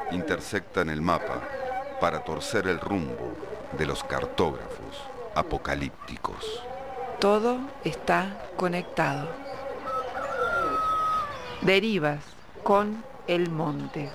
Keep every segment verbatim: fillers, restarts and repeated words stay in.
intersectan el mapa para torcer el rumbo de los cartógrafos apocalípticos. Todo está conectado. Derivas con el monte.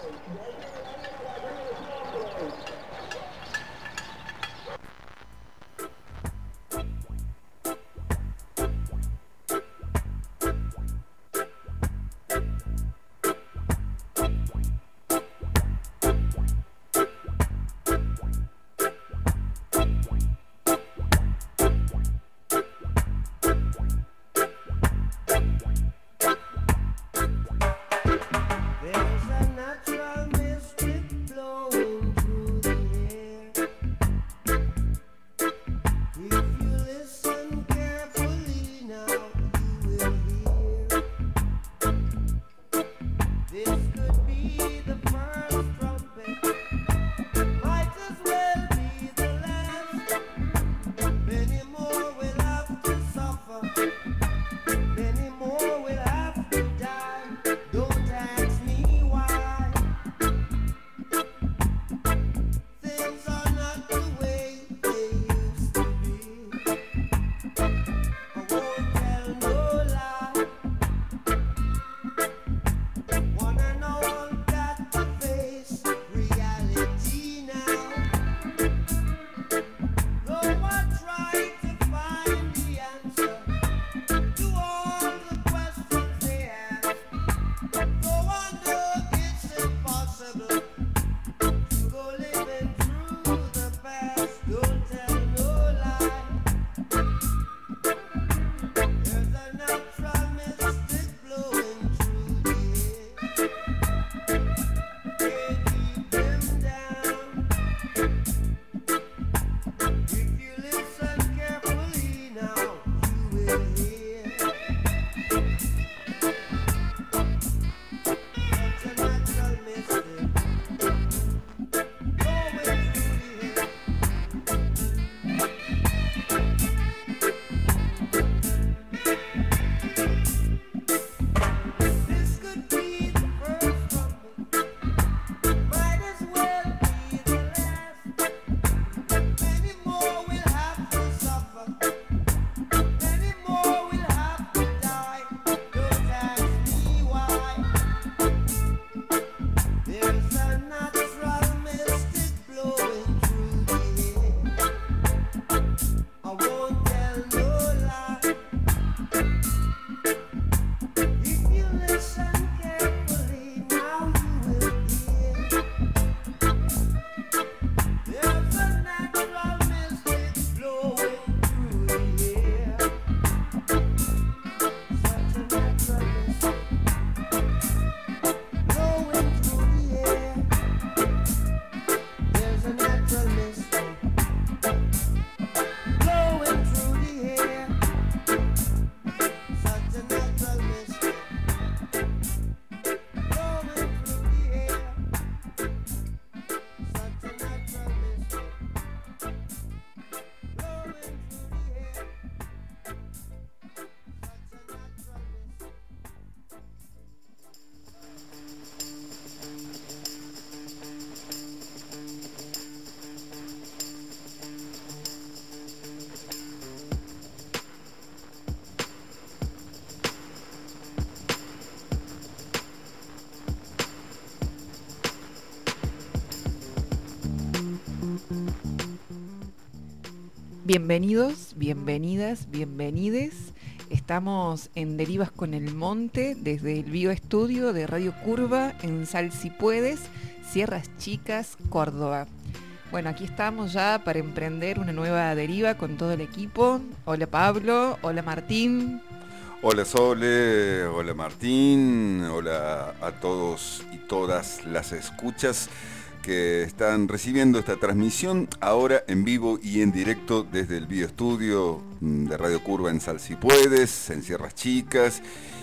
Bienvenidos, bienvenidas, bienvenides. Estamos en Derivas con el Monte desde el bioestudio de Radio Curva en Sal Si Puedes, Sierras Chicas, Córdoba. Bueno, aquí estamos ya para emprender una nueva deriva con todo el equipo. Hola Pablo, hola Martín. Hola Sole, hola Martín, hola a todos y todas las escuchas que están recibiendo esta transmisión ahora en vivo y en directo desde el bioestudio de Radio Curva en Sal Si Puedes, en Sierras Chicas,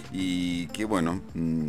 y que bueno,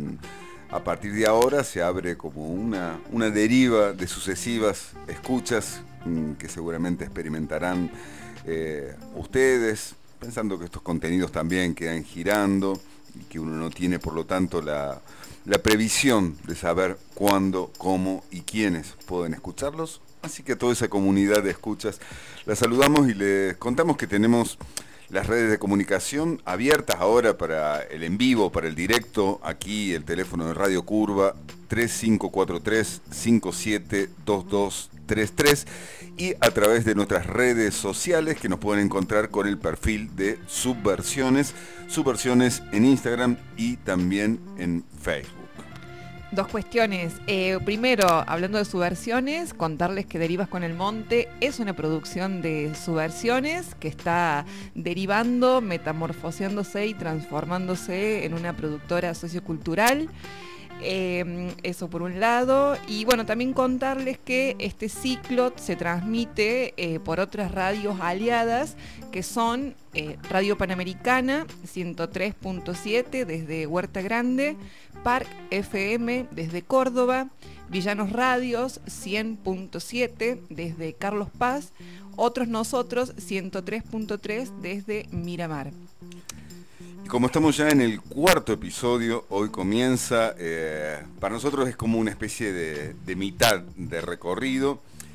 a partir de ahora se abre como una, una deriva de sucesivas escuchas que seguramente experimentarán eh, ustedes, pensando que estos contenidos también quedan girando y que uno no tiene por lo tanto la, la previsión de saber cuándo, cómo y quiénes pueden escucharlos. Así que a toda esa comunidad de escuchas la saludamos y les contamos que tenemos las redes de comunicación abiertas ahora para el en vivo, para el directo. Aquí el teléfono de Radio Curva tres cinco cuatro tres, cinco siete dos dos tres tres y a través de nuestras redes sociales que nos pueden encontrar con el perfil de Subversiones, Subversiones en Instagram y también en Facebook. Dos cuestiones. Eh, primero, hablando de Subversiones, contarles que Derivas con el Monte es una producción de Subversiones que está derivando, metamorfoseándose y transformándose en una productora sociocultural. Eh, eso por un lado. Y bueno, también contarles que este ciclo se transmite eh, por otras radios aliadas que son eh, Radio Panamericana ciento tres punto siete desde Huerta Grande, Parc F M desde Córdoba, Villanos Radios cien punto siete desde Carlos Paz, Otros Nosotros ciento tres punto tres desde Miramar. Y como estamos ya en el cuarto episodio, hoy comienza, eh, para nosotros es como una especie de, de mitad de recorrido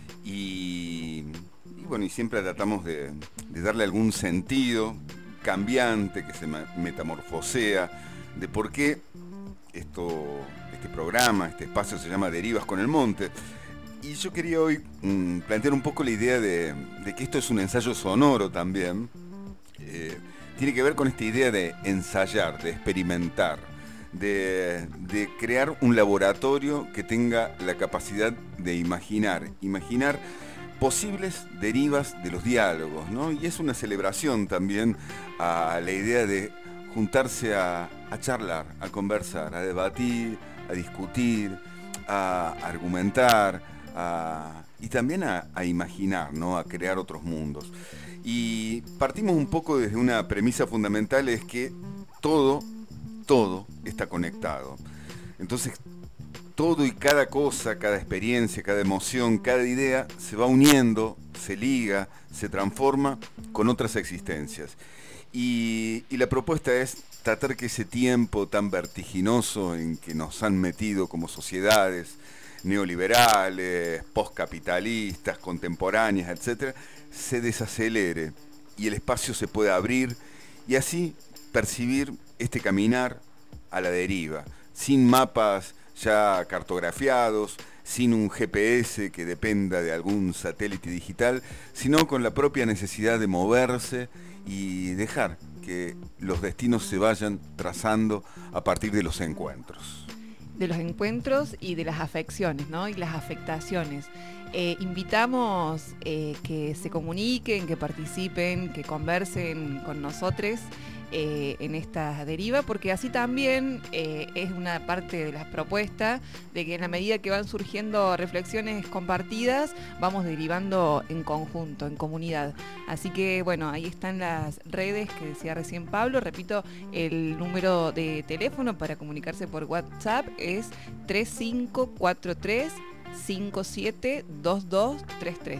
y, y bueno, y siempre tratamos de, de darle algún sentido cambiante que se metamorfosea, de por qué esto, este programa, este espacio se llama Derivas con el Monte. Y yo quería hoy mmm, plantear un poco la idea de, de que esto es un ensayo sonoro también. Eh, tiene que ver con esta idea de ensayar, de experimentar, de, de crear un laboratorio que tenga la capacidad de imaginar, imaginar posibles derivas de los diálogos, ¿no? Y es una celebración también a la idea de juntarse a, a charlar, a conversar, a debatir, a discutir, a argumentar, a, y también a, a imaginar, ¿no? A crear otros mundos. Y partimos un poco desde una premisa fundamental, es que todo, todo está conectado. Entonces, todo y cada cosa, cada experiencia, cada emoción, cada idea se va uniendo, se liga, se transforma con otras existencias. Y, y la propuesta es tratar que ese tiempo tan vertiginoso en que nos han metido como sociedades neoliberales, postcapitalistas, contemporáneas, etcétera, se desacelere y el espacio se pueda abrir y así percibir este caminar a la deriva, sin mapas ya cartografiados, sin un G P S que dependa de algún satélite digital, sino con la propia necesidad de moverse y dejar que los destinos se vayan trazando a partir de los encuentros. De los encuentros y de las afecciones, ¿no? Y las afectaciones. Eh, invitamos eh, que se comuniquen, que participen, que conversen con nosotros eh, en esta deriva, porque así también eh, es una parte de las propuestas de que en la medida que van surgiendo reflexiones compartidas, vamos derivando en conjunto, en comunidad. Así que bueno, ahí están las redes que decía recién Pablo. Repito, el número de teléfono para comunicarse por WhatsApp es tres cinco cuatro tres, cinco siete dos dos tres tres.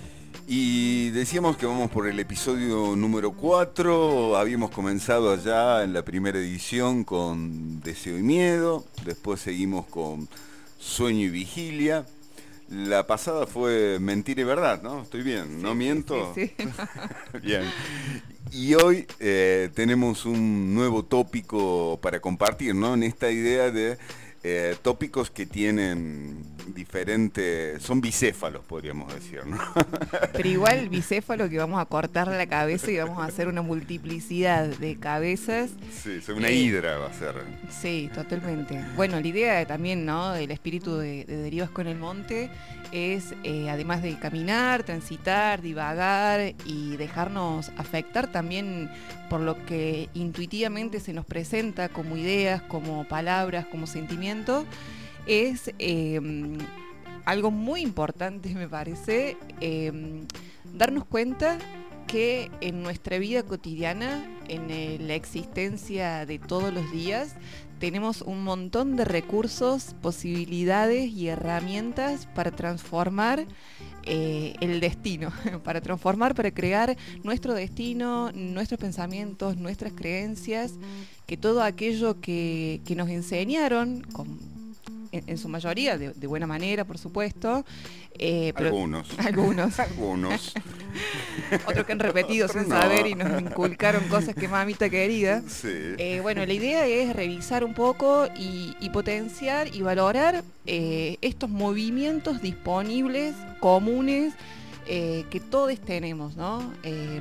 Y decíamos que vamos por el episodio número cuatro, habíamos comenzado allá en la primera edición con Deseo y Miedo, después seguimos con Sueño y Vigilia, la pasada fue Mentira y Verdad, ¿no? Estoy bien, ¿no sí, miento? Sí, sí. Bien. Y hoy eh, tenemos un nuevo tópico para compartir, ¿no? En esta idea de eh, tópicos que tienen diferentes, son bicéfalos, podríamos decir, ¿no? Pero igual el bicéfalo que vamos a cortar la cabeza y vamos a hacer una multiplicidad de cabezas. Sí, una eh, hidra va a ser. Sí, totalmente. Bueno, la idea también, ¿no? El espíritu de, de Derivas con el Monte es, eh, además de caminar, transitar, divagar y dejarnos afectar también por lo que intuitivamente se nos presenta como ideas, como palabras, como sentimientos, es eh, algo muy importante, me parece, eh, darnos cuenta que en nuestra vida cotidiana, en eh, la existencia de todos los días, tenemos un montón de recursos, posibilidades y herramientas para transformar eh, el destino, para transformar, para crear nuestro destino, nuestros pensamientos, nuestras creencias, que todo aquello que, que nos enseñaron, con, en, en su mayoría de, de buena manera, por supuesto. Eh, pero, algunos. Algunos. Algunos. Otros que han repetido Otro sin no. saber y nos inculcaron cosas que mamita querida. Sí. Eh, bueno, la idea es revisar un poco y, y potenciar y valorar eh, estos movimientos disponibles, comunes, eh, que todos tenemos, ¿no? Eh,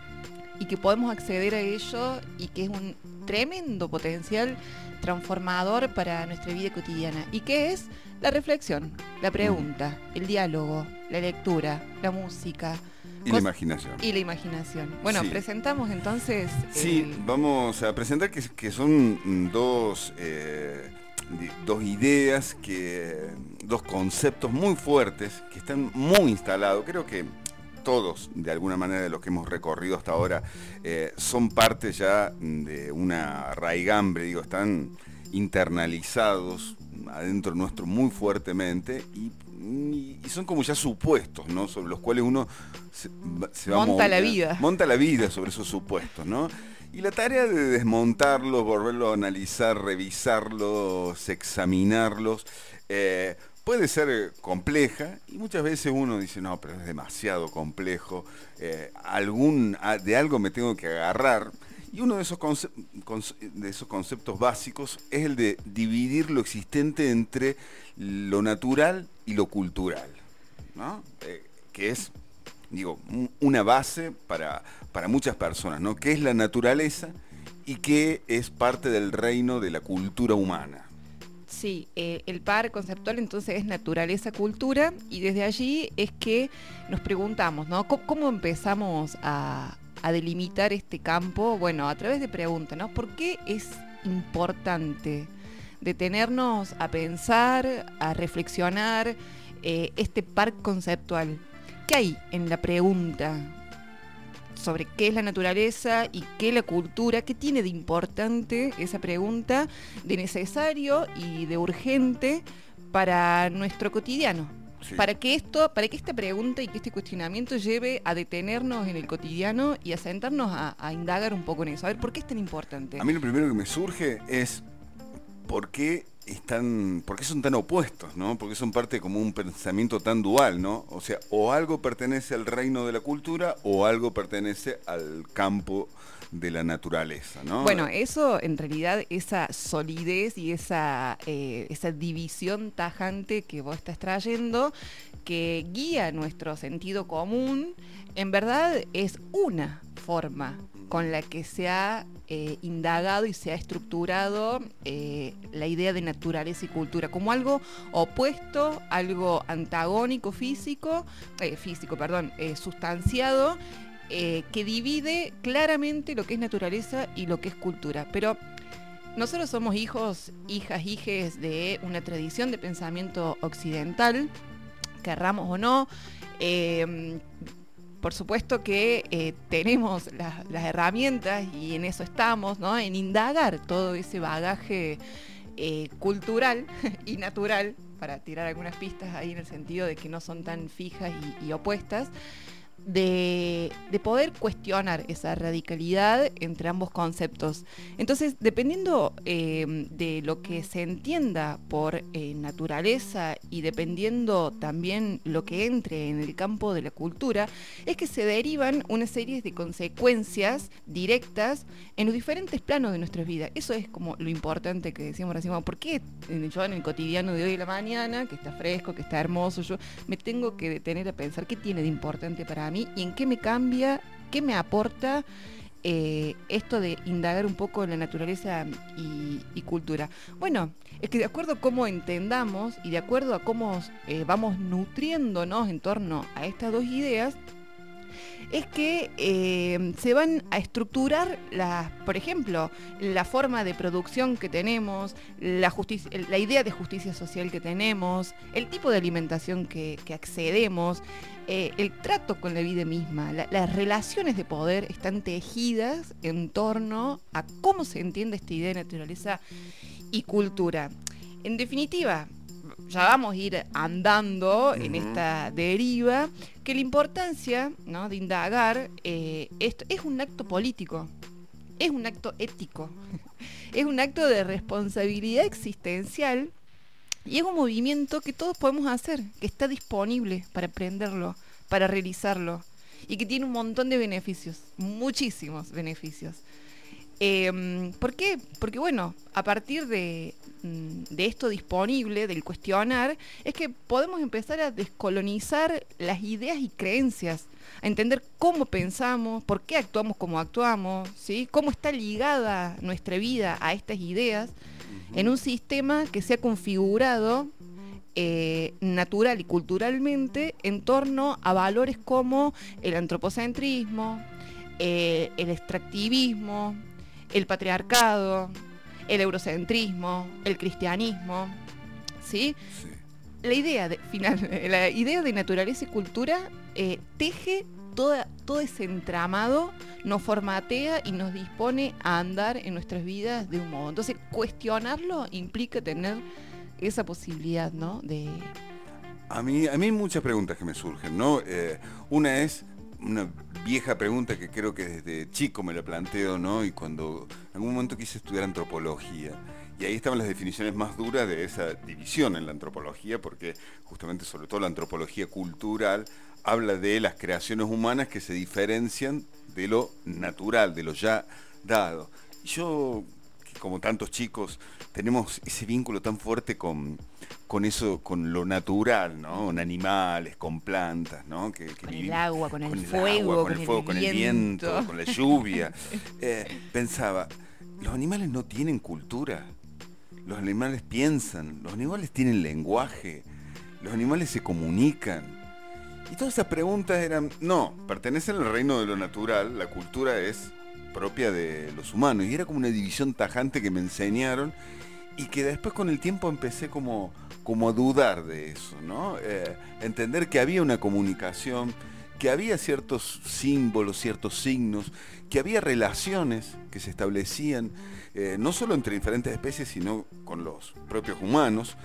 y que podemos acceder a ello y que es un tremendo potencial transformador para nuestra vida cotidiana. ¿Y qué es? La reflexión, la pregunta, el diálogo, la lectura, la música. Y la imaginación. Y la imaginación. Bueno, sí. presentamos entonces... Sí, eh, vamos a presentar que, que son dos, eh, dos ideas, que, dos conceptos muy fuertes que están muy instalados. Creo que todos, de alguna manera, de los que hemos recorrido hasta ahora, eh, son parte ya de una raigambre, digo, están internalizados adentro nuestro muy fuertemente y, y, y son como ya supuestos, ¿no? Sobre los cuales uno se, se va monta a la vida. Monta la vida sobre esos supuestos, ¿no? Y la tarea de desmontarlos, volverlos a analizar, revisarlos, examinarlos, eh, puede ser compleja y muchas veces uno dice, no, pero es demasiado complejo, eh, algún, de algo me tengo que agarrar. Y uno de esos, conce- conce- de esos conceptos básicos es el de dividir lo existente entre lo natural y lo cultural, ¿no? Eh, que es, digo, una base para, para muchas personas, ¿no? ¿Qué es la naturaleza y qué es parte del reino de la cultura humana? Sí, eh, el par conceptual entonces es naturaleza-cultura y desde allí es que nos preguntamos, ¿no? ¿Cómo, cómo empezamos a, a delimitar este campo? Bueno, a través de preguntas, ¿no? ¿Por qué es importante detenernos a pensar, a reflexionar eh, este par conceptual? ¿Qué hay en la pregunta sobre qué es la naturaleza y qué es la cultura? ¿Qué tiene de importante esa pregunta, de necesario y de urgente para nuestro cotidiano? Sí. Para que esto, para que esta pregunta y que este cuestionamiento lleve a detenernos en el cotidiano y a sentarnos a, a indagar un poco en eso. A ver, ¿por qué es tan importante? A mí lo primero que me surge es ¿por qué están, por qué son tan opuestos, ¿no? Porque son parte como un pensamiento tan dual, ¿no? O sea, o algo pertenece al reino de la cultura o algo pertenece al campo de la naturaleza, ¿no? Bueno, eso en realidad, esa solidez y esa, eh, esa división tajante que vos estás trayendo, que guía nuestro sentido común, en verdad es una forma con la que se ha eh, indagado y se ha estructurado eh, la idea de naturaleza y cultura como algo opuesto, algo antagónico físico, eh, físico, perdón, eh, sustanciado, eh, que divide claramente lo que es naturaleza y lo que es cultura. Pero nosotros somos hijos, hijas, hijes de una tradición de pensamiento occidental, querramos o no. Eh, Por supuesto que eh, tenemos la, las herramientas y en eso estamos, ¿no? En indagar todo ese bagaje eh, cultural y natural, para tirar algunas pistas ahí en el sentido de que no son tan fijas y, y opuestas, de, de poder cuestionar esa radicalidad entre ambos conceptos. Entonces, dependiendo eh, de lo que se entienda por eh, naturaleza y dependiendo también lo que entre en el campo de la cultura, es que se derivan una serie de consecuencias directas en los diferentes planos de nuestras vidas. Eso es como lo importante que decíamos recién. ¿Por qué yo en el cotidiano de hoy de la mañana, que está fresco, que está hermoso, yo me tengo que detener a pensar qué tiene de importante para mí y en qué me cambia, qué me aporta eh, esto de indagar un poco en la naturaleza y, y cultura? Bueno, es que de acuerdo a cómo entendamos y de acuerdo a cómo eh, vamos nutriéndonos en torno a estas dos ideas, es que eh, se van a estructurar, la, por ejemplo, la forma de producción que tenemos, la, justicia, la idea de justicia social que tenemos, el tipo de alimentación que, que accedemos, eh, el trato con la vida misma, la, las relaciones de poder están tejidas en torno a cómo se entiende esta idea de naturaleza y cultura. En definitiva, ya vamos a ir andando uh-huh. en esta deriva, que la importancia, ¿no?, de indagar eh, esto es un acto político, es un acto ético, es un acto de responsabilidad existencial y es un movimiento que todos podemos hacer, que está disponible para aprenderlo, para realizarlo y que tiene un montón de beneficios, muchísimos beneficios. Eh, ¿Por qué? Porque bueno, a partir de, de esto disponible, del cuestionar, es que podemos empezar a descolonizar las ideas y creencias, a entender cómo pensamos, por qué actuamos como actuamos, ¿sí?, cómo está ligada nuestra vida a estas ideas, uh-huh. en un sistema que se ha configurado eh, natural y culturalmente en torno a valores como el antropocentrismo, eh, el extractivismo, el patriarcado, el eurocentrismo, el cristianismo, ¿sí? Sí. La idea de, final, la idea de naturaleza y cultura eh, teje toda, todo ese entramado, nos formatea y nos dispone a andar en nuestras vidas de un modo. Entonces, cuestionarlo implica tener esa posibilidad, ¿no? De... A mí, a mí hay muchas preguntas que me surgen, ¿no? Eh, una es una vieja pregunta que creo que desde chico me la planteo, ¿no? Y cuando en algún momento quise estudiar antropología, y ahí estaban las definiciones más duras de esa división en la antropología, porque justamente, sobre todo la antropología cultural, habla de las creaciones humanas que se diferencian de lo natural, de lo ya dado. Y yo, que como tantos chicos, tenemos ese vínculo tan fuerte con, con eso, con lo natural, ¿no? Con animales, con plantas, ¿no? Que, que con vivimos, el agua, con, con el, el fuego, agua, con, con el fuego, el con el viento, con la lluvia. Eh, pensaba, los animales no tienen cultura, los animales piensan, los animales tienen lenguaje, los animales se comunican. Y todas esas preguntas eran, no, pertenecen al reino de lo natural, la cultura es propia de los humanos. Y era como una división tajante que me enseñaron y que después con el tiempo empecé como, como a dudar de eso, ¿no? Eh, entender que había una comunicación, que había ciertos símbolos, ciertos signos, que había relaciones que se establecían, eh, no solo entre diferentes especies, sino con los propios humanos.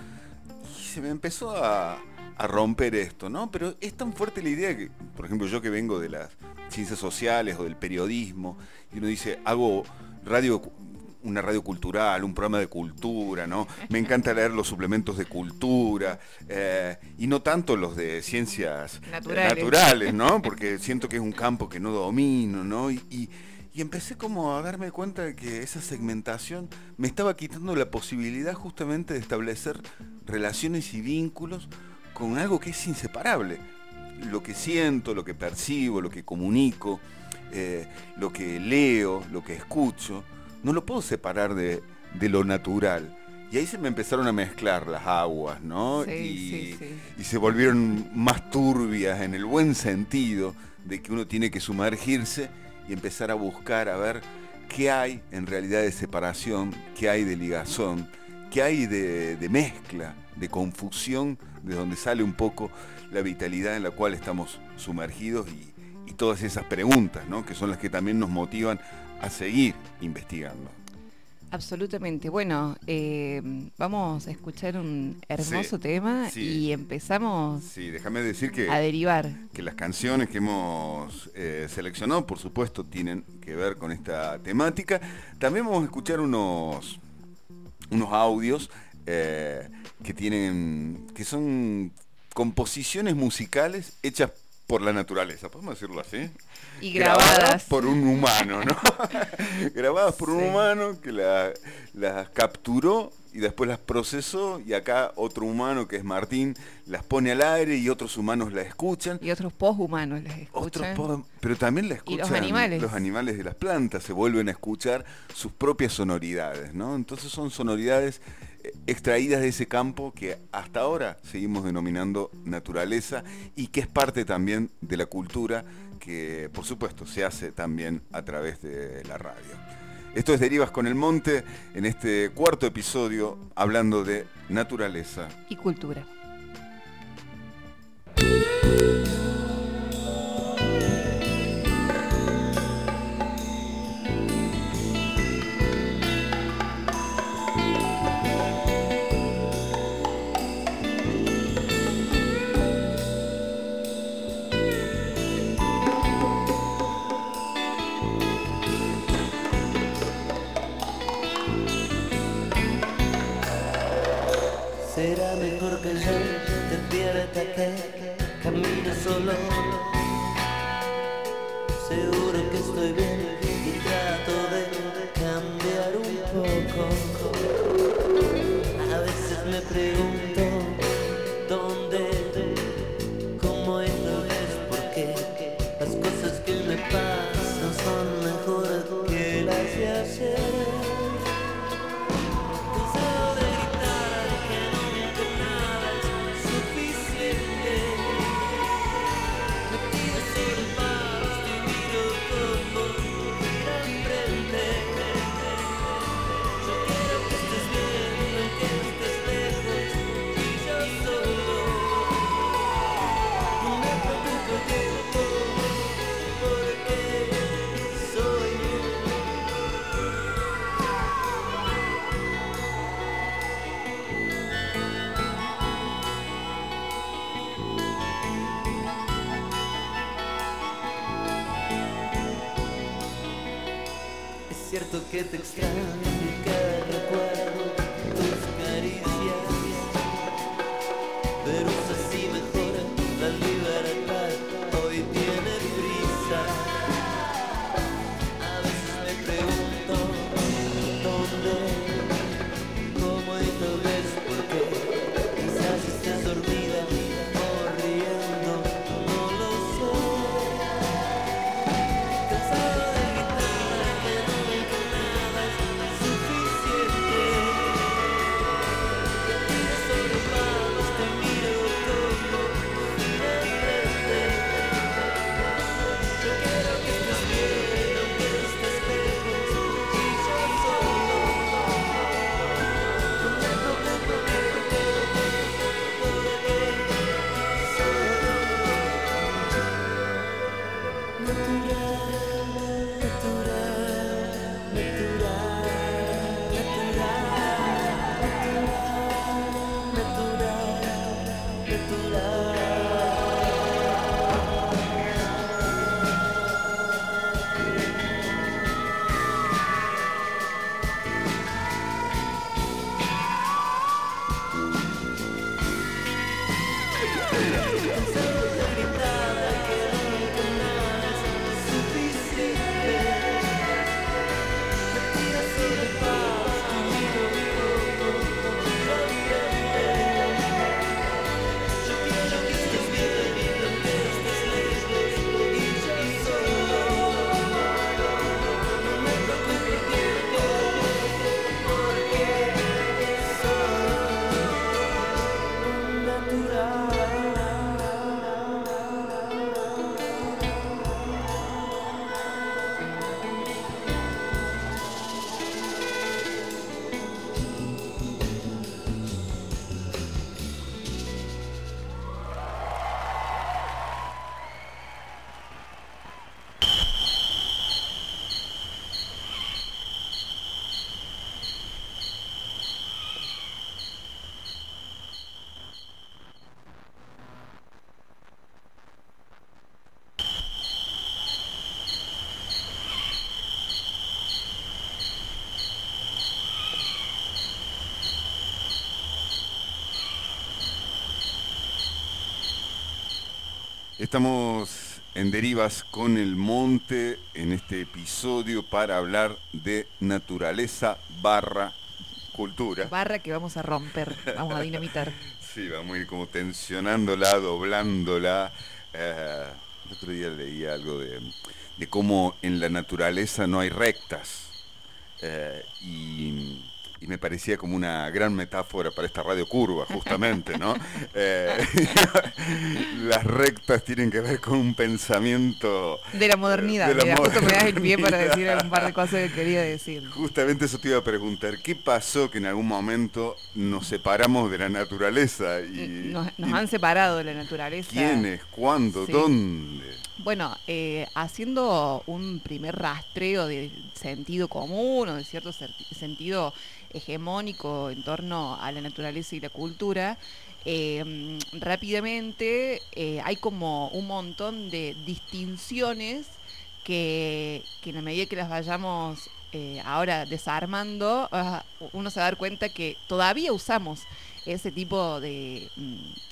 Y se me empezó a... a romper esto, ¿no? Pero es tan fuerte la idea que, por ejemplo, yo que vengo de las ciencias sociales o del periodismo, y uno dice, hago radio, una radio cultural, un programa de cultura, ¿no? Me encanta leer los suplementos de cultura, eh, y no tanto los de ciencias naturales, eh, naturales, ¿no? Porque siento que es un campo que no domino, ¿no? Y, y, y empecé como a darme cuenta de que esa segmentación me estaba quitando la posibilidad justamente de establecer relaciones y vínculos con algo que es inseparable. Lo que siento, lo que percibo, lo que comunico, eh, lo que leo, lo que escucho, no lo puedo separar de, de lo natural. Y ahí se me empezaron a mezclar las aguas, ¿no? Sí, y, sí, sí. y se volvieron más turbias en el buen sentido de que uno tiene que sumergirse y empezar a buscar, a ver qué hay en realidad de separación, qué hay de ligazón, qué hay de, de mezcla, de confusión, de donde sale un poco la vitalidad en la cual estamos sumergidos y, y todas esas preguntas, ¿no? Que son las que también nos motivan a seguir investigando. Absolutamente. Bueno, eh, vamos a escuchar un hermoso sí, tema sí. y empezamos sí, déjame decir que, a derivar. Que las canciones que hemos eh, seleccionado, por supuesto, tienen que ver con esta temática. También vamos a escuchar unos, unos audios eh, que tienen, que son composiciones musicales hechas por la naturaleza, podemos decirlo así. Y grabadas. grabadas por un humano, ¿no? grabadas por sí. un humano que las la capturó y después las procesó, y acá otro humano, que es Martín, las pone al aire y otros humanos la escuchan. Y otros poshumanos las escuchan. Otros post, pero también la escuchan y los animales. Los animales de las plantas se vuelven a escuchar sus propias sonoridades, ¿no? Entonces son sonoridades extraídas de ese campo que hasta ahora seguimos denominando naturaleza y que es parte también de la cultura que, por supuesto, se hace también a través de la radio. Esto es Derivas con el Monte, en este cuarto episodio, hablando de naturaleza y cultura. despierta que camino solo. Seguro que estoy bien y trato de cambiar un poco. A veces me pregunto dónde, cómo y tal vez por qué las cosas que me pasan son mejores que las de ayer. Cansado de gritar que nunca nada es suficiente. Metido sobre palos te miro como mira enfrente. Yo quiero que estés bien, aunque estés lejos y yo solo. No me preocupo el tiempo, porque soy yo. Es cierto que te extraño y que recuerdo tus caricias, pero es así mejor, la libertad hoy tiene prisa. A veces me pregunto dónde, cómo y tal vez por qué. Quizás estés dormida o riendo, no lo sé. Cansado de gritar que nunca nada es suficiente. Te tiro sobre palos, te miro como mira enfrente. Yo quiero que estés bien, aunque estés lejos y yo solo. No me preocupo el tiempo, porque soy natural, natural, natural, natural, natural, natural. Cansado de gritar que nunca nada es suficiente. Me tiras sobre palos, te miro como mira enfrente. Yo quiero que estés bien, aunque estés lejos y yo solo. No me preocupo el tiempo, porque soy natural. Estamos en Derivas con el Monte en este episodio para hablar de naturaleza barra cultura. Barra que vamos a romper, vamos a dinamitar. Sí, vamos a ir como tensionándola, doblándola. Eh, el otro día leía algo de, de cómo en la naturaleza no hay rectas. Eh, y, y me parecía como una gran metáfora para esta radio curva, justamente, ¿no? Eh, las rectas tienen que ver con un pensamiento... De la modernidad, de la mira, justo me das el pie para modernidad. decir un par de cosas que quería decir. Justamente eso te iba a preguntar, ¿qué pasó que en algún momento nos separamos de la naturaleza? Y, Nos, nos y han separado de la naturaleza. ¿quiénes? ¿Cuándo? Sí. ¿Dónde? Bueno, eh, haciendo un primer rastreo de sentido común o de cierto cer- sentido hegemónico en torno a la naturaleza y la cultura, eh, rápidamente eh, hay como un montón de distinciones que, que en la medida que las vayamos eh, ahora desarmando, uh, uno se va a dar cuenta que todavía usamos ese tipo de... Mm,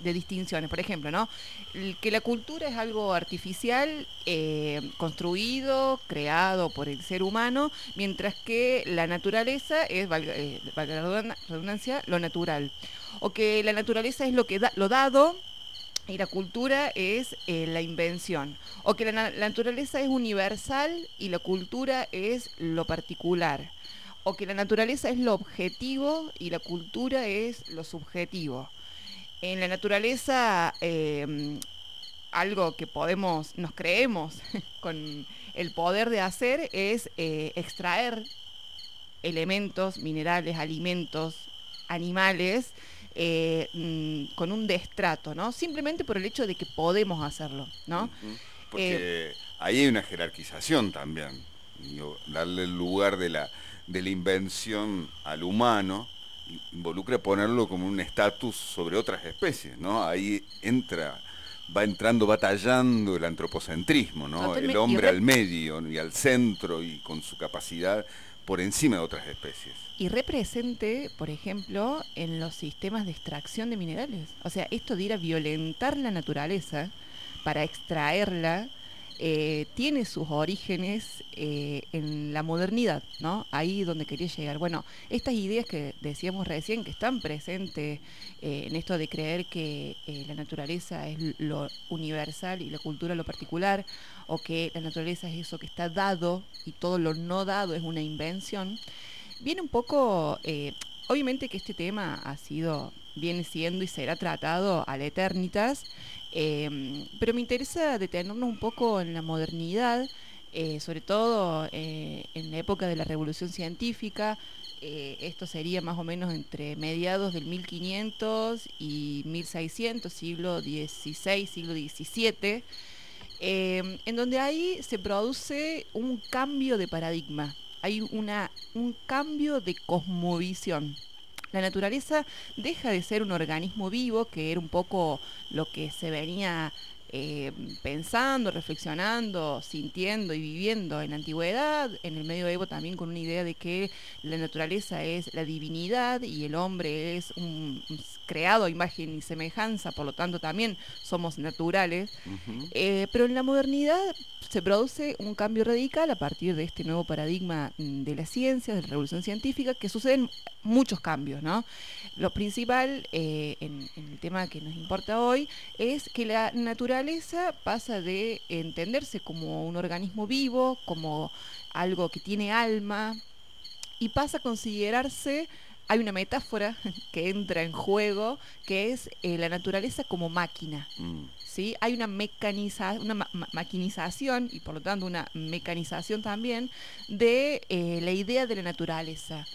de distinciones. Por ejemplo, ¿no? El, que la cultura es algo artificial, eh, construido, creado por el ser humano, mientras que la naturaleza es, valga, eh, valga la redundancia, lo natural. O que la naturaleza es lo, que da, lo dado, y la cultura es eh, la invención. O que la, la naturaleza es universal y la cultura es lo particular. O que la naturaleza es lo objetivo y la cultura es lo subjetivo. En la naturaleza, eh, algo que podemos, nos creemos con el poder de hacer es eh, extraer elementos, minerales, alimentos, animales, eh, mm, con un destrato, ¿no? Simplemente por el hecho de que podemos hacerlo, ¿no? Uh-huh. Porque Eh, ahí hay una jerarquización también. Digo, darle el lugar de la, de la invención al humano involucra ponerlo como un estatus sobre otras especies, ¿no? Ahí entra, va entrando, batallando el antropocentrismo, ¿no? Totalmente. El hombre Y re- al medio y al centro y con su capacidad por encima de otras especies. Y represente, por ejemplo, en los sistemas de extracción de minerales. O sea, esto de ir a violentar la naturaleza para extraerla, eh, tiene sus orígenes eh, en la modernidad, ¿no? Ahí donde quería llegar. Bueno, estas ideas que decíamos recién, que están presentes eh, en esto de creer que eh, la naturaleza es lo universal y la cultura lo particular, o que la naturaleza es eso que está dado y todo lo no dado es una invención, viene un poco, eh, obviamente que este tema ha sido, viene siendo y será tratado a la eternitas, eh, pero me interesa detenernos un poco en la modernidad, eh, sobre todo eh, en la época de la Revolución Científica. Eh, esto sería más o menos entre mediados del mil quinientos y mil seiscientos, siglo dieciséis, siglo diecisiete, eh, en donde ahí se produce un cambio de paradigma. Hay una, un cambio de cosmovisión. La naturaleza deja de ser un organismo vivo, que era un poco lo que se venía eh, pensando, reflexionando, sintiendo y viviendo en la antigüedad, en el medioevo también con una idea de que la naturaleza es la divinidad y el hombre es un, un creado a imagen y semejanza, por lo tanto también somos naturales. Uh-huh. Eh, pero en la modernidad se produce un cambio radical a partir de este nuevo paradigma de la ciencia, de la revolución científica, que suceden muchos cambios, ¿no? Lo principal eh, en, en el tema que nos importa hoy es que la naturaleza pasa de entenderse como un organismo vivo, como algo que tiene alma, y pasa a considerarse, hay una metáfora que entra en juego, que es eh, la naturaleza como máquina. Mm. ¿Sí? Hay una, mecaniza, una ma- ma- maquinización y por lo tanto una mecanización también de eh, la idea de la naturaleza.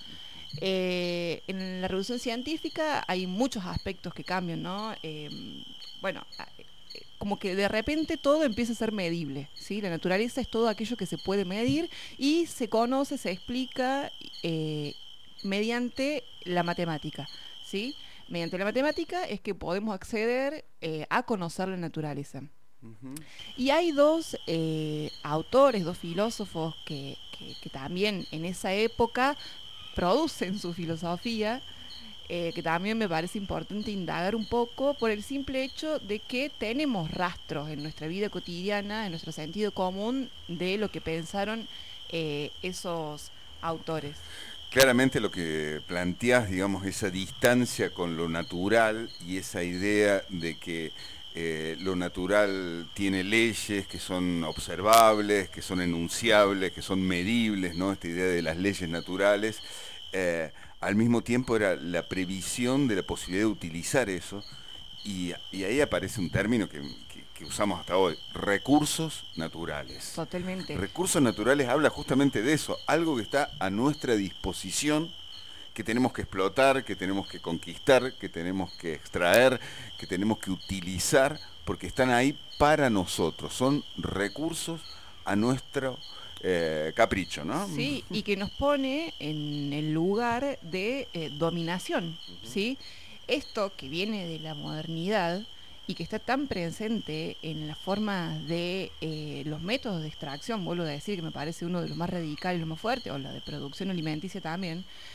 Eh, en la revolución científica hay muchos aspectos que cambian, ¿no? Eh, bueno, eh, como que de repente todo empieza a ser medible, ¿sí? La naturaleza es todo aquello que se puede medir y se conoce, se explica eh, mediante la matemática, ¿sí? Mediante la matemática es que podemos acceder eh, a conocer la naturaleza. Uh-huh. Y hay dos eh, autores, dos filósofos que, que, que también en esa época producen su filosofía, eh, que también me parece importante indagar un poco por el simple hecho de que tenemos rastros en nuestra vida cotidiana, en nuestro sentido común, de lo que pensaron eh, esos autores. Claramente lo que planteás, digamos, esa distancia con lo natural y esa idea de que eh, lo natural tiene leyes que son observables, que son enunciables, que son medibles, ¿no? Esta idea de las leyes naturales, eh, al mismo tiempo era la previsión de la posibilidad de utilizar eso, y, y ahí aparece un término que, que, que usamos hasta hoy, recursos naturales. Totalmente. Recursos naturales habla justamente de eso, algo que está a nuestra disposición, que tenemos que explotar, que tenemos que conquistar, que tenemos que extraer, que tenemos que utilizar, porque están ahí para nosotros, son recursos a nuestro eh, capricho, ¿no? Sí, y que nos pone en el lugar de eh, dominación, ¿sí? Esto que viene de la modernidad y que está tan presente en la forma de eh, los métodos de extracción, vuelvo a decir que me parece uno de los más radicales y los más fuertes, o la de producción alimenticia también,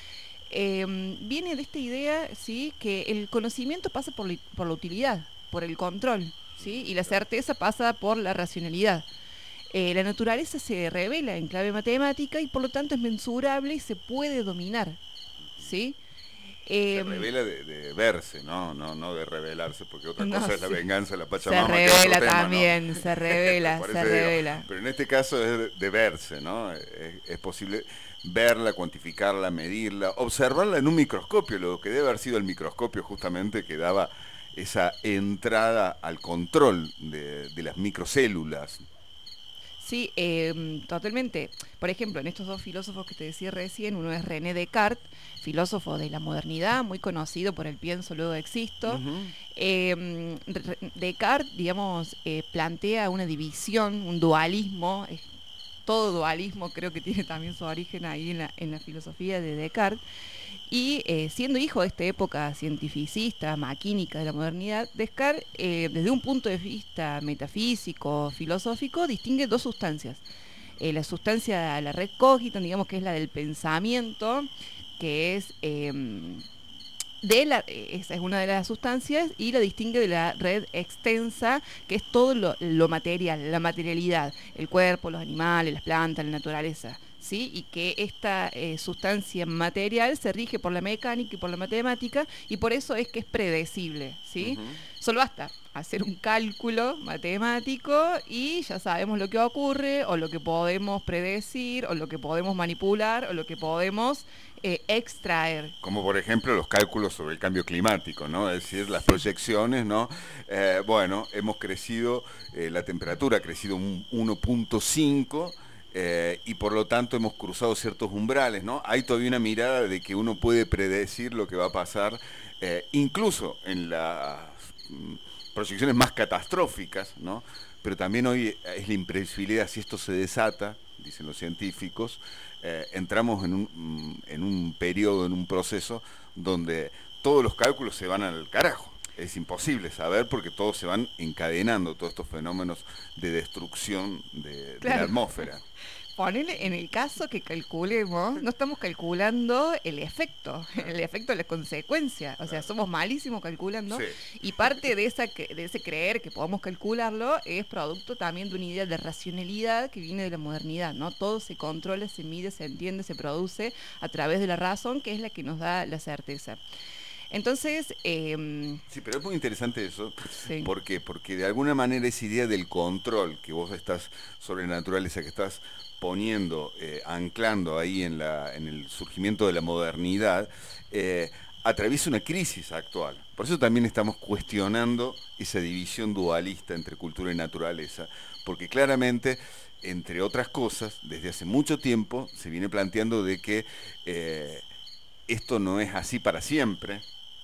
eh, viene de esta idea, ¿sí?, que el conocimiento pasa por, li- por la utilidad, por el control, ¿sí?, y la certeza pasa por la racionalidad. Eh, la naturaleza se revela en clave matemática y por lo tanto es mensurable y se puede dominar, ¿sí? Se Eh, revela de, de verse, ¿no? No, no de revelarse, porque otra no, cosa es la sí. venganza de la Se Pachamama, que es otro revela tema, también, ¿no? se revela, Por se eso digo, revela. pero en este caso es de, de verse, ¿no? Es, es posible verla, cuantificarla, medirla, observarla en un microscopio, lo que debe haber sido el microscopio justamente que daba esa entrada al control de, de las microcélulas. Sí, eh, totalmente. Por ejemplo, en estos dos filósofos que te decía recién, uno es René Descartes, filósofo de la modernidad, muy conocido por el pienso, luego existo. Uh-huh. Eh, Re- Descartes, digamos, eh, plantea una división, un dualismo. eh, todo dualismo creo que tiene también su origen ahí en la, en la filosofía de Descartes. Y eh, siendo hijo de esta época cientificista, maquínica de la modernidad, Descartes, eh, desde un punto de vista metafísico, filosófico, distingue dos sustancias. Eh, la sustancia, la red cognitiva, digamos que es la del pensamiento, que es... Eh, de la, esa es una de las sustancias, y la distingue de la red extensa, que es todo lo, lo material, la materialidad, el cuerpo, los animales, las plantas, la naturaleza, ¿sí? Y que esta eh, sustancia material se rige por la mecánica y por la matemática, y por eso es que es predecible, ¿sí? Uh-huh. Solo basta hacer un cálculo matemático y ya sabemos lo que ocurre, o lo que podemos predecir, o lo que podemos manipular, o lo que podemos eh, extraer. Como por ejemplo los cálculos sobre el cambio climático, ¿no? Es decir, las proyecciones, ¿no? Eh, bueno, hemos crecido, eh, la temperatura ha crecido un uno punto cinco eh, y por lo tanto hemos cruzado ciertos umbrales, ¿no? Hay todavía una mirada de que uno puede predecir lo que va a pasar, eh, incluso en las mm, proyecciones más catastróficas, ¿no? Pero también hoy es la imprevisibilidad, si esto se desata, dicen los científicos, eh, entramos en un, en un periodo, en un proceso donde todos los cálculos se van al carajo. Es imposible saber porque todos se van encadenando, todos estos fenómenos de destrucción de, Claro. de la atmósfera. Ponele, en el caso que calculemos, no estamos calculando el efecto, el efecto de la consecuencia. O sea, somos malísimos calculando. Sí. Y parte de, esa, cre- de ese creer que podemos calcularlo es producto también de una idea de racionalidad que viene de la modernidad, ¿no? Todo se controla, se mide, se entiende, se produce a través de la razón, que es la que nos da la certeza. Entonces, eh, Sí, pero es muy interesante eso. sí. ¿Por qué? Porque de alguna manera esa idea del control que vos estás sobre la naturaleza, que estás poniendo, eh, anclando ahí en, la, en el surgimiento de la modernidad, eh, atraviesa una crisis actual. Por eso también estamos cuestionando esa división dualista entre cultura y naturaleza, porque claramente, entre otras cosas, desde hace mucho tiempo se viene planteando de que eh, esto no es así para siempre.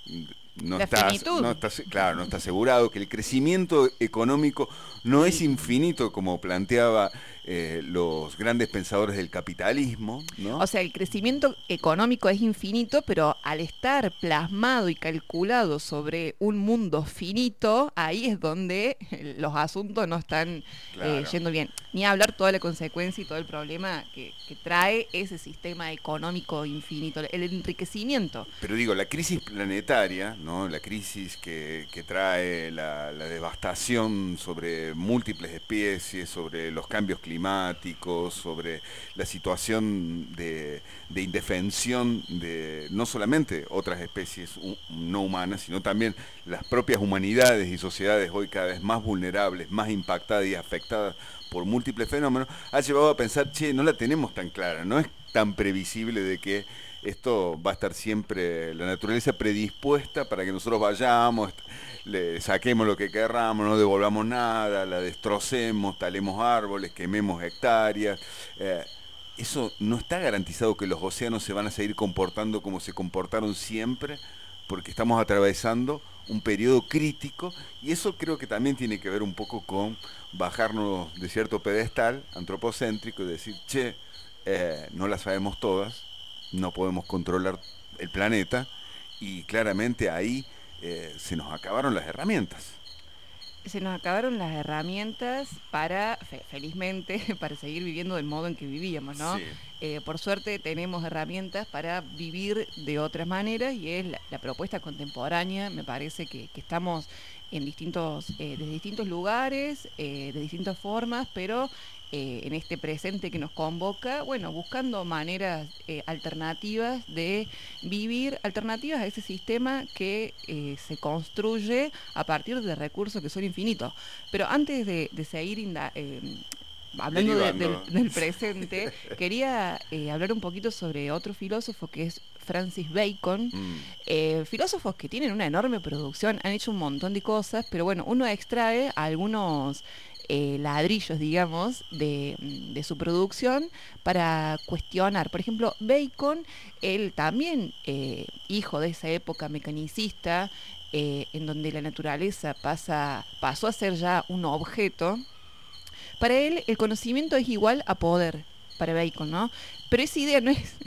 No La está, finitud. no está, claro, no está asegurado, que el crecimiento económico no es infinito como planteaba eh, los grandes pensadores del capitalismo, ¿no? O sea, el crecimiento económico es infinito, pero al estar plasmado y calculado sobre un mundo finito, ahí es donde los asuntos no están Claro. eh, yendo bien. Ni hablar toda la consecuencia y todo el problema que, que trae ese sistema económico infinito, el enriquecimiento. Pero digo, la crisis planetaria, ¿no? La crisis que, que trae la, la devastación sobre múltiples especies, sobre los cambios climáticos, sobre la situación de, de indefensión de no solamente otras especies hu- no humanas, sino también las propias humanidades y sociedades hoy cada vez más vulnerables, más impactadas y afectadas por múltiples fenómenos, ha llevado a pensar, che, no la tenemos tan clara, no es tan previsible de que esto va a estar siempre, la naturaleza predispuesta para que nosotros vayamos, le saquemos lo que querramos, no devolvamos nada, la destrocemos, talemos árboles, quememos hectáreas. Eh, eso no está garantizado que los océanos se van a seguir comportando como se comportaron siempre, porque estamos atravesando un periodo crítico, y eso creo que también tiene que ver un poco con bajarnos de cierto pedestal antropocéntrico y decir, che, eh, no las sabemos todas, no podemos controlar el planeta, y claramente ahí eh, se nos acabaron las herramientas. Se nos acabaron las herramientas para, fe- felizmente, para seguir viviendo del modo en que vivíamos, ¿no? Sí. Eh, por suerte tenemos herramientas para vivir de otras maneras y es la, la propuesta contemporánea. Me parece que, que estamos en distintos, eh, de distintos lugares, eh, de distintas formas, pero eh, en este presente que nos convoca, bueno, buscando maneras eh, alternativas de vivir, alternativas a ese sistema que eh, se construye a partir de recursos que son infinitos. Pero antes de, de seguir inda- eh, hablando de- del, Derivando. del presente, quería eh, hablar un poquito sobre otro filósofo que es Francis Bacon. Mm. Eh, filósofos que tienen una enorme producción, han hecho un montón de cosas, pero bueno, uno extrae algunos eh, ladrillos, digamos, de, de su producción para cuestionar. Por ejemplo, Bacon, él también, eh, hijo de esa época mecanicista, eh, en donde la naturaleza pasa, pasó a ser ya un objeto. Para él, el conocimiento es igual a poder, para Bacon, ¿no? Pero esa idea no es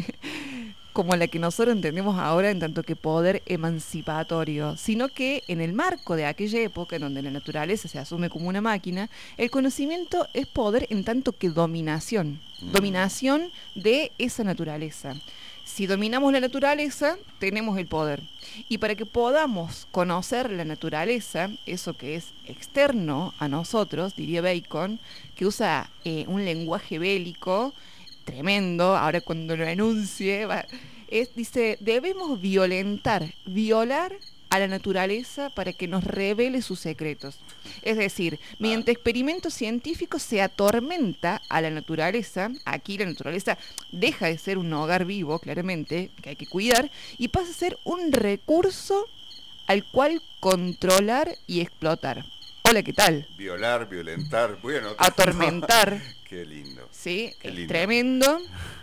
como la que nosotros entendemos ahora en tanto que poder emancipatorio, sino que en el marco de aquella época en donde la naturaleza se asume como una máquina, el conocimiento es poder en tanto que dominación, Mm. dominación de esa naturaleza. Si dominamos la naturaleza, tenemos el poder. Y para que podamos conocer la naturaleza, eso que es externo a nosotros, diría Bacon, que usa eh, un lenguaje bélico tremendo, ahora cuando lo enuncie, va- es, dice, debemos violentar, violar a la naturaleza para que nos revele sus secretos. Es decir, mediante experimentos científicos se atormenta a la naturaleza, aquí la naturaleza deja de ser un hogar vivo, claramente, que hay que cuidar, y pasa a ser un recurso al cual controlar y explotar. Hola, ¿qué tal? Violar, violentar, bueno. Atormentar. Qué lindo. Sí, Qué es lindo. tremendo.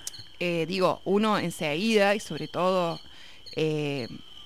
Eh, digo, uno enseguida, y sobre todo eh,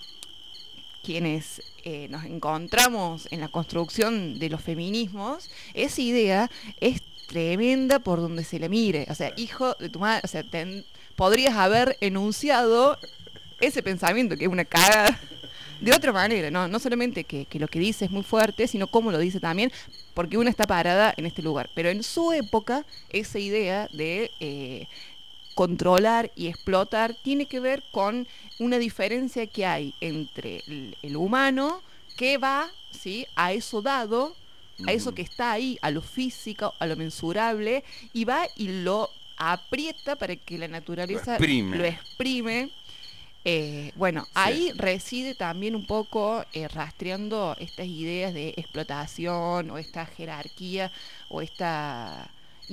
quienes eh, nos encontramos en la construcción de los feminismos, esa idea es tremenda por donde se le mire. O sea, hijo de tu madre, o sea, ten- podrías haber enunciado ese pensamiento que es una cagada de otra manera, ¿no? No solamente que, que lo que dice es muy fuerte, sino cómo lo dice también, porque una está parada en este lugar. Pero en su época, esa idea de eh, controlar y explotar tiene que ver con una diferencia que hay entre el, el humano que va, ¿sí?, a eso dado, a eso Ujú. que está ahí, a lo físico, a lo mensurable, y va y lo aprieta para que la naturaleza Lo exprime. lo exprime. Eh, bueno, Sí. ahí reside también un poco eh, rastreando estas ideas de explotación o esta jerarquía o esta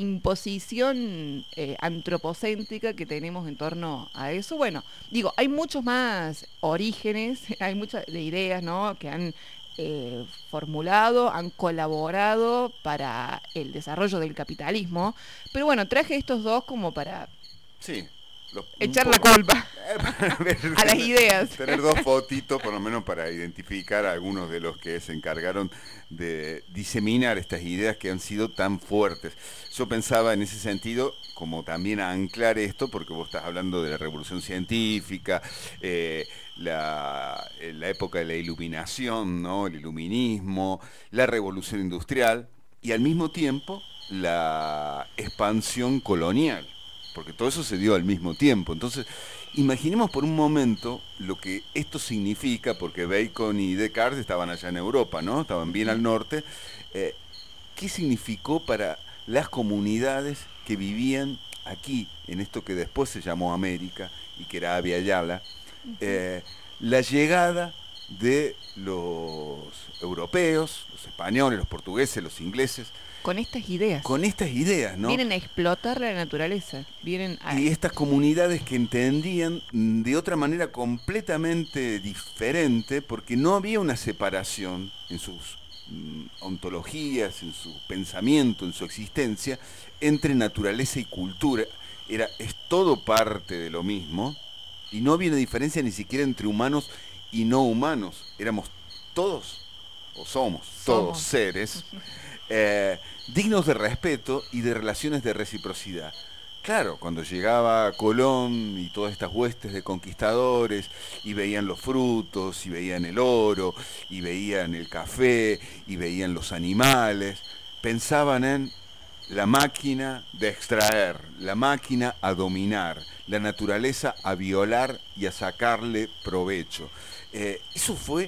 imposición eh, antropocéntrica que tenemos en torno a eso. Bueno, digo, hay muchos más orígenes, hay muchas de ideas, ¿no?, que han eh, formulado, han colaborado para el desarrollo del capitalismo, pero bueno, traje estos dos como para Sí. Lo- un echar la poco. culpa a las ideas. Tener dos fotitos, por lo menos para identificar a algunos de los que se encargaron de diseminar estas ideas que han sido tan fuertes. Yo pensaba en ese sentido, como también a anclar esto, porque vos estás hablando de la revolución científica, eh, la, eh, la época de la iluminación, ¿no?, el iluminismo, la revolución industrial y al mismo tiempo la expansión colonial, porque todo eso se dio al mismo tiempo. Entonces, imaginemos por un momento lo que esto significa, porque Bacon y Descartes estaban allá en Europa, ¿no? Estaban bien al norte. Eh, ¿Qué significó para las comunidades que vivían aquí, en esto que después se llamó América y que era Abya Yala, eh, la llegada de los europeos, los españoles, los portugueses, los ingleses, Con estas ideas. con estas ideas, ¿no? Vienen a explotar la naturaleza. Vienen a... Y estas comunidades que entendían mm, de otra manera completamente diferente, porque no había una separación en sus mm, ontologías, en su pensamiento, en su existencia, entre naturaleza y cultura. Era, es todo parte de lo mismo, y no había una diferencia ni siquiera entre humanos y no humanos. Éramos todos, o somos, todos Somos. seres eh, dignos de respeto y de relaciones de reciprocidad. Claro, cuando llegaba Colón y todas estas huestes de conquistadores y veían los frutos y veían el oro y veían el café y veían los animales, pensaban en la máquina de extraer, la máquina a dominar, la naturaleza a violar y a sacarle provecho. Eh, eso fue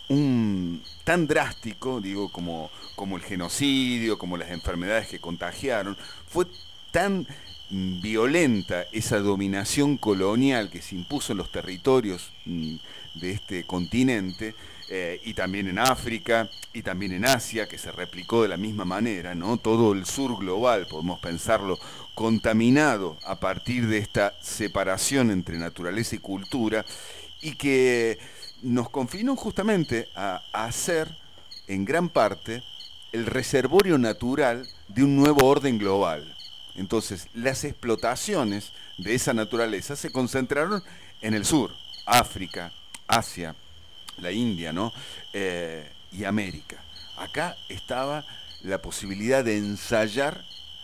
un tan drástico, digo, como, como el genocidio, como las enfermedades que contagiaron, fue tan mm, violenta esa dominación colonial que se impuso en los territorios mm, de este continente, eh, y también en África, y también en Asia, que se replicó de la misma manera, ¿no? Todo el sur global, podemos pensarlo, contaminado a partir de esta separación entre naturaleza y cultura, y que nos confinó justamente a, a hacer, en gran parte, el reservorio natural de un nuevo orden global. Entonces, las explotaciones de esa naturaleza se concentraron en el sur, África, Asia, la India, ¿no? Eh, y América. Acá estaba la posibilidad de ensayar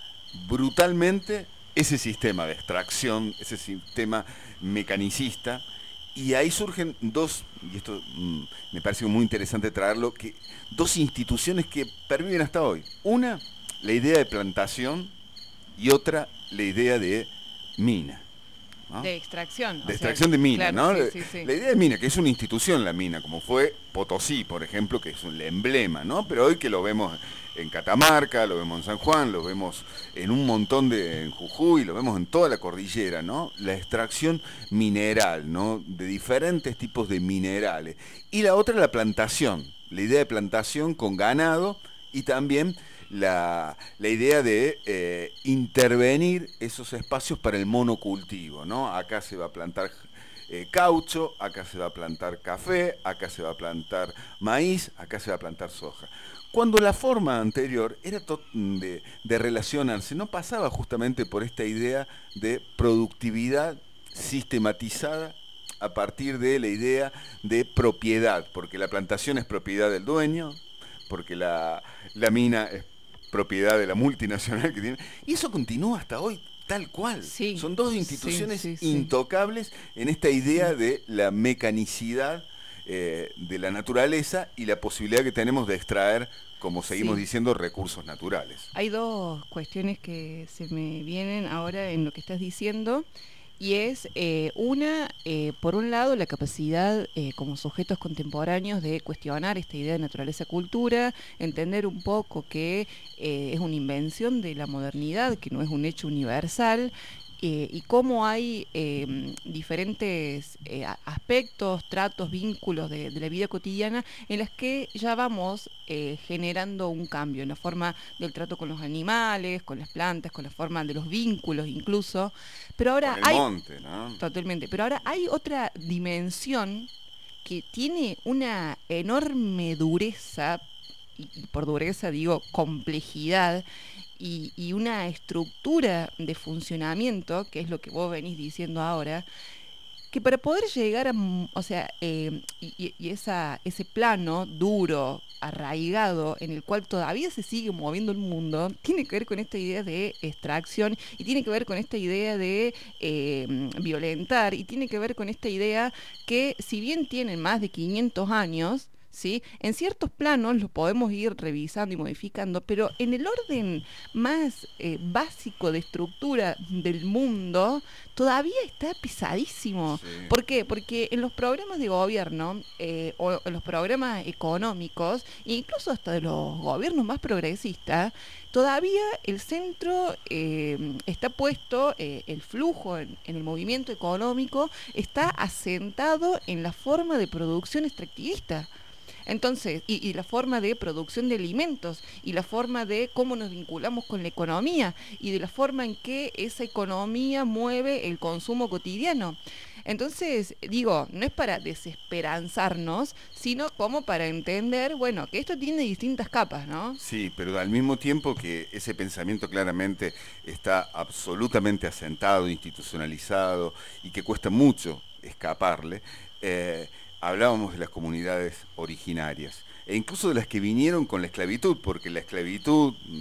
brutalmente ese sistema de extracción, ese sistema mecanicista, y ahí surgen dos, y esto mm, me parece muy interesante traerlo, que dos instituciones que perviven hasta hoy. Una, la idea de plantación, y otra, la idea de mina, ¿no? De extracción. De extracción de mina, claro, ¿no? Sí, sí, sí. La idea de mina, que es una institución la mina, como fue Potosí, por ejemplo, que es un emblema, ¿no? Pero hoy que lo vemos en Catamarca, lo vemos en San Juan, lo vemos en un montón de, en Jujuy, lo vemos en toda la cordillera, ¿no? La extracción mineral, ¿no? De diferentes tipos de minerales. Y la otra, la plantación, la idea de plantación con ganado y también la, la idea de eh, intervenir esos espacios para el monocultivo, ¿no? Acá se va a plantar eh, caucho, acá se va a plantar café, acá se va a plantar maíz, acá se va a plantar soja. Cuando la forma anterior era de, de relacionarse, no pasaba justamente por esta idea de productividad sistematizada a partir de la idea de propiedad, porque la plantación es propiedad del dueño, porque la, la mina es propiedad de la multinacional que tiene, y eso continúa hasta hoy tal cual. Sí, Son dos instituciones sí, sí, sí. intocables en esta idea de la mecanicidad eh, de la naturaleza y la posibilidad que tenemos de extraer, como seguimos Sí. diciendo, recursos naturales. Hay dos cuestiones que se me vienen ahora en lo que estás diciendo, y es eh, una, eh, por un lado, la capacidad eh, como sujetos contemporáneos de cuestionar esta idea de naturaleza-cultura, entender un poco que eh, es una invención de la modernidad, que no es un hecho universal, eh, y cómo hay eh, diferentes eh, aspectos, tratos, vínculos de, de la vida cotidiana en las que ya vamos eh, generando un cambio en la forma del trato con los animales, con las plantas, con la forma de los vínculos incluso. Pero ahora Con el hay... monte, ¿no? Totalmente. Pero ahora hay otra dimensión que tiene una enorme dureza, y, y por dureza digo complejidad, y, y una estructura de funcionamiento, que es lo que vos venís diciendo ahora, que para poder llegar a, o sea, eh, y, y esa, ese plano duro, arraigado, en el cual todavía se sigue moviendo el mundo, tiene que ver con esta idea de extracción, y tiene que ver con esta idea de eh, violentar, y tiene que ver con esta idea que, si bien tienen más de quinientos años, ¿sí? En ciertos planos lo podemos ir revisando y modificando, pero en el orden más eh, básico de estructura del mundo todavía está pisadísimo. Sí. ¿Por qué? Porque en los programas de gobierno eh, o en los programas económicos, incluso hasta de los gobiernos más progresistas, todavía el centro eh, está puesto, eh, el flujo en, en el movimiento económico está asentado en la forma de producción extractivista. Entonces, y, y la forma de producción de alimentos, y la forma de cómo nos vinculamos con la economía, y de la forma en que esa economía mueve el consumo cotidiano. Entonces, digo, no es para desesperanzarnos, sino como para entender, bueno, que esto tiene distintas capas, ¿no? Sí, pero al mismo tiempo que ese pensamiento claramente está absolutamente asentado, institucionalizado, y que cuesta mucho escaparle, eh, hablábamos de las comunidades originarias, e incluso de las que vinieron con la esclavitud, porque la esclavitud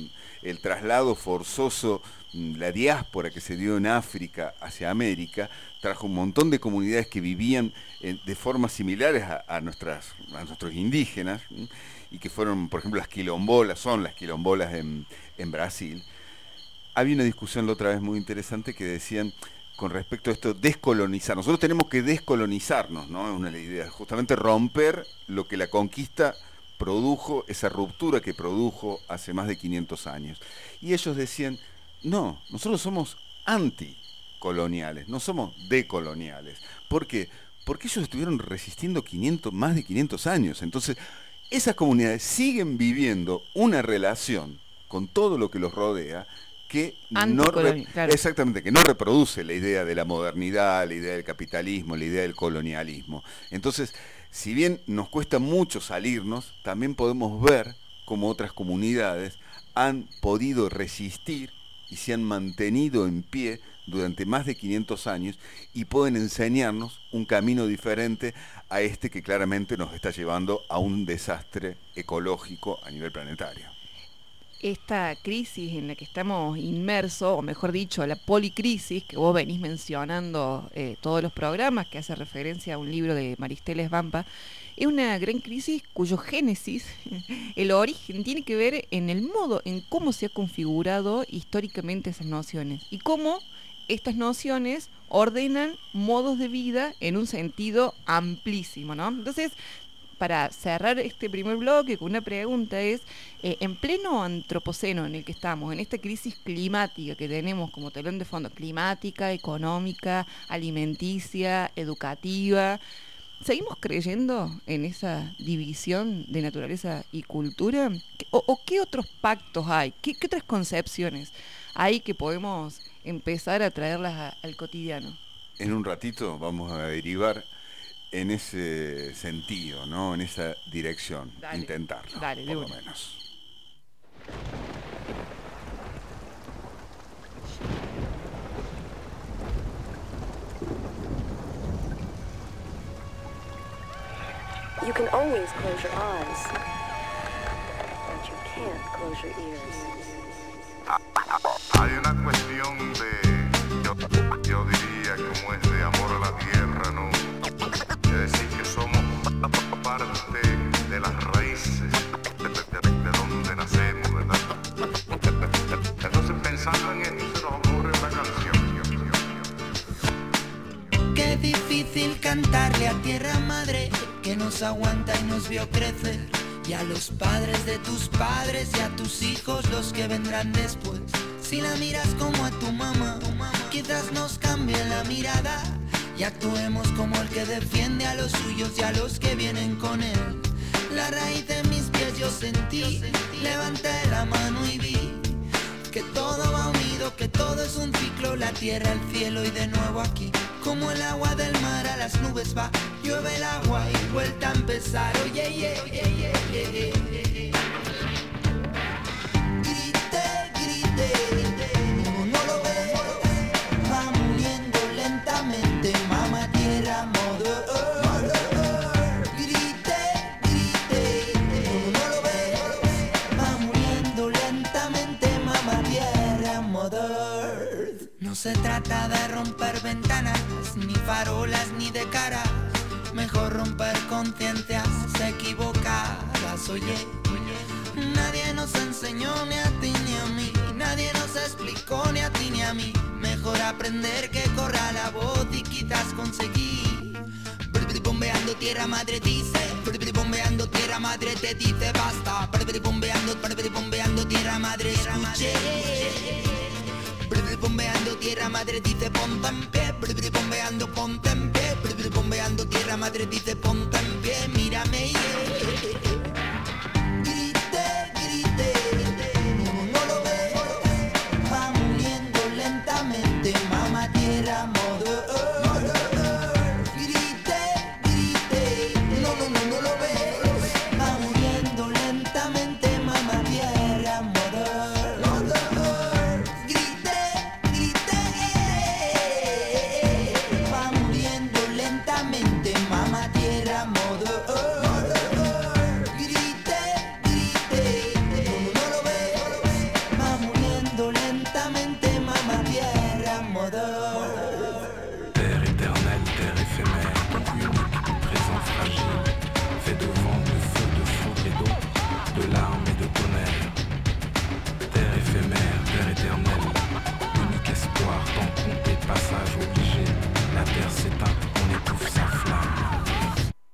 el traslado forzoso, la diáspora que se dio en África hacia América, trajo un montón de comunidades que vivían eh, de formas similares a, a, nuestras, a nuestros indígenas, ¿sí? Y que fueron, por ejemplo, las quilombolas, son las quilombolas en, en Brasil. Había una discusión la otra vez muy interesante que decían, con respecto a esto, descolonizar. Nosotros tenemos que descolonizarnos, ¿no? Es una idea, justamente romper lo que la conquista produjo, esa ruptura que produjo hace más de quinientos años. Y ellos decían, no, nosotros somos anticoloniales, no somos decoloniales. ¿Por qué? Porque ellos estuvieron resistiendo quinientos, más de quinientos años. Entonces, esas comunidades siguen viviendo una relación con todo lo que los rodea, que no, re, claro. exactamente, que no reproduce la idea de la modernidad, la idea del capitalismo, la idea del colonialismo. Entonces, si bien nos cuesta mucho salirnos, también podemos ver cómo otras comunidades han podido resistir y se han mantenido en pie durante más de quinientos años y pueden enseñarnos un camino diferente a este que claramente nos está llevando a un desastre ecológico a nivel planetario. Esta crisis en la que estamos inmersos, o mejor dicho, la policrisis, que vos venís mencionando eh, todos los programas, que hace referencia a un libro de Maristela Svampa, es una gran crisis cuyo génesis, el origen, tiene que ver en el modo, en cómo se ha configurado históricamente esas nociones y cómo estas nociones ordenan modos de vida en un sentido amplísimo, ¿no? Entonces, para cerrar este primer bloque con una pregunta es, eh, en pleno antropoceno en el que estamos, en esta crisis climática que tenemos como telón de fondo, climática, económica, alimenticia, educativa, ¿seguimos creyendo en esa división de naturaleza y cultura? ¿O, o qué otros pactos hay? ¿Qué, qué otras concepciones hay que podemos empezar a traerlas a, al cotidiano? En un ratito vamos a derivar en ese sentido, ¿no? En esa dirección, dale, intentarlo, dale, por lo menos. You can always close your eyes, but you can't close your ears. Hay una cuestión de, yo, yo diría, como es de amor a la tierra, ¿no? De decir que somos parte de las raíces de, de, de, de donde nacemos, ¿verdad? Entonces, pensando en esto, se nos ocurre una canción. Qué difícil cantarle a tierra madre que nos aguanta y nos vio crecer, y a los padres de tus padres y a tus hijos, los que vendrán después. Si la miras como a tu mamá, quizás nos cambie la mirada y actuemos como el que defiende a los suyos y a los que vienen con él. La raíz de mis pies yo sentí, levanté la mano y vi que todo va unido, que todo es un ciclo, la tierra, el cielo y de nuevo aquí. Como el agua del mar a las nubes va, llueve el agua y vuelta a empezar. Oye, oye, oye, oye, oye, oye. Grite, grite, no, no lo ves, va muriendo lentamente, mamá tierra, mother earth. Grite, grite, no, no lo ves, va muriendo lentamente, mamá tierra, mother earth. No se trata de romper ventanas, ni farolas, ni de cara. Mejor romper conciencias equivocadas, oye. Nadie nos enseñó ni a ti ni a mí, nadie nos explicó ni a ti ni a mí. Mejor aprender que corra la voz y quizás conseguir. Bombeando tierra madre dice, bombeando tierra madre te dice basta. Bombeando, bombeando tierra madre escuche. Bombeando tierra madre dice ponte en pie, bombeando ponte en pie, bombeando tierra madre dice ponte en pie, mírame yeah. Grite, grite, no, no lo ves, va muriendo lentamente, mamá tierra, mother earth. Grite, grite, no, no, no, no lo ves, va muriendo lentamente, mamá tierra, mother earth. Va muriendo lentamente, mamá tierra, amor.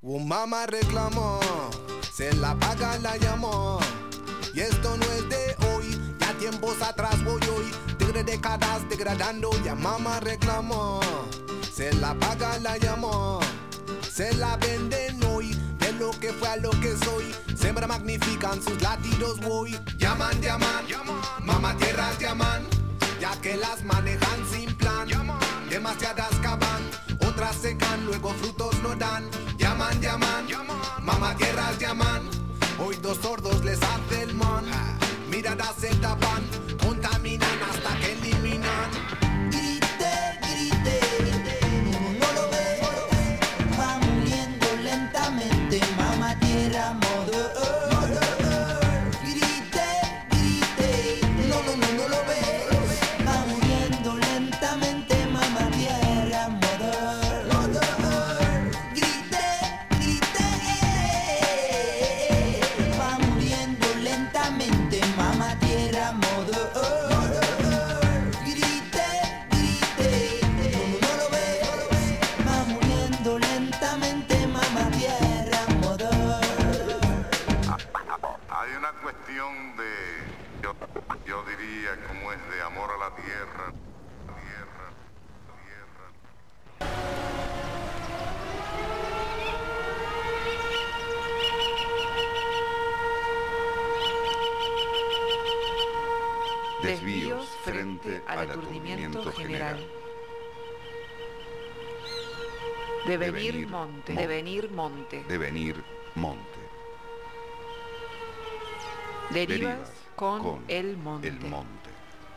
Un mamá reclamó, se la paga la llamó. Y esto no es de hoy, ya tiempos atrás voy hoy. Tigre décadas degradando, ya mamá reclamó. Se la paga la llamó, se la venden hoy. De lo que fue a lo que soy, siempre magnifican sus latidos voy. Llaman, llaman, mamá tierras llaman, ya que las manejan sin plan. Demasiadas cavan, otras secan, luego frutos no dan. Llaman, llaman, mamá tierras llaman. Hoy dos sordos les hace el man. Miradas se tapan, contaminan hasta que eliminan. Grite, grite, no lo ves, va muriendo lentamente, mamá tierra, mother earth. Grite, grite, no, no, no, no lo ves, va muriendo lentamente, mamá tierra, mother earth. Grite, grite, va muriendo lentamente, mamá tierra, mother earth. Grite, grite, no, no, no lo ves, va muriendo lentamente, mamá tierra, mother earth. Hay una cuestión de, yo, yo diría, como es de amor a la tierra, tierra, tierra. Desvíos frente al aturdimiento general. Devenir Devenir monte. monte. Devenir monte. Devenir monte. Derivas Derivas con, con el monte. El monte.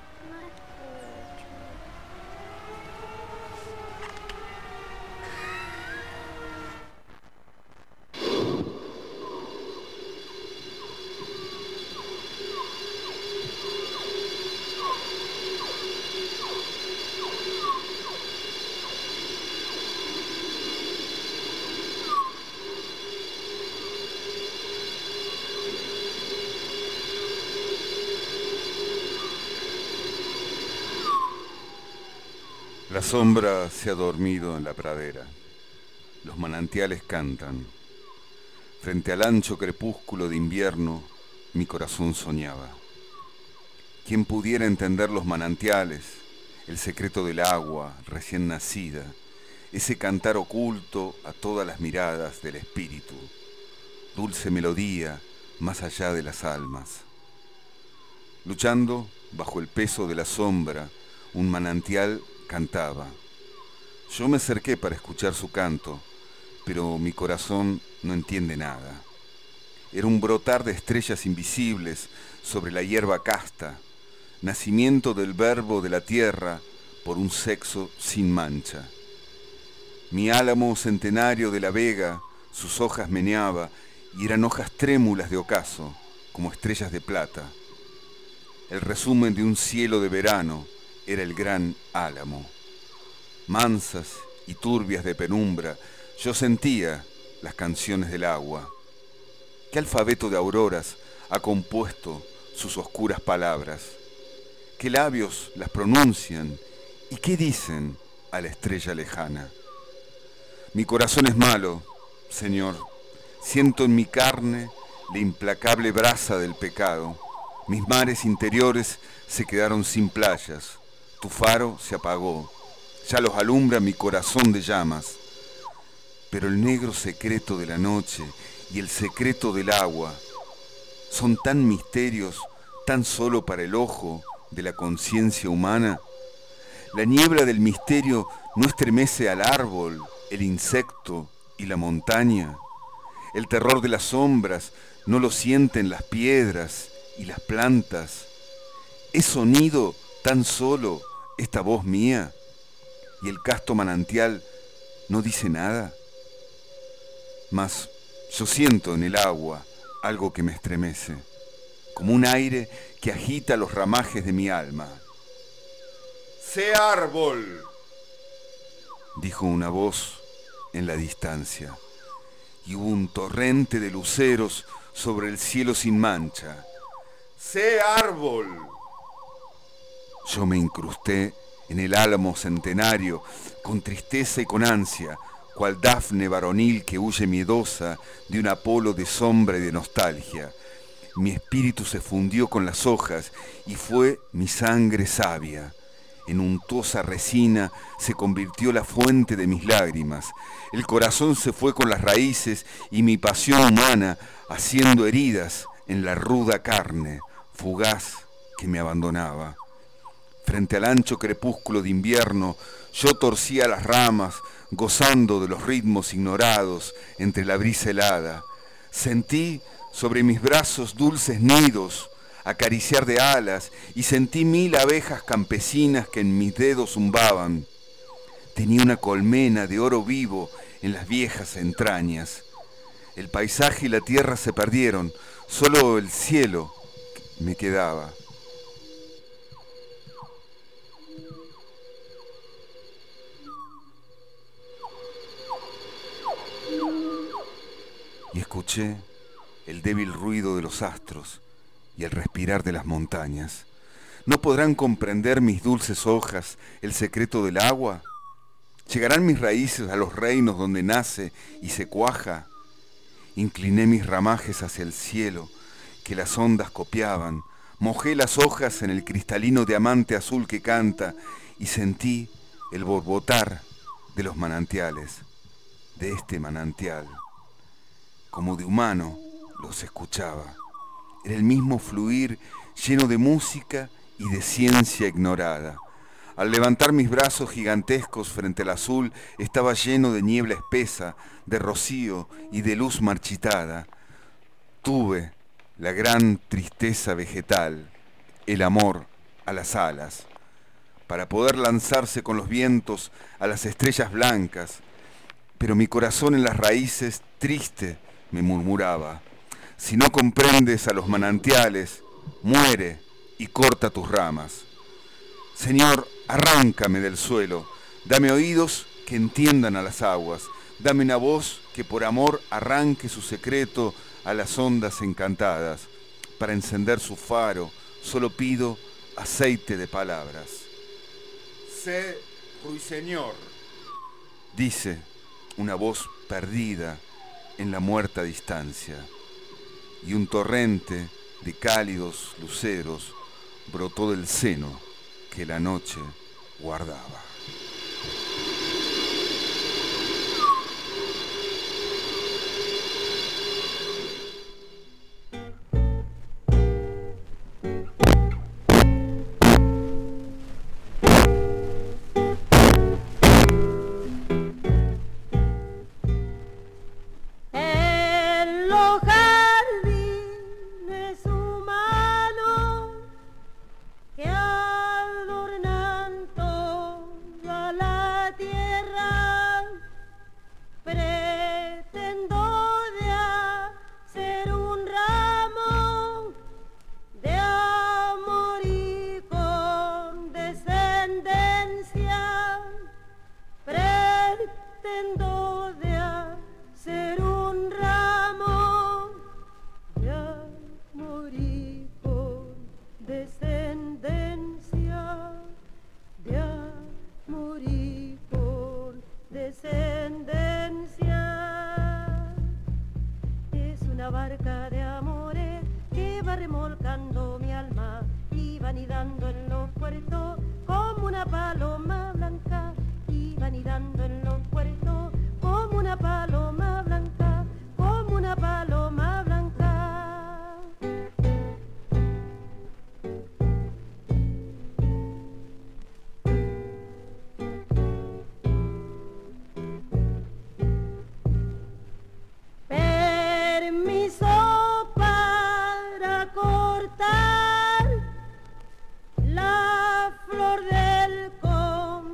La sombra se ha dormido en la pradera. Los manantiales cantan. Frente al ancho crepúsculo de invierno, mi corazón soñaba. ¿Quién pudiera entender los manantiales, el secreto del agua recién nacida, ese cantar oculto a todas las miradas del espíritu, dulce melodía más allá de las almas? Luchando bajo el peso de la sombra, un manantial cantaba. Yo me acerqué para escuchar su canto, pero mi corazón no entiende nada. Era un brotar de estrellas invisibles sobre la hierba casta, nacimiento del verbo de la tierra por un sexo sin mancha. Mi álamo centenario de la vega, sus hojas meneaba, y eran hojas trémulas de ocaso, como estrellas de plata. El resumen de un cielo de verano era el gran álamo. Mansas y turbias de penumbra, yo sentía las canciones del agua. ¿Qué alfabeto de auroras ha compuesto sus oscuras palabras? ¿Qué labios las pronuncian y qué dicen a la estrella lejana? Mi corazón es malo, Señor. Siento en mi carne la implacable brasa del pecado. Mis mares interiores se quedaron sin playas. Tu faro se apagó, ya los alumbra mi corazón de llamas. Pero el negro secreto de la noche y el secreto del agua son tan misterios, tan solo para el ojo de la conciencia humana. La niebla del misterio no estremece al árbol, el insecto y la montaña. El terror de las sombras no lo sienten las piedras y las plantas. ¿Es sonido tan solo esta voz mía? ¿Y el casto manantial no dice nada? Mas yo siento en el agua algo que me estremece, como un aire que agita los ramajes de mi alma. ¡Sé árbol!, dijo una voz en la distancia, y hubo un torrente de luceros sobre el cielo sin mancha. ¡Sé árbol! Yo me incrusté en el álamo centenario, con tristeza y con ansia, cual Dafne varonil que huye miedosa de un Apolo de sombra y de nostalgia. Mi espíritu se fundió con las hojas y fue mi sangre sabia. En untuosa resina se convirtió la fuente de mis lágrimas. El corazón se fue con las raíces y mi pasión humana haciendo heridas en la ruda carne, fugaz que me abandonaba. Frente al ancho crepúsculo de invierno, yo torcía las ramas, gozando de los ritmos ignorados entre la brisa helada. Sentí sobre mis brazos dulces nidos, acariciar de alas, y sentí mil abejas campesinas que en mis dedos zumbaban. Tenía una colmena de oro vivo en las viejas entrañas. El paisaje y la tierra se perdieron, solo el cielo me quedaba. Y escuché el débil ruido de los astros y el respirar de las montañas. ¿No podrán comprender mis dulces hojas el secreto del agua? ¿Llegarán mis raíces a los reinos donde nace y se cuaja? Incliné mis ramajes hacia el cielo, que las ondas copiaban, mojé las hojas en el cristalino diamante azul que canta y sentí el borbotar de los manantiales, de este manantial. Como de humano los escuchaba. Era el mismo fluir lleno de música y de ciencia ignorada. Al levantar mis brazos gigantescos frente al azul, estaba lleno de niebla espesa, de rocío y de luz marchitada. Tuve la gran tristeza vegetal, el amor a las alas, para poder lanzarse con los vientos a las estrellas blancas, pero mi corazón en las raíces triste me murmuraba: si no comprendes a los manantiales, muere y corta tus ramas. Señor, arráncame del suelo, dame oídos que entiendan a las aguas, dame una voz que por amor arranque su secreto a las ondas encantadas. Para encender su faro, solo pido aceite de palabras. Sé ruiseñor, dice una voz perdida en la muerta distancia, y un torrente de cálidos luceros brotó del seno que la noche guardaba. La flor del con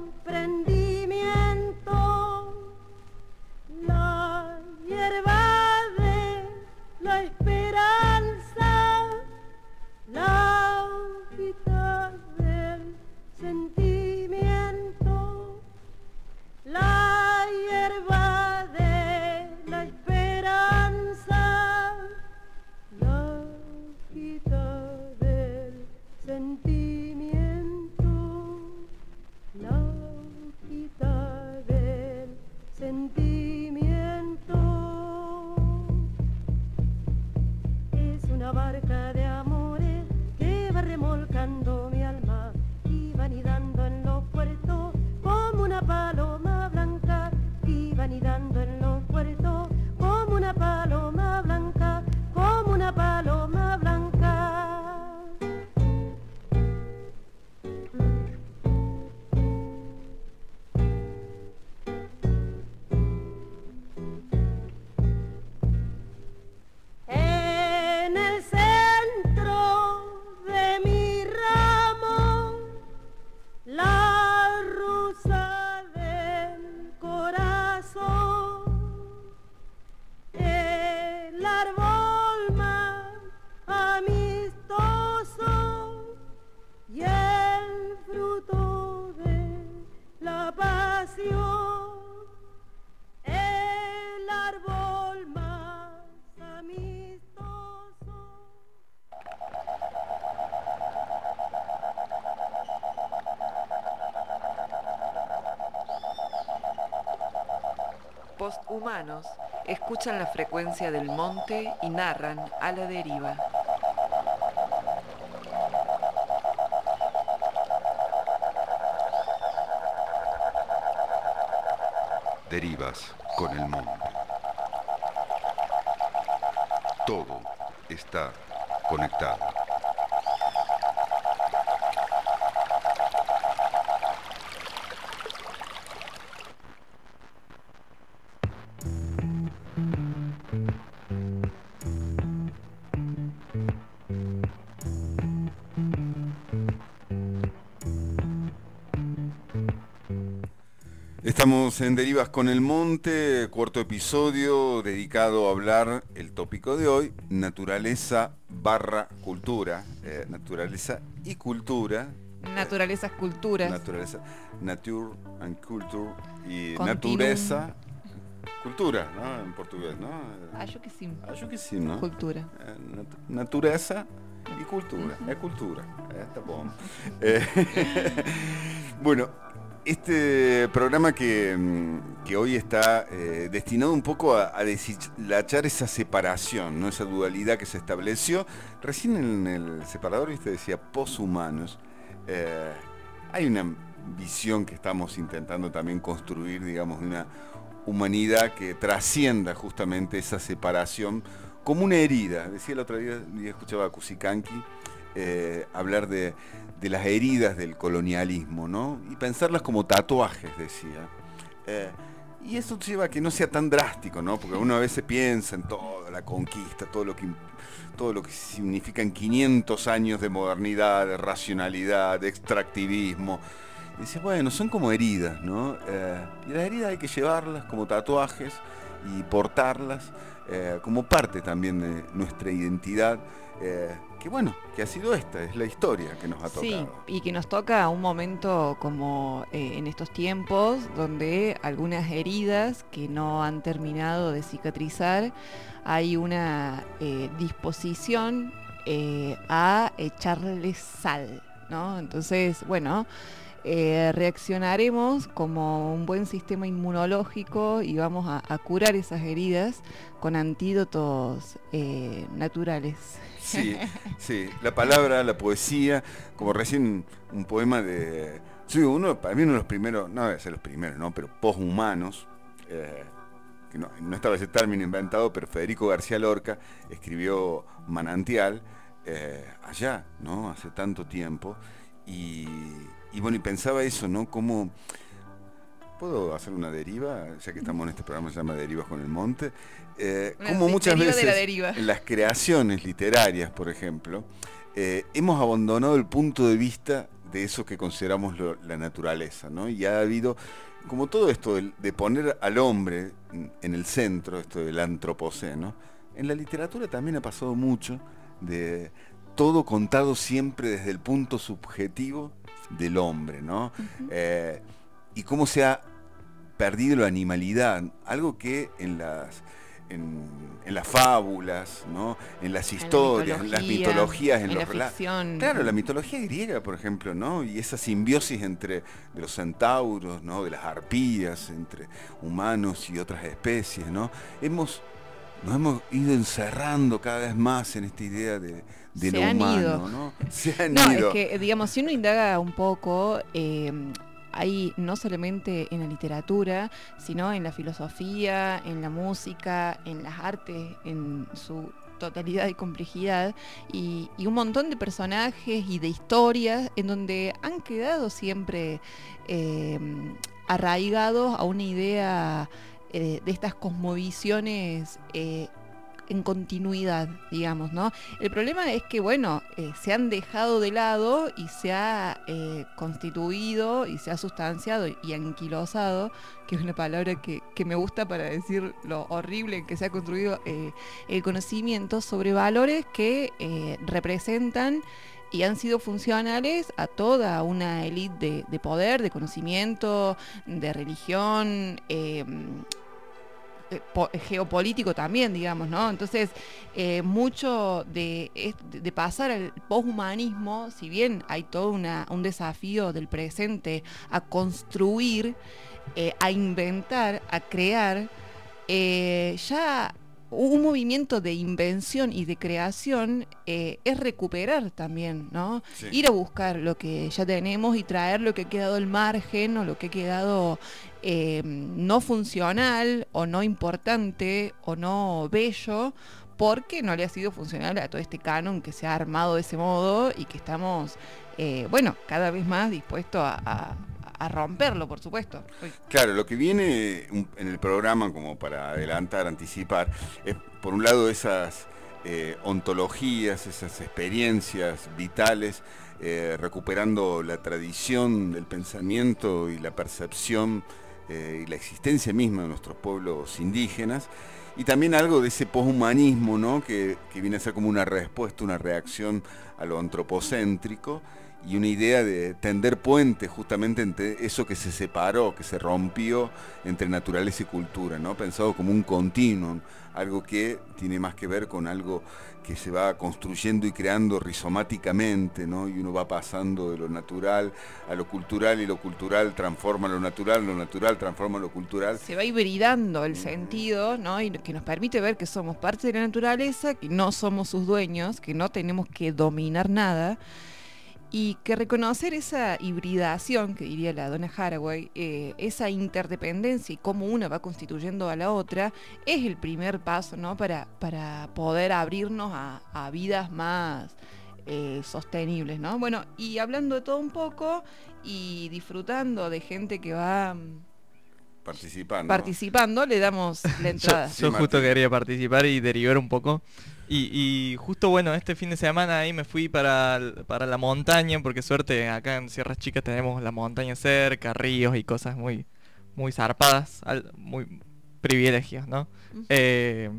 sentimiento. Es una barca de amores que va remolcando mi alma y va nidando en los puertos como una paloma blanca, y va nidando en los puertos como una paloma blanca, como una paloma blanca. En el centro de mi ramo, la rosa del corazón, el árbol más amistoso y el fruto de la pasión, el árbol más amistoso. Posthumanos escuchan la frecuencia del monte y narran a la deriva. Derivas con el monte. Todo está conectado. Estamos en Derivas con el Monte, cuarto episodio dedicado a hablar el tópico de hoy, naturaleza barra cultura, eh, naturaleza y cultura. Naturalezas, culturas. Naturaleza, nature and culture y Continuum. natureza, cultura, ¿no? En portugués, ¿no? Acho que sí. Acho que sí, ¿no? Cultura. Eh, nat- natureza y cultura, es cultura, eh, está bom. Eh, bueno, este programa que, mm, que hoy está eh, destinado un poco a, a deshilachar esa separación, ¿no? Esa dualidad que se estableció. Recién en el separador, viste, decía poshumanos. Eh, hay una visión que estamos intentando también construir, digamos, de una humanidad que trascienda justamente esa separación como una herida. Decía el otro día, día escuchaba a Cusicanqui eh, hablar de, de las heridas del colonialismo, ¿no? Y pensarlas como tatuajes, decía. Eh, y eso lleva a que no sea tan drástico, ¿no? Porque uno a veces piensa en toda la conquista, todo lo que, todo lo que significan quinientos años de modernidad, de racionalidad, de extractivismo. Y dice, bueno, son como heridas, ¿no? Eh, y las heridas hay que llevarlas como tatuajes y portarlas eh, como parte también de nuestra identidad, eh, que bueno, que ha sido esta, es la historia que nos ha tocado. Sí, y que nos toca un momento como eh, en estos tiempos donde algunas heridas que no han terminado de cicatrizar, hay una eh, disposición eh, a echarle sal, ¿no? Entonces, bueno, eh, reaccionaremos como un buen sistema inmunológico y vamos a, a curar esas heridas con antídotos eh, naturales. Sí, sí, la palabra, la poesía, como recién un poema de... Sí, uno, para mí uno de los primeros, no debe ser los primeros, ¿no? Pero poshumanos, eh, que no, no estaba ese término inventado, pero Federico García Lorca escribió Manantial eh, allá, ¿no? Hace tanto tiempo. Y, y bueno, y pensaba eso, ¿no? Como... ¿Puedo hacer una deriva? Ya que estamos en este programa, se llama Derivas con el Monte. Eh, Una como muchas deriva de la veces deriva. en las creaciones literarias, por ejemplo, eh, hemos abandonado el punto de vista de eso que consideramos lo, la naturaleza, ¿no? Y ha habido, como todo esto de, de poner al hombre en el centro, esto del antropoceno, en la literatura también ha pasado mucho de todo contado siempre desde el punto subjetivo del hombre, ¿no? Uh-huh. Eh, y cómo se ha perdido la animalidad, algo que en las en, en las fábulas, ¿no? En las historias, en, la mitología, en las mitologías, en, en los relatos. Claro, la mitología griega, por ejemplo, ¿no? Y esa simbiosis entre de los centauros, ¿no? De las arpías, entre humanos y otras especies, ¿no? Hemos, nos hemos ido encerrando cada vez más en esta idea de, de lo humano, ido. ¿no? Se han no, ido. Es que, digamos, si uno indaga un poco... Eh, hay no solamente en la literatura, sino en la filosofía, en la música, en las artes, en su totalidad y complejidad, y, y un montón de personajes y de historias en donde han quedado siempre eh, arraigados a una idea eh, de estas cosmovisiones eh, en continuidad, digamos, ¿no? El problema es que, bueno, eh, se han dejado de lado y se ha eh, constituido y se ha sustanciado y anquilosado, que es una palabra que, que me gusta para decir lo horrible que se ha construido eh, el conocimiento sobre valores que eh, representan y han sido funcionales a toda una élite de, de poder, de conocimiento, de religión, eh, geopolítico también, digamos, ¿no? Entonces, eh, mucho de, de pasar al poshumanismo, si bien hay todo una, un desafío del presente a construir, eh, a inventar, a crear, eh, ya un movimiento de invención y de creación eh, es recuperar también, ¿no? Sí. Ir a buscar lo que ya tenemos y traer lo que ha quedado al margen o lo que ha quedado eh, no funcional o no importante o no bello, porque no le ha sido funcional a todo este canon que se ha armado de ese modo y que estamos, eh, bueno, cada vez más dispuestos a... a a romperlo, por supuesto. Claro, lo que viene en el programa, como para adelantar, anticipar, es por un lado esas eh, ontologías, esas experiencias vitales, eh, recuperando la tradición del pensamiento y la percepción eh, y la existencia misma de nuestros pueblos indígenas, y también algo de ese poshumanismo, ¿no? que, que viene a ser como una respuesta, una reacción a lo antropocéntrico, y una idea de tender puentes justamente entre eso que se separó, que se rompió entre naturaleza y cultura, ¿no? Pensado como un continuum, algo que tiene más que ver con algo que se va construyendo y creando rizomáticamente, ¿no? Y uno va pasando de lo natural a lo cultural, y lo cultural transforma lo natural, lo natural transforma lo cultural. Se va hibridando el sentido, ¿no? Y que nos permite ver que somos parte de la naturaleza, que no somos sus dueños, que no tenemos que dominar nada. Y que reconocer esa hibridación, que diría la Donna Haraway, eh, esa interdependencia y cómo una va constituyendo a la otra, es el primer paso, ¿no? Para, para poder abrirnos a, a vidas más eh, sostenibles, ¿no? Bueno, y hablando de todo un poco y disfrutando de gente que va participando, participando le damos la entrada. Yo, yo justo quería participar y derivar un poco. Y, y justo, bueno, este fin de semana ahí me fui para, para la montaña, porque suerte, acá en Sierras Chicas tenemos la montaña cerca, ríos y cosas muy, muy zarpadas, muy privilegios, ¿no? Uh-huh. Eh,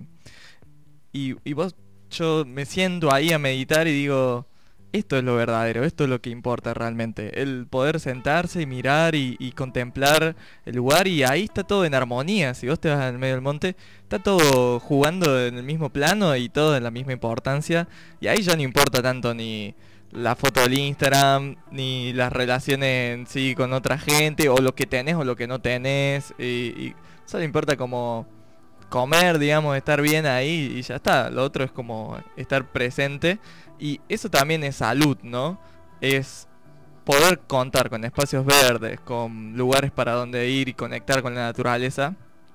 y, y vos, yo me siento ahí a meditar y digo, esto es lo verdadero, esto es lo que importa realmente, el poder sentarse y mirar y, y contemplar el lugar, y ahí está todo en armonía. Si vos te vas al medio del monte, está todo jugando en el mismo plano y todo en la misma importancia, y ahí ya no importa tanto ni la foto del Instagram, ni las relaciones en sí con otra gente, o lo que tenés o lo que no tenés, y, y solo importa como comer, digamos, estar bien ahí y ya está. Lo otro es como estar presente, y eso también es salud, ¿no? Es poder contar con espacios verdes, con lugares para donde ir y conectar con la naturaleza.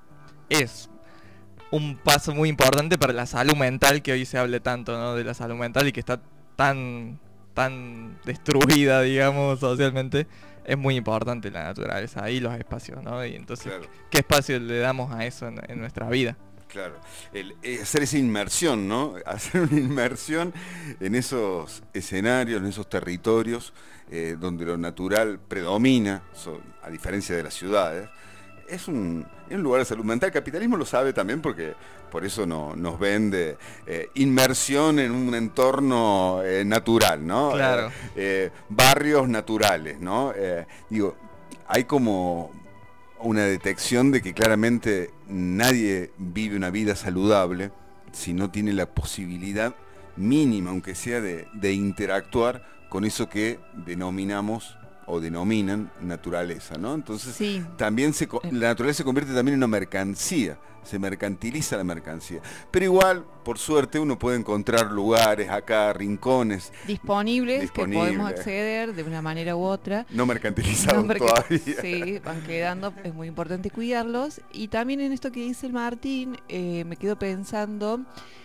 Es un paso muy importante para la salud mental, que hoy se hable tanto, ¿no? De la salud mental, y que está tan, tan destruida, digamos, socialmente. Es muy importante la naturaleza y los espacios, ¿no? Y entonces, claro, ¿qué espacio le damos a eso en, en nuestra vida? Claro, el, hacer esa inmersión, ¿no? Hacer una inmersión en esos escenarios, en esos territorios eh, donde lo natural predomina, so, a diferencia de las ciudades. Es un, es un lugar de salud mental. El capitalismo lo sabe también, porque por eso no, nos vende eh, inmersión en un entorno eh, natural, ¿no? Claro. Eh, eh, barrios naturales, ¿no? Eh, digo, hay como una detección de que claramente nadie vive una vida saludable si no tiene la posibilidad mínima, aunque sea de, de interactuar con eso que denominamos o denominan naturaleza, ¿no? Entonces, Sí. también se, la naturaleza se convierte también en una mercancía, se mercantiliza la mercancía. Pero igual, por suerte, uno puede encontrar lugares acá, rincones Disponibles, Disponible. que podemos acceder de una manera u otra. no mercantilizados No, porque- todavía. Sí, van quedando, es muy importante cuidarlos. Y también en esto que dice el Martín, eh, me quedo pensando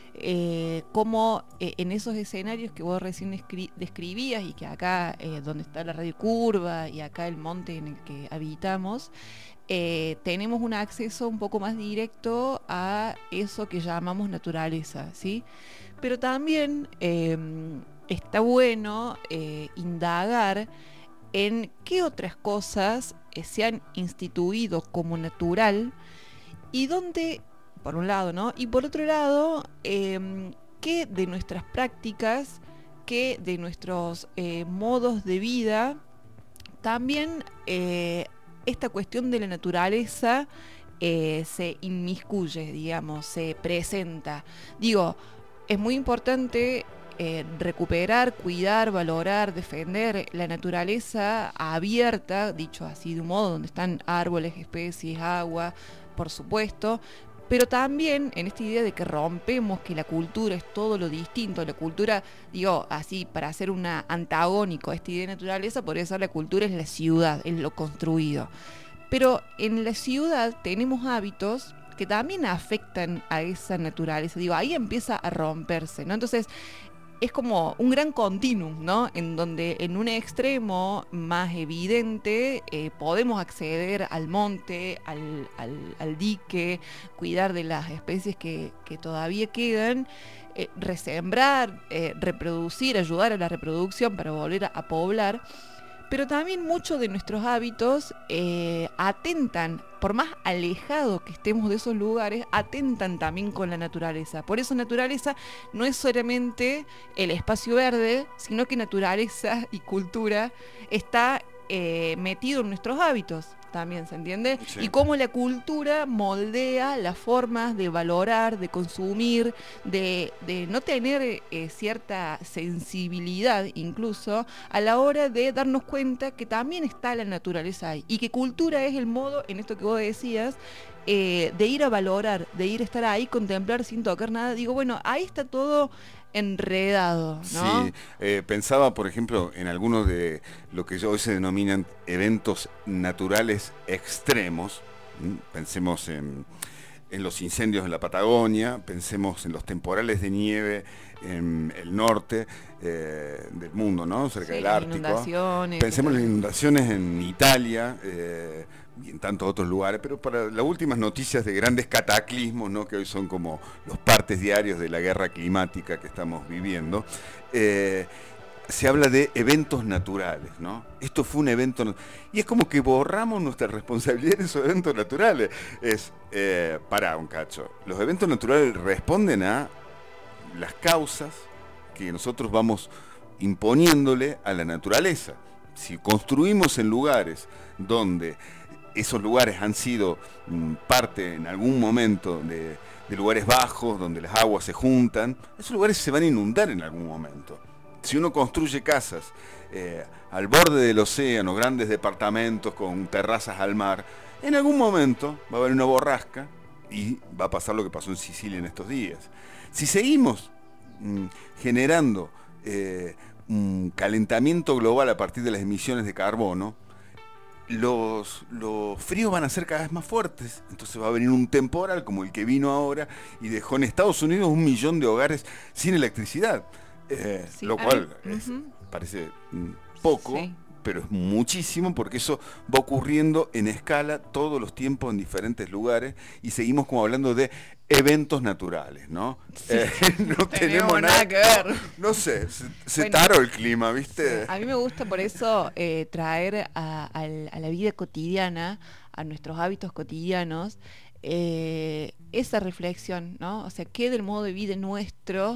eh, cómo eh, en esos escenarios que vos recién escri- describías y que acá, eh, donde está la Radio Curva y acá el monte en el que habitamos, eh, tenemos un acceso un poco más directo a eso que llamamos naturaleza, ¿sí? Pero también eh, está bueno eh, indagar en qué otras cosas eh, se han instituido como natural y dónde, por un lado, ¿no? Y por otro lado, eh, qué de nuestras prácticas, qué de nuestros eh, modos de vida, también eh, esta cuestión de la naturaleza eh, se inmiscuye, digamos, se presenta. Digo, es muy importante eh, recuperar, cuidar, valorar, defender la naturaleza abierta, dicho así de un modo, donde están árboles, especies, agua, por supuesto, pero también en esta idea de que rompemos, que la cultura es todo lo distinto, la cultura, digo, así, para hacer una antagónico a esta idea de naturaleza, podría ser la cultura es la ciudad, es lo construido. Pero en la ciudad tenemos hábitos que también afectan a esa naturaleza, digo, ahí empieza a romperse, ¿no? Entonces, es como un gran continuum, ¿no? En donde en un extremo más evidente eh, podemos acceder al monte, al, al, al dique, cuidar de las especies que, que todavía quedan, eh, resembrar, eh, reproducir, ayudar a la reproducción para volver a, a poblar. Pero también muchos de nuestros hábitos eh, atentan, por más alejados que estemos de esos lugares, atentan también con la naturaleza. Por eso naturaleza no es solamente el espacio verde, sino que naturaleza y cultura está eh, metido en nuestros hábitos también, ¿se entiende? Sí. Y cómo la cultura moldea las formas de valorar, de consumir, de, de no tener eh, cierta sensibilidad incluso a la hora de darnos cuenta que también está la naturaleza ahí y que cultura es el modo, en esto que vos decías, eh, de ir a valorar, de ir a estar ahí, contemplar sin tocar nada. Digo, bueno, ahí está todo enredado, ¿no? Sí, eh, pensaba, por ejemplo, en algunos de lo que hoy se denominan eventos naturales extremos. ¿Mm? Pensemos en, en los incendios en la Patagonia, pensemos en los temporales de nieve en el norte eh, del mundo, ¿no? Cerca Sí, del Ártico. inundaciones, Pensemos en las etcétera. inundaciones en Italia eh, y en tantos otros lugares, pero para las últimas noticias de grandes cataclismos, ¿no? Que hoy son como los partes diarios de la guerra climática que estamos viviendo, eh, se habla de eventos naturales, ¿no? Esto fue un evento, na- y es como que borramos nuestra responsabilidad en esos eventos naturales. Es, eh, pará un cacho, los eventos naturales responden a las causas que nosotros vamos imponiéndole a la naturaleza. Si construimos en lugares donde esos lugares han sido mm, parte en algún momento de, de lugares bajos, donde las aguas se juntan, esos lugares se van a inundar en algún momento. Si uno construye casas eh, al borde del océano, grandes departamentos con terrazas al mar, en algún momento va a haber una borrasca y va a pasar lo que pasó en Sicilia en estos días. Si seguimos mm, generando eh, un calentamiento global a partir de las emisiones de carbono, los, los fríos van a ser cada vez más fuertes. Entonces va a venir un temporal como el que vino ahora y dejó en Estados Unidos un millón de hogares sin electricidad. Eh, Sí, lo a cual mí- es- ujú. parece mm, poco, Sí. pero es muchísimo, porque eso va ocurriendo en escala todos los tiempos en diferentes lugares y seguimos como hablando de eventos naturales, ¿no? Sí. Eh, no tenemos tenemos nada nada que ver. No sé, se, se Bueno, taró el clima, ¿viste? A mí me gusta por eso eh, traer a, al- a la vida cotidiana, a nuestros hábitos cotidianos, eh, esa reflexión, ¿no? O sea, qué del modo de vida nuestro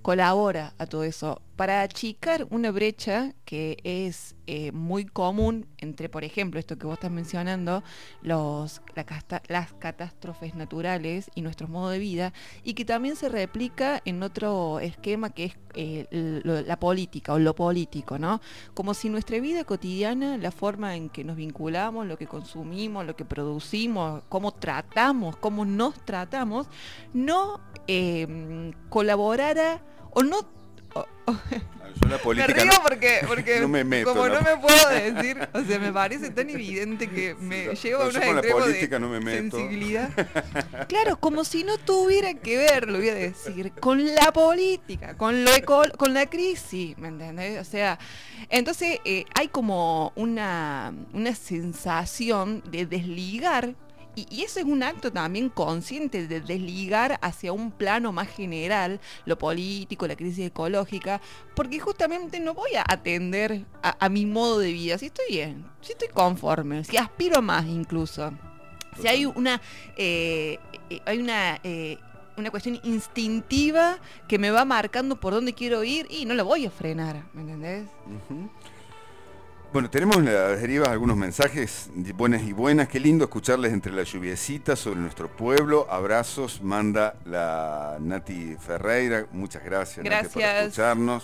colabora a todo eso para achicar una brecha que es eh, muy común entre, por ejemplo, esto que vos estás mencionando, los, la casta, las catástrofes naturales y nuestros modos de vida, y que también se replica en otro esquema que es eh, lo, la política o lo político, ¿no? Como si nuestra vida cotidiana, la forma en que nos vinculamos, lo que consumimos, lo que producimos, cómo tratamos, cómo nos tratamos, no eh, colaborara o no... O, o, Yo la política me río no, porque, porque no me meto, como no. no me puedo decir, o sea, me parece tan evidente que me Sí, lleva a no, yo unos con la extremos política de no me meto. sensibilidad. Claro, como si no tuviera que ver, lo voy a decir, con la política, con lo eco- con la crisis, ¿me entendés? O sea, entonces eh, hay como una, una sensación de desligar. Y, y eso es un acto también consciente de desligar hacia un plano más general lo político, la crisis ecológica, porque justamente no voy a atender a, a mi modo de vida. Si estoy bien, si estoy conforme, si aspiro a más incluso, si hay una eh, eh, hay una eh, una cuestión instintiva que me va marcando por dónde quiero ir y no la voy a frenar, ¿me entendés? Uh-huh. Bueno, tenemos en las derivas algunos mensajes buenas y buenas. Qué lindo escucharles entre la lluviecita sobre nuestro pueblo. Abrazos, manda la Nati Ferreira. Muchas gracias, Gracias. Nati, por escucharnos.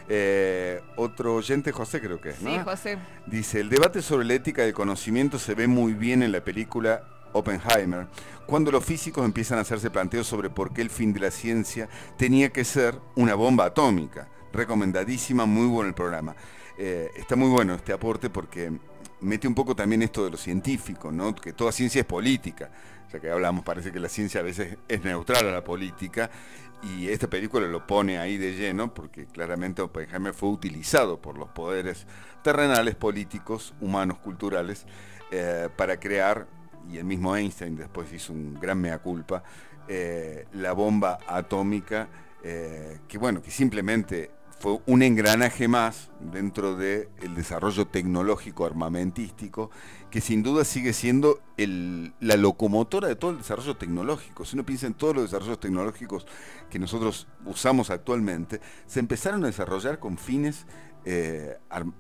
Eh, otro oyente, José creo que es, ¿no? Sí, José. Dice, el debate sobre la ética del conocimiento se ve muy bien en la película Oppenheimer, cuando los físicos empiezan a hacerse planteos sobre por qué el fin de la ciencia tenía que ser una bomba atómica. Recomendadísima, muy bueno el programa. Eh, está muy bueno este aporte porque mete un poco también esto de lo científico, ¿no? Que toda ciencia es política. Ya que hablamos, parece que la ciencia a veces es neutral a la política, y esta película lo pone ahí de lleno porque claramente Oppenheimer fue utilizado por los poderes terrenales, políticos, humanos, culturales, eh, para crear, y el mismo Einstein después hizo un gran mea culpa, eh, la bomba atómica, eh, que bueno, que simplemente fue un engranaje más dentro del desarrollo tecnológico armamentístico, que sin duda sigue siendo el, la locomotora de todo el desarrollo tecnológico. Si uno piensa en todos los desarrollos tecnológicos que nosotros usamos actualmente, se empezaron a desarrollar con fines eh,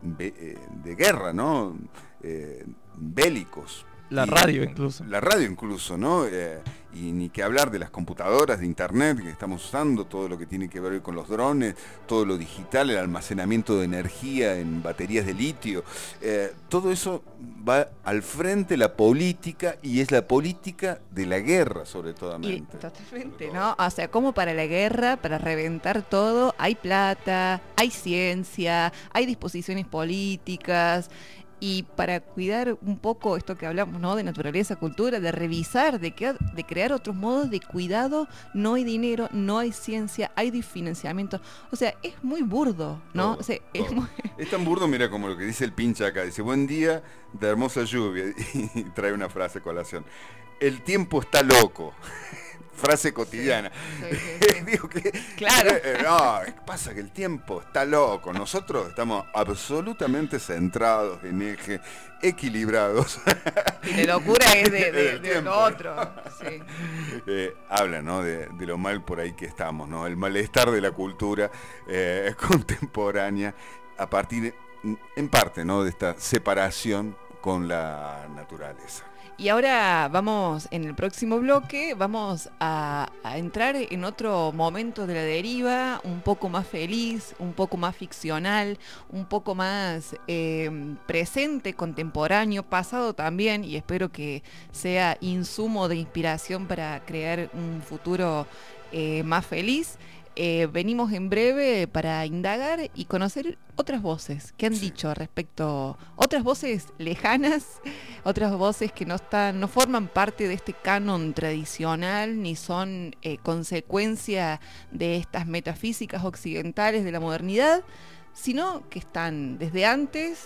de guerra, ¿no? Eh, bélicos. La Y radio incluso. La radio incluso, ¿no? Eh, y ni que hablar de las computadoras, de internet que estamos usando, todo lo que tiene que ver con los drones, todo lo digital, el almacenamiento de energía en baterías de litio. Eh, todo eso va al frente la política, y es la política de la guerra sobre todo. Y, totalmente, ¿no? O sea, como para la guerra, para reventar todo, hay plata, hay ciencia, hay disposiciones políticas. Y para cuidar un poco esto que hablamos, ¿no? De naturaleza, cultura, de revisar, de, que, de crear otros modos de cuidado, no hay dinero, no hay ciencia, hay desfinanciamiento. O sea, es muy burdo, ¿no? Todo, o sea, todo. es, muy... es tan burdo, mira, como lo que dice el pincha acá. Dice, buen día de hermosa lluvia. Y trae una frase a colación. El tiempo está loco. Frase cotidiana. Sí, sí, sí. Digo que, claro. Eh, no, pasa que el tiempo está loco. Nosotros estamos absolutamente centrados en eje, equilibrados. Y la locura es de, de, El de tiempo. lo otro. Sí. Eh, habla, ¿no? de, de lo mal por ahí que estamos, ¿no? El malestar de la cultura eh, contemporánea a partir, en parte, ¿no? De esta separación con la naturaleza. Y ahora vamos, en el próximo bloque, vamos a, a entrar en otro momento de la deriva, un poco más feliz, un poco más ficcional, un poco más eh, presente, contemporáneo, pasado también, y espero que sea insumo de inspiración para crear un futuro eh, más feliz. Eh, venimos en breve para indagar y conocer otras voces que han Sí. dicho respecto, otras voces lejanas, otras voces que no están, no forman parte de este canon tradicional ni son eh, consecuencia de estas metafísicas occidentales de la modernidad, sino que están desde antes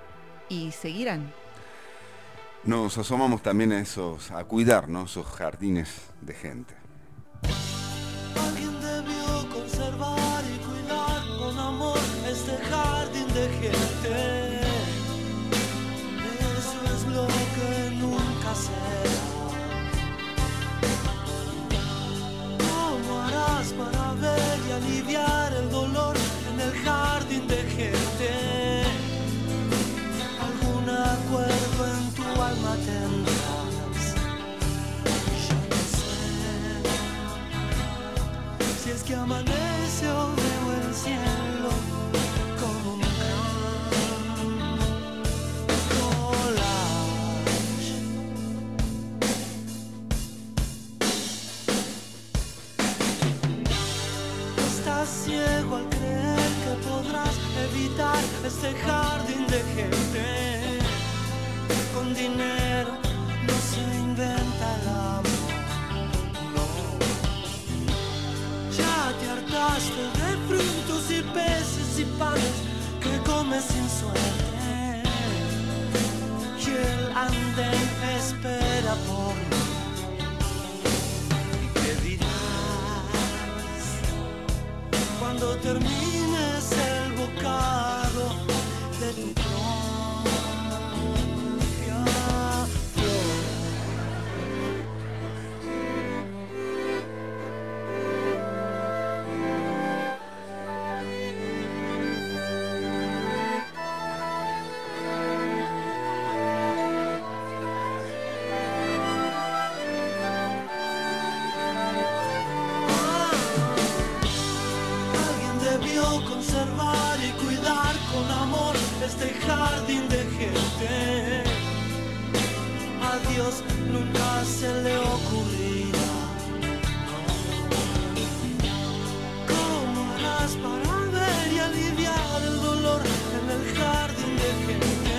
y seguirán. Nos asomamos también a esos, a cuidar, ¿no? Esos jardines de gente. Alguien debió conservar y cuidar con amor este jardín de gente. Eso es lo que nunca será. ¿Cómo harás para ver y aliviar es que amanece o veo el cielo como un gran collage. Estás ciego al creer que podrás evitar este jardín de gente. Con dinero no se inventa el amor, no. Ya te hartaste de frutos y peces y panes que comes sin suerte. Y el andén espera por mí. ¿Y qué dirás cuando termines el bocado de tu propia flor? Alguien debió conservar y cuidar con amor este jardín de gente. A Dios nunca se le ocurrirá. ¿Cómo harás para ver y aliviar el dolor en el jardín de gente?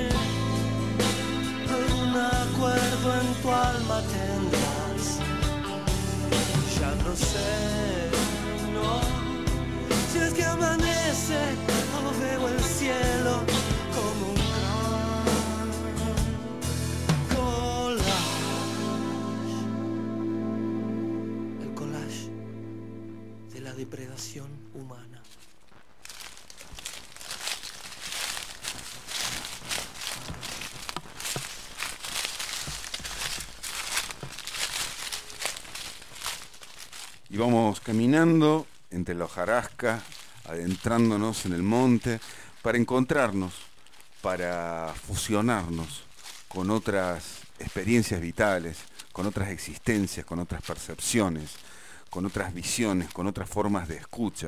Algún acuerdo en tu alma tendrás. Ya no sé, no. Si es que amanece o veo el cielo como un gran collage. El collage de la depredación humana. Y vamos caminando entre la hojarasca, adentrándonos en el monte, para encontrarnos, para fusionarnos con otras experiencias vitales, con otras existencias, con otras percepciones, con otras visiones, con otras formas de escucha.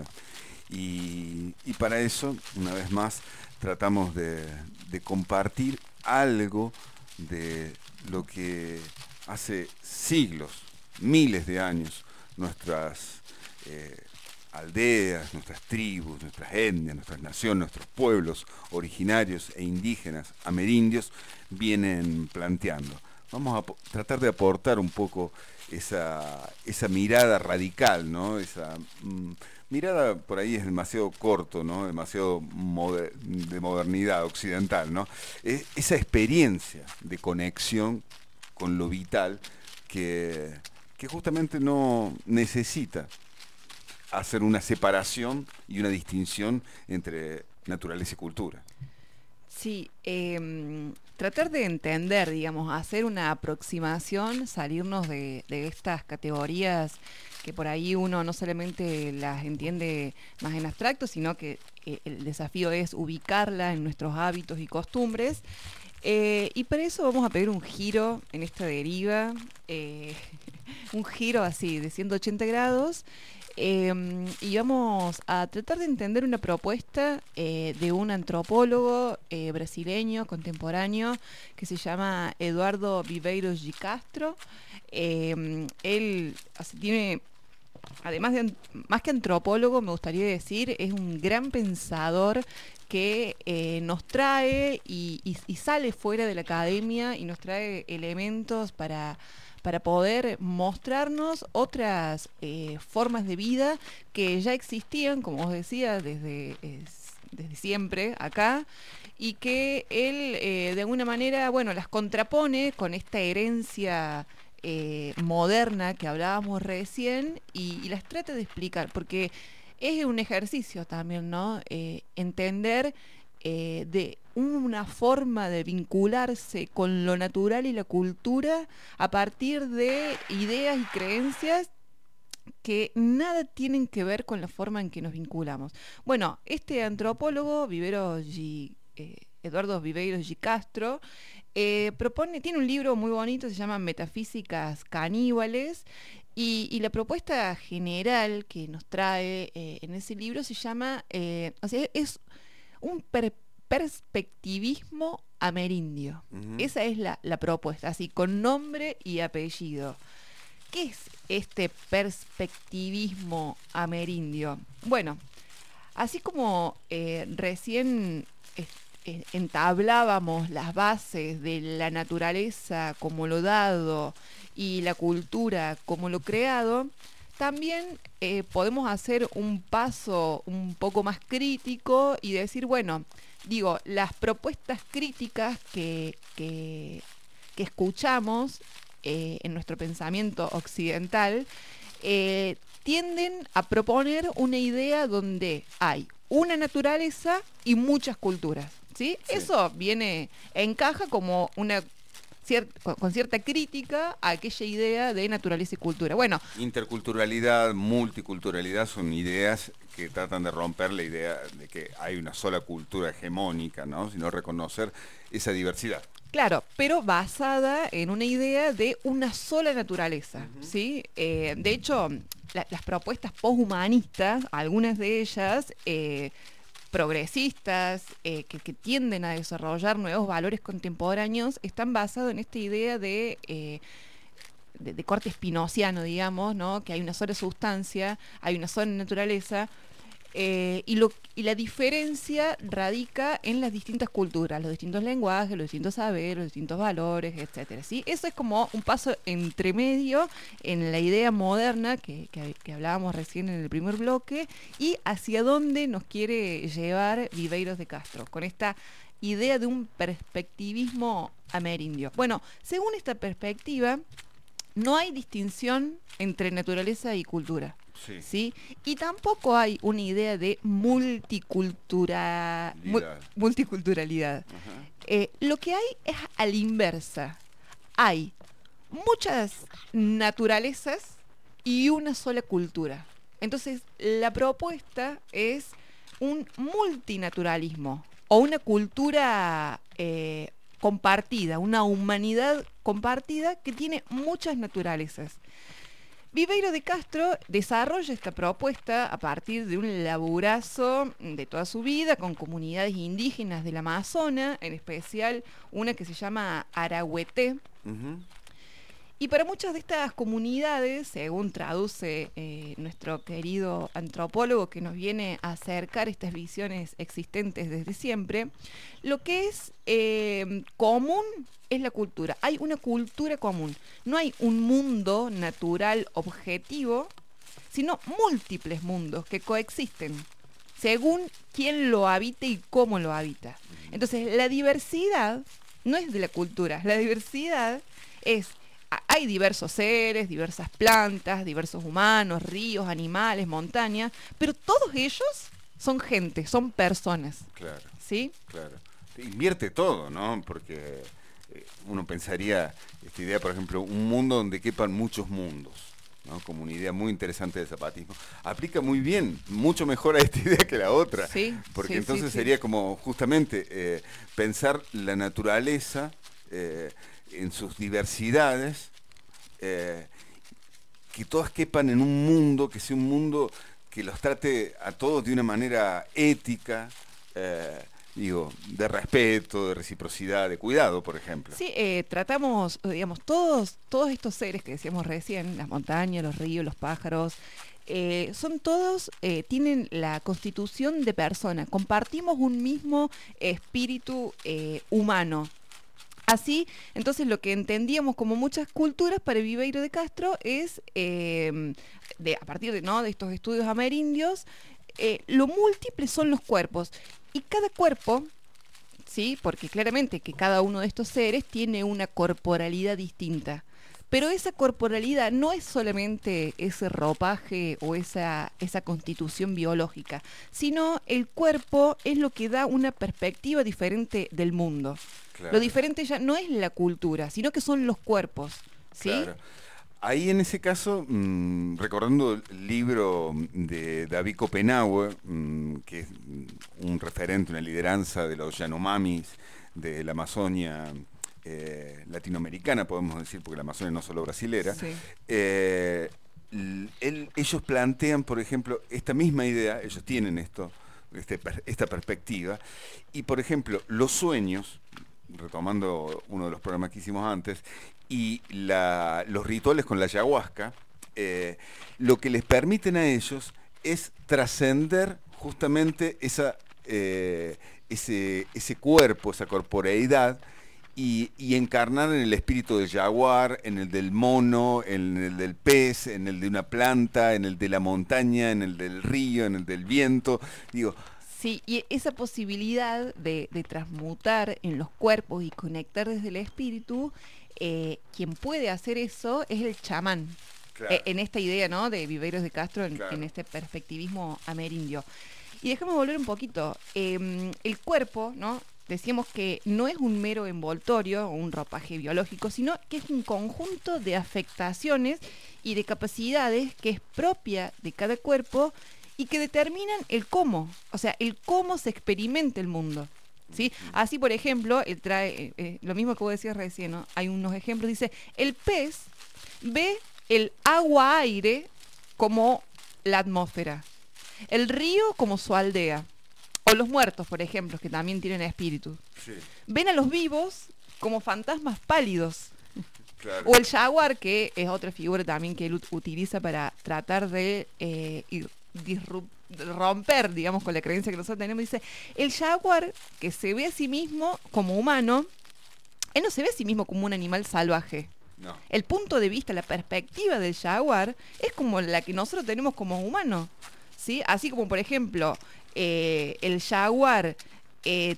Y, y para eso, una vez más, tratamos de, de compartir algo de lo que hace siglos, miles de años, nuestras eh, aldeas, nuestras tribus, nuestras etnias, nuestras naciones, nuestros pueblos originarios e indígenas amerindios vienen planteando. Vamos a tratar de aportar un poco esa, esa mirada radical, ¿no? Esa mm, mirada por ahí es demasiado corto, ¿no? Demasiado moder- de modernidad occidental, ¿no? Es, esa experiencia de conexión con lo vital que, que justamente no necesita hacer una separación y una distinción entre naturaleza y cultura. Sí, eh, tratar de entender, digamos, hacer una aproximación, salirnos de, de estas categorías que por ahí uno no solamente las entiende más en abstracto, sino que eh, el desafío es ubicarla en nuestros hábitos y costumbres. Eh, y para eso vamos a pedir un giro en esta deriva, eh, un giro así de ciento ochenta grados. Eh, y vamos a tratar de entender una propuesta eh, de un antropólogo eh, brasileño contemporáneo que se llama Eduardo Viveiros de Castro. Eh, él así, tiene, además de más que antropólogo, me gustaría decir, es un gran pensador que eh, nos trae y, y, y sale fuera de la academia y nos trae elementos para... para poder mostrarnos otras eh, formas de vida que ya existían, como os decía, desde, eh, desde siempre acá, y que él eh, de alguna manera, bueno, las contrapone con esta herencia eh, moderna que hablábamos recién y, y las trata de explicar, porque es un ejercicio también, ¿no? Eh, entender eh, de una forma de vincularse con lo natural y la cultura a partir de ideas y creencias que nada tienen que ver con la forma en que nos vinculamos. Bueno, este antropólogo, Viveiros G, eh, Eduardo Viveiros de Castro, eh, propone, tiene un libro muy bonito, se llama Metafísicas Caníbales, Y, y la propuesta general que nos trae eh, en ese libro se llama, eh, o sea, es un per- perspectivismo amerindio. Ujú. Esa es la, la propuesta, así, con nombre y apellido. ¿Qué es este perspectivismo amerindio? Bueno, así como eh, recién eh, eh, entablábamos las bases de la naturaleza como lo dado y la cultura como lo creado, también eh, podemos hacer un paso un poco más crítico y decir, bueno, digo, las propuestas críticas que, que, que escuchamos eh, en nuestro pensamiento occidental eh, tienden a proponer una idea donde hay una naturaleza y muchas culturas, ¿sí? Sí. Eso viene, encaja como una cier- con, con cierta crítica a aquella idea de naturaleza y cultura. Bueno, Interculturalidad, multiculturalidad son ideas que tratan de romper la idea de que hay una sola cultura hegemónica, ¿no? Sino reconocer esa diversidad. claro, pero basada en una idea de una sola naturaleza, ¿sí? Eh, de hecho, la- las propuestas poshumanistas, algunas de ellas eh, progresistas, eh, que, que tienden a desarrollar nuevos valores contemporáneos, están basados en esta idea de... eh, de, de corte spinoziano, digamos, ¿no? Que hay una sola sustancia, hay una sola naturaleza, eh, y, lo, y la diferencia radica en las distintas culturas, los distintos lenguajes, los distintos saberes, los distintos valores, etcétera, ¿sí? Eso es como un paso entre medio en la idea moderna que, que, que hablábamos recién en el primer bloque y hacia dónde nos quiere llevar Viveiros de Castro, con esta idea de un perspectivismo amerindio. Bueno, según esta perspectiva, no hay distinción entre naturaleza y cultura. Sí. ¿Sí? Y tampoco hay una idea de multicultura, mu- Lidad. multiculturalidad. Ajá. Eh, lo que hay es a la inversa. Hay muchas naturalezas y una sola cultura. Entonces, la propuesta es un multinaturalismo o una cultura eh, compartida, una humanidad compartida que tiene muchas naturalezas. Viveiro de Castro desarrolla esta propuesta a partir de un laburazo de toda su vida con comunidades indígenas del Amazonas, en especial una que se llama Arahueté. Ujú. Y para muchas de estas comunidades, según traduce eh, nuestro querido antropólogo que nos viene a acercar estas visiones existentes desde siempre, lo que es eh, común es la cultura. Hay una cultura común. No hay un mundo natural objetivo, sino múltiples mundos que coexisten según quién lo habita y cómo lo habita. Entonces, la diversidad no es de la cultura. La diversidad es... Hay diversos seres, diversas plantas, diversos humanos, ríos, animales, montañas, pero todos ellos son gente, son personas, Claro, ¿sí? claro. Invierte todo, ¿no? Porque eh, uno pensaría, esta idea, por ejemplo, un mundo donde quepan muchos mundos, ¿no? Como una idea muy interesante del zapatismo. Aplica muy bien, mucho mejor a esta idea que la otra. Sí, Porque sí, entonces sí, sí. sería como justamente eh, pensar la naturaleza eh, en sus diversidades, eh, que todas quepan en un mundo, que sea un mundo que los trate a todos de una manera ética, eh, digo, de respeto, de reciprocidad, de cuidado, por ejemplo. Sí, eh, tratamos, digamos, todos, todos estos seres que decíamos recién, las montañas, los ríos, los pájaros, eh, son todos, eh, tienen la constitución de persona, compartimos un mismo espíritu eh, humano. Así, entonces lo que entendíamos como muchas culturas para Viveiro de Castro es, eh, de, a partir de, ¿no? de estos estudios amerindios, eh, lo múltiple son los cuerpos. Y cada cuerpo, ¿sí? Porque claramente que cada uno de estos seres tiene una corporalidad distinta. Pero esa corporalidad no es solamente ese ropaje o esa, esa constitución biológica, sino el cuerpo es lo que da una perspectiva diferente del mundo. Claro. Lo diferente ya no es la cultura, sino que son los cuerpos, ¿sí? Claro. Ahí en ese caso, mmm, recordando el libro de David Copenhague, mmm, que es un referente, una lideranza de los Yanomamis de la Amazonia eh, latinoamericana, podemos decir, porque la Amazonia no es solo brasilera, Sí. eh, ellos plantean, por ejemplo, esta misma idea, ellos tienen esto, este, esta perspectiva, y por ejemplo, los sueños, retomando uno de los programas que hicimos antes, y la, los rituales con la ayahuasca, eh, lo que les permiten a ellos es trascender justamente esa, eh, ese, ese cuerpo, esa corporeidad, y, y encarnar en el espíritu del jaguar, en el del mono, en el del pez, en el de una planta, en el de la montaña, en el del río, en el del viento. Digo, sí, y esa posibilidad de, de transmutar en los cuerpos y conectar desde el espíritu, eh, quien puede hacer eso es el chamán. Claro. Eh, en esta idea, ¿no?, de Viveros de Castro, en, claro. en este perspectivismo amerindio. Y déjame volver un poquito. Eh, el cuerpo, ¿no?, decíamos que no es un mero envoltorio o un ropaje biológico, sino que es un conjunto de afectaciones y de capacidades que es propia de cada cuerpo y que determinan el cómo, o sea, el cómo se experimenta el mundo, ¿sí? Así, por ejemplo, él trae eh, lo mismo que vos decías recién, ¿no? Hay unos ejemplos, dice, el pez ve el agua-aire como la atmósfera, el río como su aldea, o los muertos, por ejemplo, que también tienen espíritu. Sí. Ven a los vivos como fantasmas pálidos. Claro. O el jaguar, que es otra figura también que él utiliza para tratar de eh, ir, disrup- romper, digamos, con la creencia que nosotros tenemos. Dice, el jaguar, que se ve a sí mismo como humano, él no se ve a sí mismo como un animal salvaje. No. El punto de vista, la perspectiva del jaguar es como la que nosotros tenemos como humanos, ¿sí? Así como, por ejemplo, eh, el jaguar eh,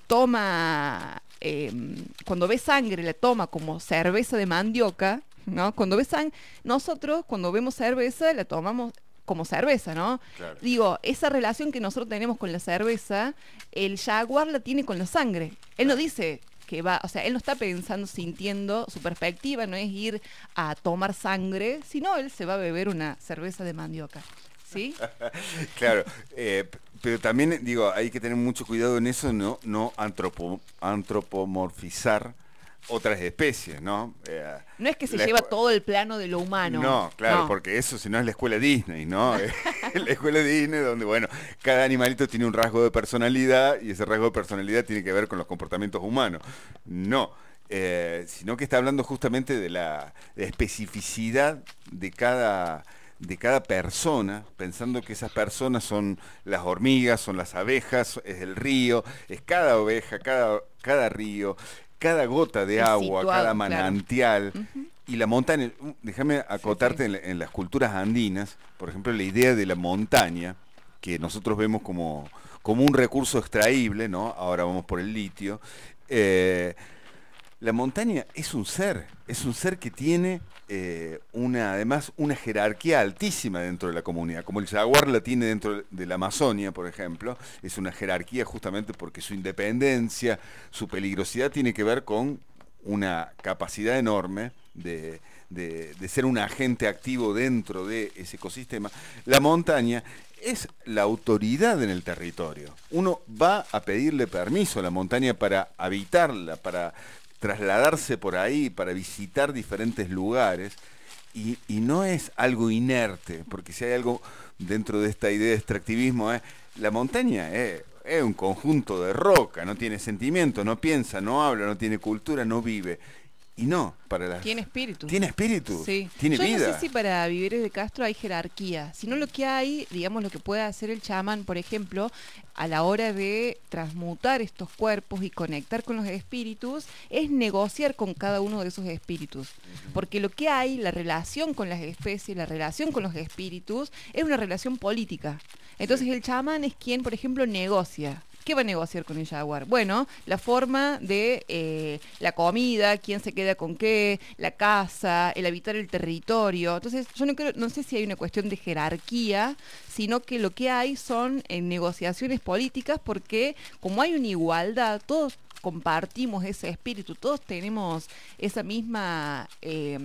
toma, eh, cuando ve sangre, la toma como cerveza de mandioca, ¿no? Cuando ve sangre, nosotros cuando vemos cerveza la tomamos como cerveza, ¿no? Claro. Digo, esa relación que nosotros tenemos con la cerveza, el jaguar la tiene con la sangre. Él claro. no dice que va, o sea, él no está pensando, sintiendo, su perspectiva no es ir a tomar sangre, sino él se va a beber una cerveza de mandioca, ¿sí? Claro, eh, pero también, digo, hay que tener mucho cuidado en eso, no, no antropo, antropomorfizar otras especies, ¿no? Eh, no es que se lleva todo el plano de lo humano. No, claro, no. porque eso si no es la escuela Disney, ¿no? La escuela Disney donde, bueno, cada animalito tiene un rasgo de personalidad y ese rasgo de personalidad tiene que ver con los comportamientos humanos. No, eh, sino que está hablando justamente de la de especificidad de cada... de cada persona, pensando que esas personas son las hormigas, son las abejas, es el río, es cada oveja, cada, cada río, cada gota de es agua, situado, cada manantial. Claro. Uh-huh. Y la montaña, déjame acotarte sí, sí. En, en las culturas andinas, por ejemplo, la idea de la montaña, que nosotros vemos como, como un recurso extraíble, ¿no? Ahora vamos por el litio. Eh, la montaña es un ser, es un ser que tiene eh, una, además una jerarquía altísima dentro de la comunidad, como el jaguar la tiene dentro de la Amazonia, por ejemplo, es una jerarquía justamente porque su independencia, su peligrosidad tiene que ver con una capacidad enorme de, de, de ser un agente activo dentro de ese ecosistema. La montaña es la autoridad en el territorio. Uno va a pedirle permiso a la montaña para habitarla, para trasladarse por ahí, para visitar diferentes lugares, y, y no es algo inerte, porque si hay algo dentro de esta idea de extractivismo, eh, la montaña es, es un conjunto de roca, no tiene sentimiento, no piensa, no habla, no tiene cultura, no vive. Y no, para las... Tiene espíritu. Tiene espíritu, sí. Tiene Yo vida. No sé si para Viveros de Castro hay jerarquía, sino lo que hay, digamos, lo que puede hacer el chamán, por ejemplo, a la hora de transmutar estos cuerpos y conectar con los espíritus, es negociar con cada uno de esos espíritus. Uh-huh. Porque lo que hay, la relación con las especies, la relación con los espíritus, es una relación política. Entonces sí. El chamán es quien, por ejemplo, negocia. ¿Qué va a negociar con el jaguar? Bueno, la forma de eh, la comida, quién se queda con qué, la casa, el habitar el territorio. Entonces, yo no creo, no sé si hay una cuestión de jerarquía, sino que lo que hay son eh, negociaciones políticas, porque como hay una igualdad, todos compartimos ese espíritu, todos tenemos esa misma... Eh,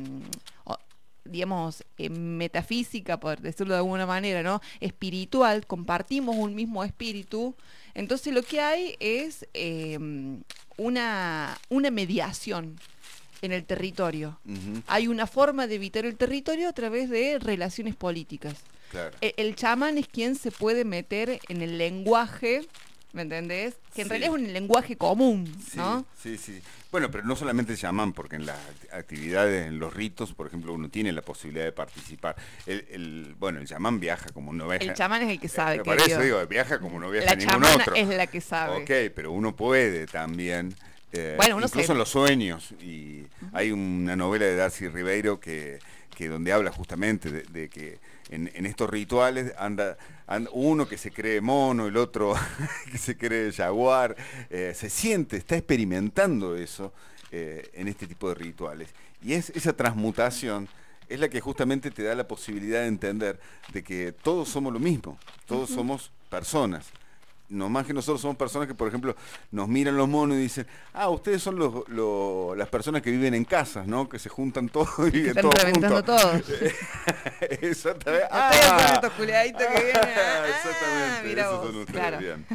digamos, eh, metafísica, por decirlo de alguna manera, ¿no? Espiritual, compartimos un mismo espíritu. Entonces lo que hay es eh, una, una mediación. en el territorio. Ujú. Hay una forma de evitar el territorio a través de relaciones políticas. Claro. El, el chamán es quien se puede meter en el lenguaje, ¿me entendés? Que en Sí. realidad es un lenguaje común, Sí, ¿no? sí, sí. Bueno, pero no solamente el chamán, porque en las act- actividades, en los ritos, por ejemplo, uno tiene la posibilidad de participar. El, el- bueno, el chamán viaja como una oveja. El chamán es el que sabe, Eh, Por eso querido. digo, viaja como no viaja La ningún chamana otro. es la que sabe. Ok, pero uno puede también, eh, Bueno, uno incluso se- en los sueños. Y hay una novela de Darcy Ribeiro que, que donde habla justamente de, de que en, en estos rituales anda, anda uno que se cree mono, el otro que se cree jaguar, eh, se siente, está experimentando eso eh, en este tipo de rituales. Y es esa transmutación es la que justamente te da la posibilidad de entender de que todos somos lo mismo, todos Ujú. somos personas. No más que nosotros somos personas que, por ejemplo, nos miran los monos y dicen, ah, ustedes son los, los- las personas que viven en casas, ¿no? Que se juntan todos y Que viven están todos reventando juntos. todos. Exactamente. Ustedes son Ah, estos culiaditos que vienen. Ah, exactamente, mira esos vos, son ustedes, claro. bien.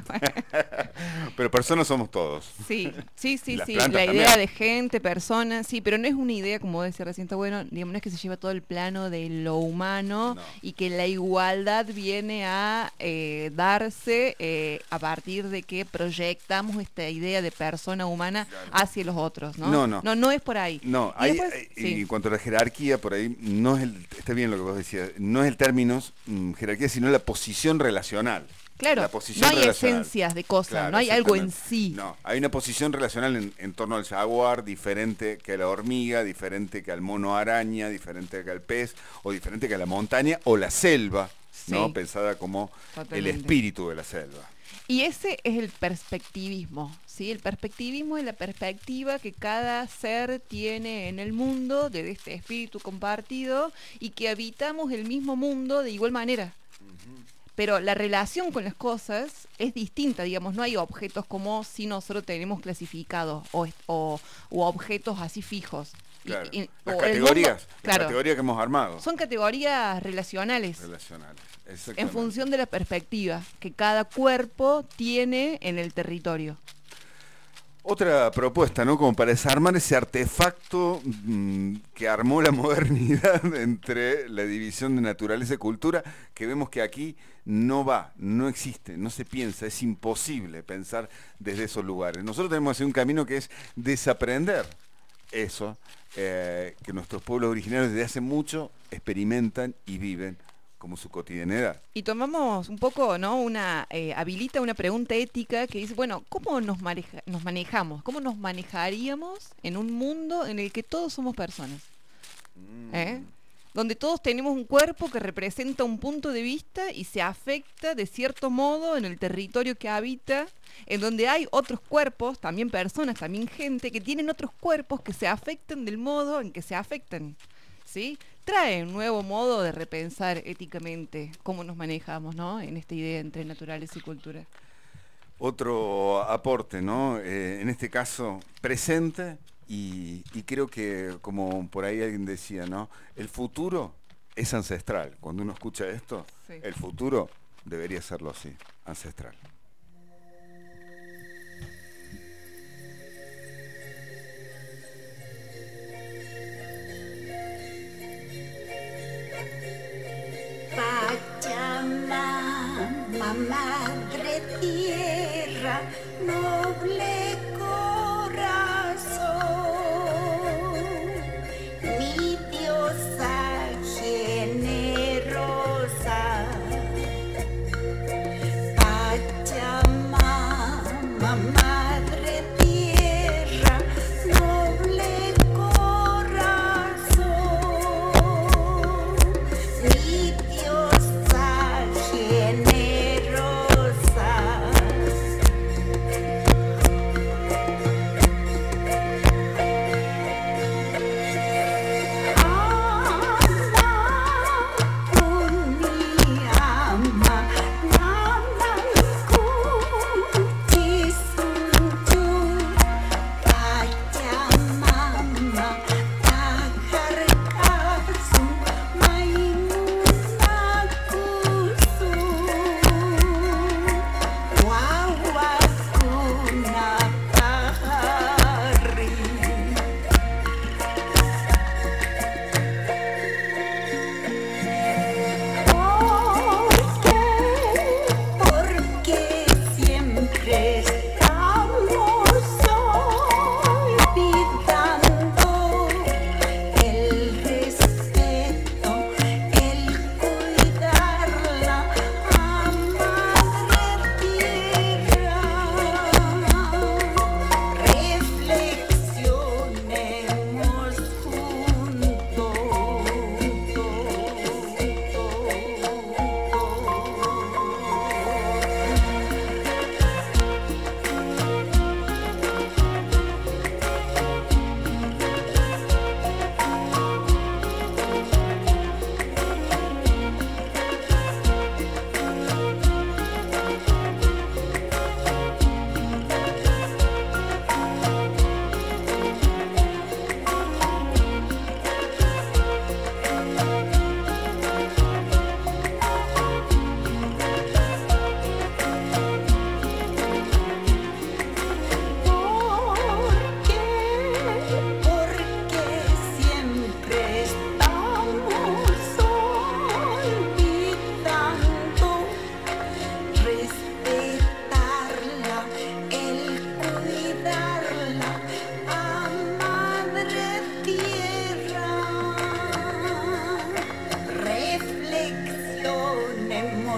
Pero personas somos todos. Sí, sí, sí, Las sí. plantas La idea también. de gente, personas, sí, pero no es una idea, como decía recién, está bueno, digamos, no es que se lleva todo el plano de lo humano No. y que la igualdad viene a eh, darse eh, a partir de que proyectamos esta idea de persona humana Claro. hacia los otros, ¿no? No, no. No, no es por ahí. No, Y hay, después- hay- sí. en cuanto a la jerarquía, por ahí, no es el, está bien lo que vos decías, no es el término mm, jerarquía, sino la posición relacional. Claro, La posición no hay relacional. esencias de cosas, Claro, no hay algo en exactamente. sí. No, hay una posición relacional en, en torno al jaguar, diferente que a la hormiga, diferente que al mono araña, diferente que al pez, o diferente que a la montaña o la selva, ¿no? Sí. Pensada como Totalmente. el espíritu de la selva. Y ese es el perspectivismo, ¿sí? El perspectivismo es la perspectiva que cada ser tiene en el mundo, de este espíritu compartido, y que habitamos el mismo mundo de igual manera. Pero la relación con las cosas es distinta, digamos, no hay objetos como si nosotros tenemos clasificados o, est- o, o objetos así fijos. Y- Claro. y- Las o el categorías, mundo- las claro, categorías que hemos armado. son categorías relacionales. Relacionales. En Exactamente. función de la perspectiva que cada cuerpo tiene en el territorio. Otra propuesta, ¿no? Como para desarmar ese artefacto mm, que armó la modernidad entre la división de naturaleza y cultura, que vemos que aquí no va, no existe, no se piensa, es imposible pensar desde esos lugares. Nosotros tenemos que hacer un camino que es desaprender eso, eh, que nuestros pueblos originarios desde hace mucho experimentan y viven como su cotidianidad. Y tomamos un poco, ¿no? Una eh, habilita una pregunta ética que dice, bueno, ¿cómo nos, maneja- nos manejamos? ¿Cómo nos manejaríamos en un mundo en el que todos somos personas? ¿Eh? Donde todos tenemos un cuerpo que representa un punto de vista y se afecta de cierto modo en el territorio que habita, en donde hay otros cuerpos, también personas, también gente, que tienen otros cuerpos que se afectan del modo en que se afectan, ¿sí? Trae un nuevo modo de repensar éticamente cómo nos manejamos, ¿no? En esta idea entre naturaleza y cultura. Otro aporte, ¿no? Eh, en este caso, presente y, y creo que, como por ahí alguien decía, ¿no? El futuro es ancestral. Cuando uno escucha esto, Sí. el futuro debería serlo así, ancestral. Pachamama, madre tierra, noble corazón, mi diosa generosa. Pachamama, madre tierra, noble corazón, mi diosa generosa. Ama, ama, nana, kunci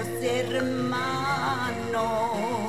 somos hermanos.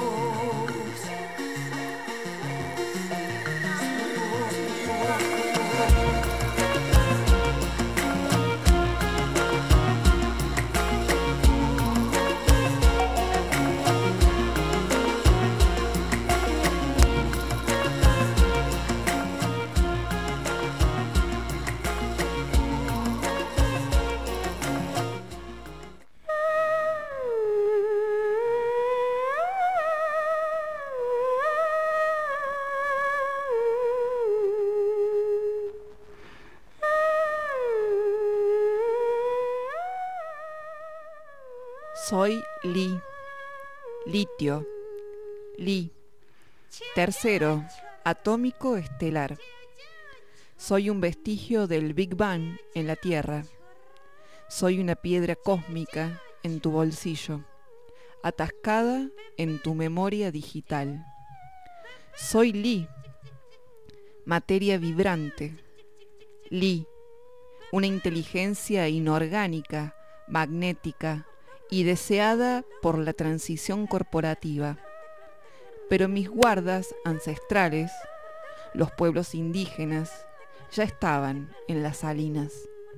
Soy Li, litio, Li, tercero, atómico estelar. Soy un vestigio del Big Bang en la Tierra. Soy una piedra cósmica en tu bolsillo, atascada en tu memoria digital. Soy Li, materia vibrante. Li, una inteligencia inorgánica, magnética y deseada por la transición corporativa. Pero mis guardas ancestrales, los pueblos indígenas, ya estaban en las salinas.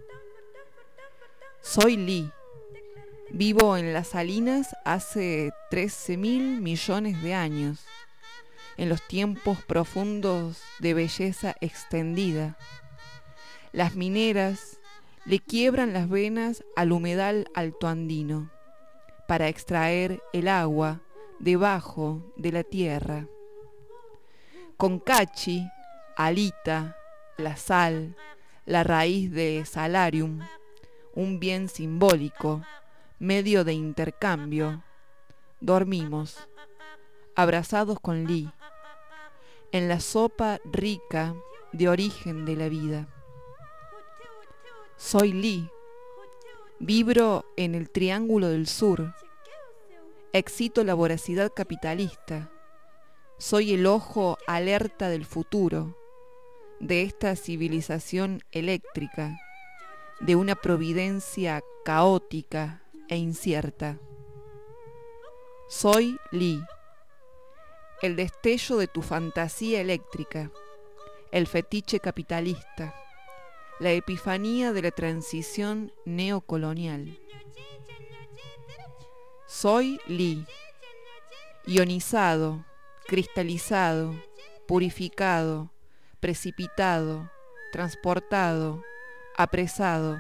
Soy Li, vivo en las salinas hace trece mil millones de años, en los tiempos profundos de belleza extendida. Las mineras le quiebran las venas al humedal altoandino para extraer el agua debajo de la tierra. Con cachi, alita, la sal, la raíz de salarium, un bien simbólico, medio de intercambio, dormimos, abrazados con Li, en la sopa rica de origen de la vida. Soy Li, vibro en el Triángulo del Sur, excito la voracidad capitalista, soy el ojo alerta del futuro, de esta civilización eléctrica, de una providencia caótica e incierta. Soy Li, el destello de tu fantasía eléctrica, el fetiche capitalista, la epifanía de la transición neocolonial. Soy Li, ionizado, cristalizado, purificado, precipitado, transportado, apresado.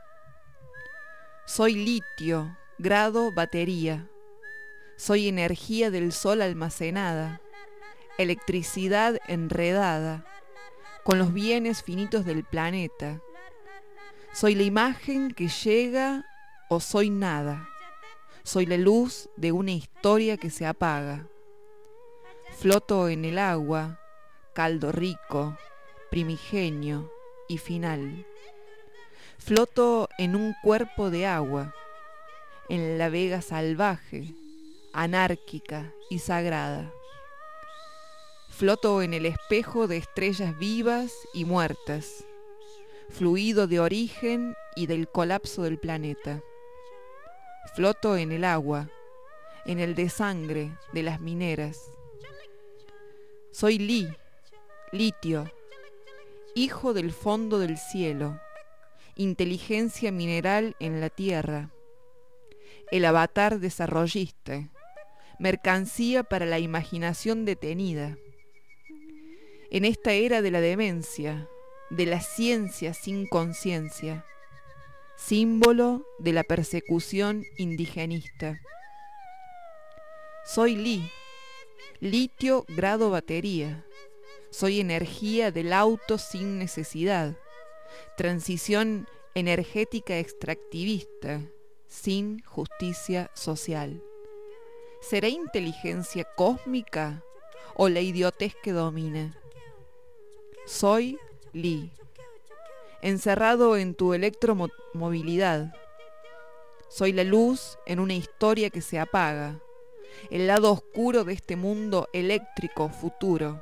Soy litio, grado batería. Soy energía del sol almacenada, electricidad enredada, con los bienes finitos del planeta. Soy la imagen que llega o soy nada. Soy la luz de una historia que se apaga. Floto en el agua, caldo rico, primigenio y final. Floto en un cuerpo de agua, en la vega salvaje, anárquica y sagrada. Floto en el espejo de estrellas vivas y muertas, fluido de origen y del colapso del planeta. Floto en el agua, en el desangre de las mineras. Soy Li, litio, hijo del fondo del cielo, inteligencia mineral en la tierra, el avatar desarrollista, mercancía para la imaginación detenida. En esta era de la demencia, de la ciencia sin conciencia, símbolo de la persecución indigenista. Soy Li, litio grado batería, soy energía del auto sin necesidad, transición energética extractivista, sin justicia social. ¿Será inteligencia cósmica o la idiotez que domina? Soy Li, encerrado en tu electromovilidad. Soy la luz en una historia que se apaga, el lado oscuro de este mundo eléctrico futuro.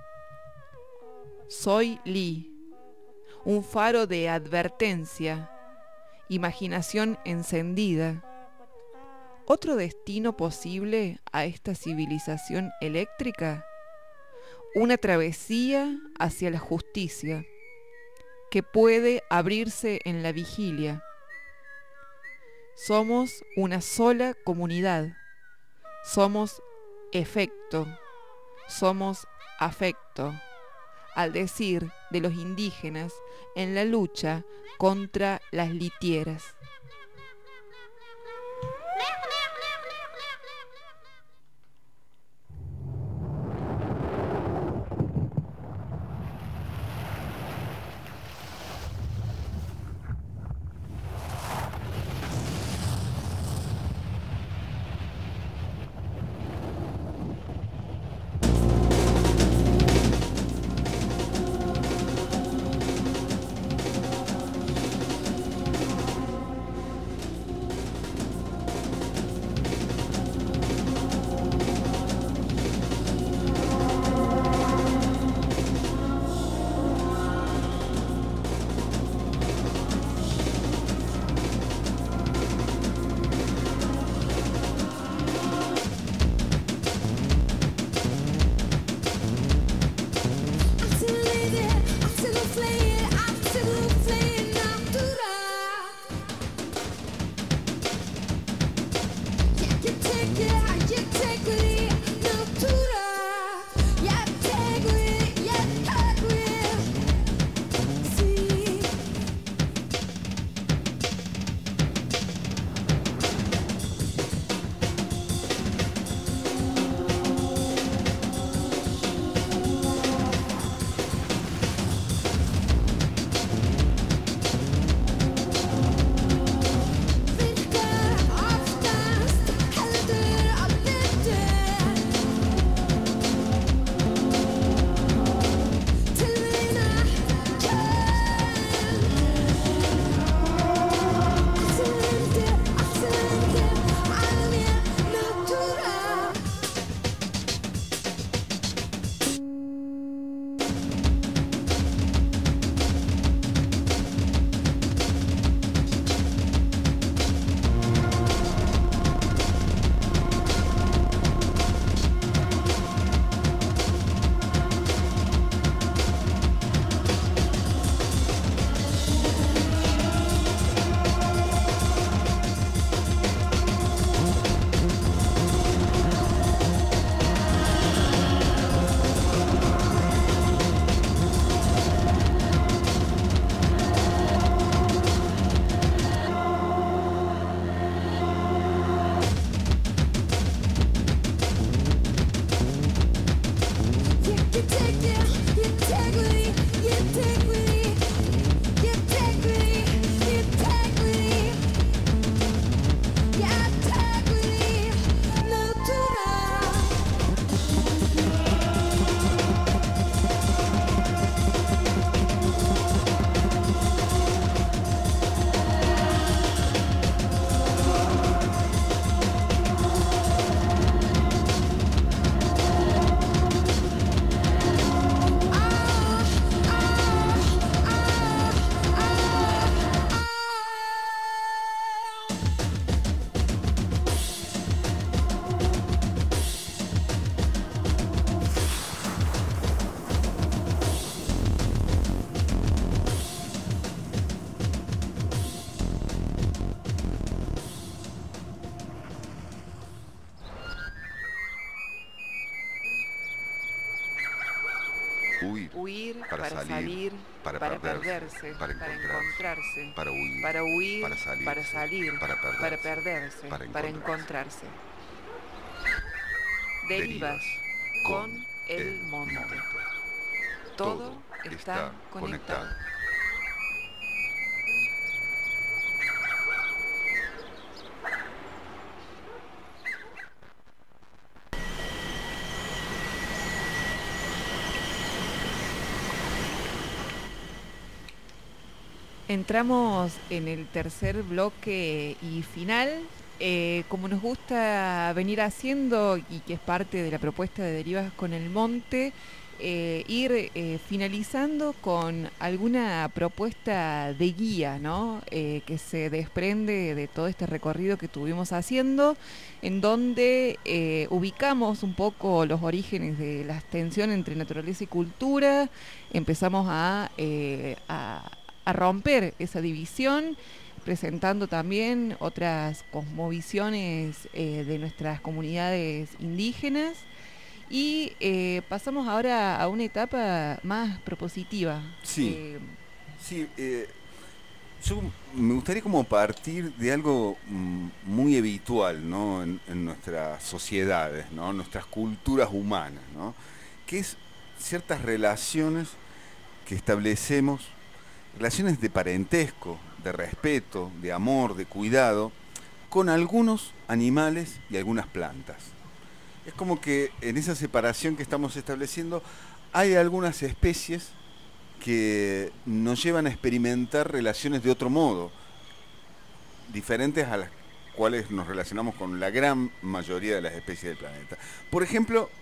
Soy Li, un faro de advertencia, imaginación encendida, otro destino posible a esta civilización eléctrica? Una travesía hacia la justicia que puede abrirse en la vigilia. Somos una sola comunidad. Somos efecto. Somos afecto. Al decir de los indígenas en la lucha contra las litieras. Huir, huir para, para salir, salir, para, para perderse, perderse, para para encontrarse, encontrarse, para huir, para huir, para salir, para, salir, para perderse, para, perderse, para para encontrarse. encontrarse. Derivas con el, el monte. monte. Todo, Todo está, está conectado. conectado. Entramos en el tercer bloque y final. Eh, como nos gusta venir haciendo y que es parte de la propuesta de Derivas con el Monte, eh, ir eh, finalizando con alguna propuesta de guía, ¿no? Eh, que se desprende de todo este recorrido que tuvimos haciendo, en donde eh, ubicamos un poco los orígenes de la tensión entre naturaleza y cultura, empezamos a, eh, a, a romper esa división, presentando también otras cosmovisiones eh, de nuestras comunidades indígenas. Y eh, pasamos ahora a una etapa más propositiva. Sí, Eh, sí. eh, yo me gustaría como partir de algo mm, muy habitual, ¿no? en, en nuestras sociedades, ¿no? Nuestras culturas humanas, ¿no? Que es ciertas relaciones que establecemos, relaciones de parentesco, de respeto, de amor, de cuidado, con algunos animales y algunas plantas. Es como que en esa separación que estamos estableciendo hay algunas especies que nos llevan a experimentar relaciones de otro modo, diferentes a las cuales nos relacionamos con la gran mayoría de las especies del planeta. Por ejemplo,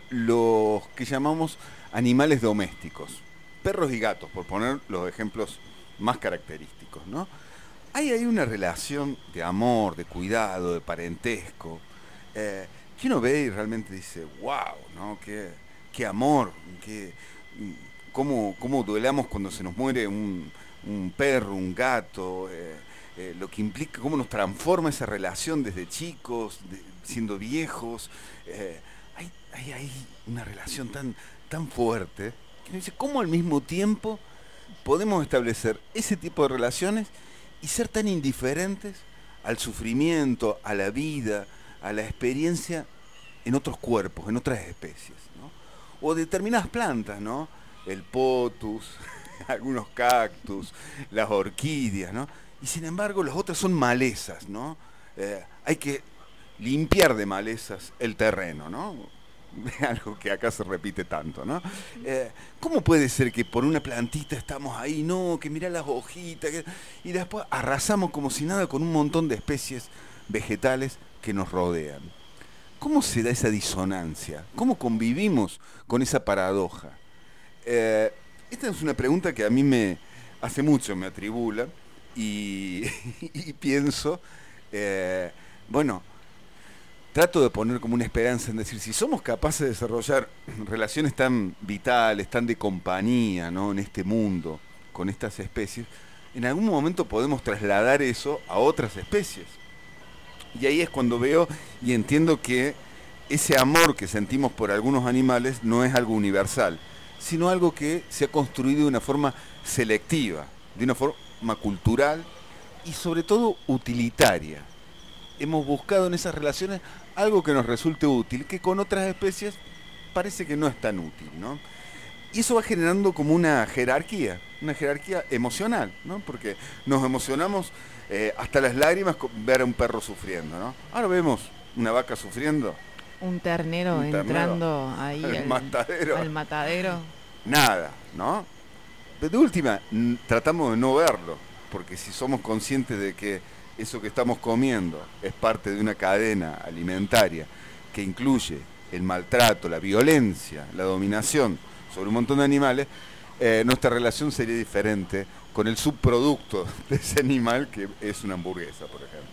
los que llamamos animales domésticos, perros y gatos, por poner los ejemplos más característicos, ¿no? Hay ahí una relación de amor, de cuidado, de parentesco, eh, que uno ve y realmente dice, wow, ¿no? Qué, qué amor, qué, cómo, cómo duelamos cuando se nos muere un, un perro, un gato, eh, eh, lo que implica, cómo nos transforma esa relación desde chicos, de, siendo viejos. Eh, hay, hay, hay una relación tan, tan fuerte que uno dice, ¿cómo al mismo tiempo podemos establecer ese tipo de relaciones y ser tan indiferentes al sufrimiento, a la vida, a la experiencia en otros cuerpos, en otras especies, ¿no? O determinadas plantas, ¿no? El potus, algunos cactus, las orquídeas, ¿no? Y sin embargo las otras son malezas, ¿no? Eh, hay que limpiar de malezas el terreno, ¿no? Algo que acá se repite tanto, ¿no? Eh, ¿Cómo puede ser que por una plantita estamos ahí, no, que mirá las hojitas, que... y después arrasamos como si nada con un montón de especies vegetales que nos rodean? ¿Cómo se da esa disonancia? ¿Cómo convivimos con esa paradoja? Eh, esta es una pregunta que a mí me hace mucho me atribula y, y pienso, eh, bueno, trato de poner como una esperanza en decir, si somos capaces de desarrollar relaciones tan vitales, tan de compañía, ¿no? En este mundo, con estas especies, en algún momento podemos trasladar eso a otras especies. Y ahí es cuando veo y entiendo que ese amor que sentimos por algunos animales no es algo universal, sino algo que se ha construido de una forma selectiva, de una forma cultural y sobre todo utilitaria. Hemos buscado en esas relaciones algo que nos resulte útil, que con otras especies parece que no es tan útil, ¿no? Y eso va generando como una jerarquía, una jerarquía emocional, ¿no? Porque nos emocionamos eh, hasta las lágrimas con ver a un perro sufriendo, ¿no? Ahora vemos una vaca sufriendo. Un ternero Un ternero entrando ahí al al matadero. al matadero. Nada, ¿no? De última, n- tratamos de no verlo, porque si somos conscientes de que eso que estamos comiendo es parte de una cadena alimentaria que incluye el maltrato, la violencia, la dominación sobre un montón de animales, eh, nuestra relación sería diferente con el subproducto de ese animal que es una hamburguesa, por ejemplo.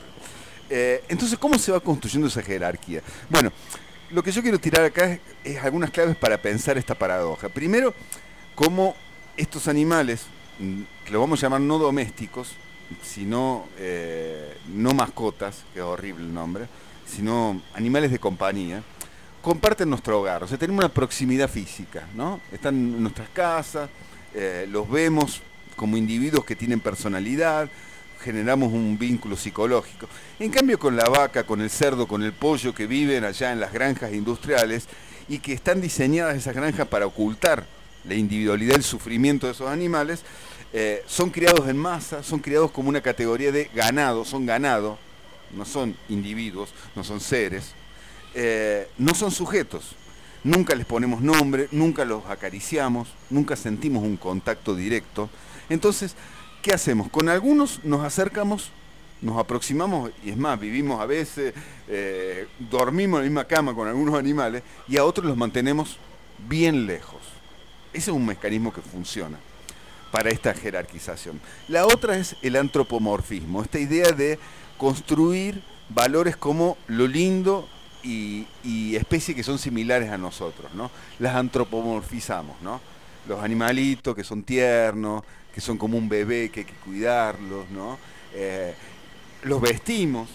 Eh, entonces, ¿cómo se va construyendo esa jerarquía? Bueno, lo que yo quiero tirar acá es, es algunas claves para pensar esta paradoja. Primero, cómo estos animales, que los vamos a llamar no domésticos, sino eh, no mascotas, que es horrible el nombre, sino animales de compañía, comparten nuestro hogar, o sea, tenemos una proximidad física, ¿no? Están en nuestras casas, eh, los vemos como individuos que tienen personalidad, generamos un vínculo psicológico. En cambio, con la vaca, con el cerdo, con el pollo que viven allá en las granjas industriales y que están diseñadas esas granjas para ocultar la individualidad, el sufrimiento de esos animales, eh, son criados en masa, son criados como una categoría de ganado, son ganado, no son individuos, no son seres, eh, no son sujetos. Nunca les ponemos nombre, nunca los acariciamos, nunca sentimos un contacto directo. Entonces, ¿qué hacemos? Con algunos nos acercamos, nos aproximamos, y es más, vivimos a veces, eh, dormimos en la misma cama con algunos animales, y a otros los mantenemos bien lejos, Ese es un mecanismo que funciona para esta jerarquización. La otra es el antropomorfismo, esta idea de construir valores como lo lindo y, y especies que son similares a nosotros, ¿no? Las antropomorfizamos, ¿no? Los animalitos que son tiernos, que son como un bebé, que hay que cuidarlos, ¿no? Eh, los vestimos,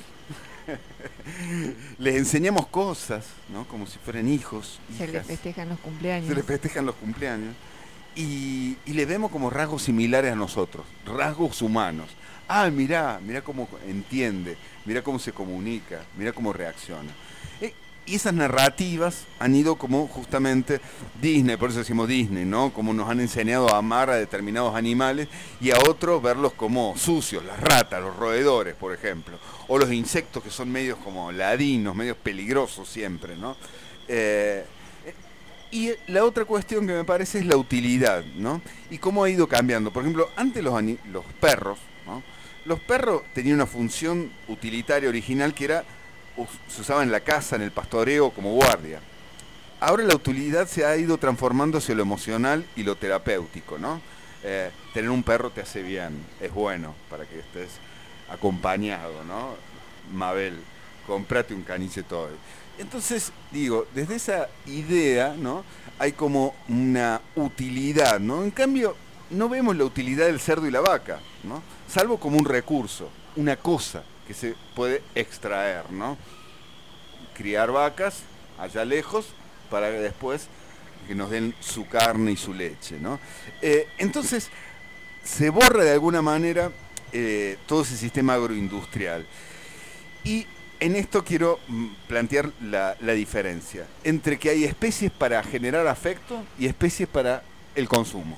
les enseñamos cosas, ¿no? Como si fueran hijos, Se hijas. les festejan los cumpleaños. Se les festejan los cumpleaños. Y, y le vemos como rasgos similares a nosotros, rasgos humanos. Ah, mirá, mirá cómo entiende, mirá cómo se comunica, mirá cómo reacciona. Eh, y esas narrativas han ido como justamente Disney, por eso decimos Disney, ¿no? Como nos han enseñado a amar a determinados animales y a otros verlos como sucios, las ratas, los roedores, por ejemplo. O los insectos que son medios como ladinos, medios peligrosos siempre, ¿no? Eh, Y la otra cuestión que me parece es la utilidad, ¿no? Y cómo ha ido cambiando. Por ejemplo, antes los, los perros, ¿no? Los perros tenían una función utilitaria original que era, se usaba en la caza, en el pastoreo, como guardia. Ahora la utilidad se ha ido transformando hacia lo emocional y lo terapéutico, ¿no? Eh, tener un perro te hace bien, es bueno para que estés acompañado, ¿no? Mabel, comprate un caniche toy. Entonces, digo, desde esa idea, ¿no? Hay como una utilidad, ¿no? En cambio, no vemos la utilidad del cerdo y la vaca, ¿no? Salvo como un recurso, una cosa que se puede extraer, ¿no? Criar vacas allá lejos para que después que nos den su carne y su leche, ¿no? Eh, entonces, se borra de alguna manera eh, todo ese sistema agroindustrial. Y en esto quiero plantear la, la diferencia entre que hay especies para generar afecto y especies para el consumo.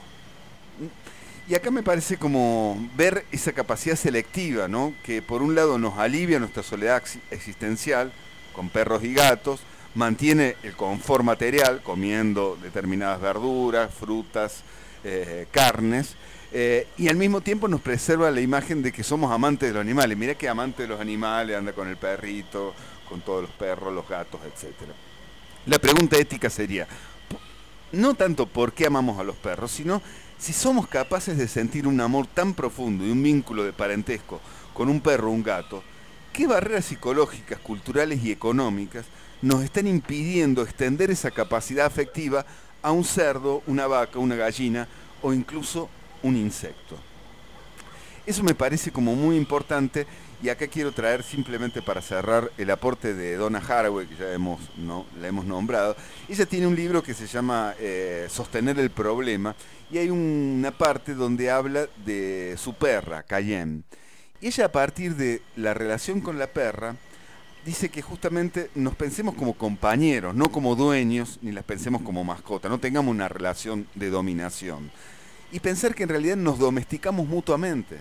Y acá me parece como ver esa capacidad selectiva, ¿no? Que por un lado nos alivia nuestra soledad existencial con perros y gatos, mantiene el confort material comiendo determinadas verduras, frutas, eh, carnes, Eh, y al mismo tiempo nos preserva la imagen de que somos amantes de los animales. Mirá que amante de los animales, anda con el perrito, con todos los perros, los gatos, etcétera. La pregunta ética sería, no tanto por qué amamos a los perros, sino si somos capaces de sentir un amor tan profundo y un vínculo de parentesco con un perro o un gato, ¿qué barreras psicológicas, culturales y económicas nos están impidiendo extender esa capacidad afectiva a un cerdo, una vaca, una gallina o incluso un insecto? Eso me parece como muy importante, y acá quiero traer simplemente para cerrar el aporte de Donna Haraway, que ya hemos, ¿no? la hemos nombrado. Ella tiene un libro que se llama eh, Sostener el problema, y hay una parte donde habla de su perra, Cayenne. Y ella, a partir de la relación con la perra, dice que justamente nos pensemos como compañeros, no como dueños, ni las pensemos como mascotas, no tengamos una relación de dominación. Y pensar que en realidad nos domesticamos mutuamente.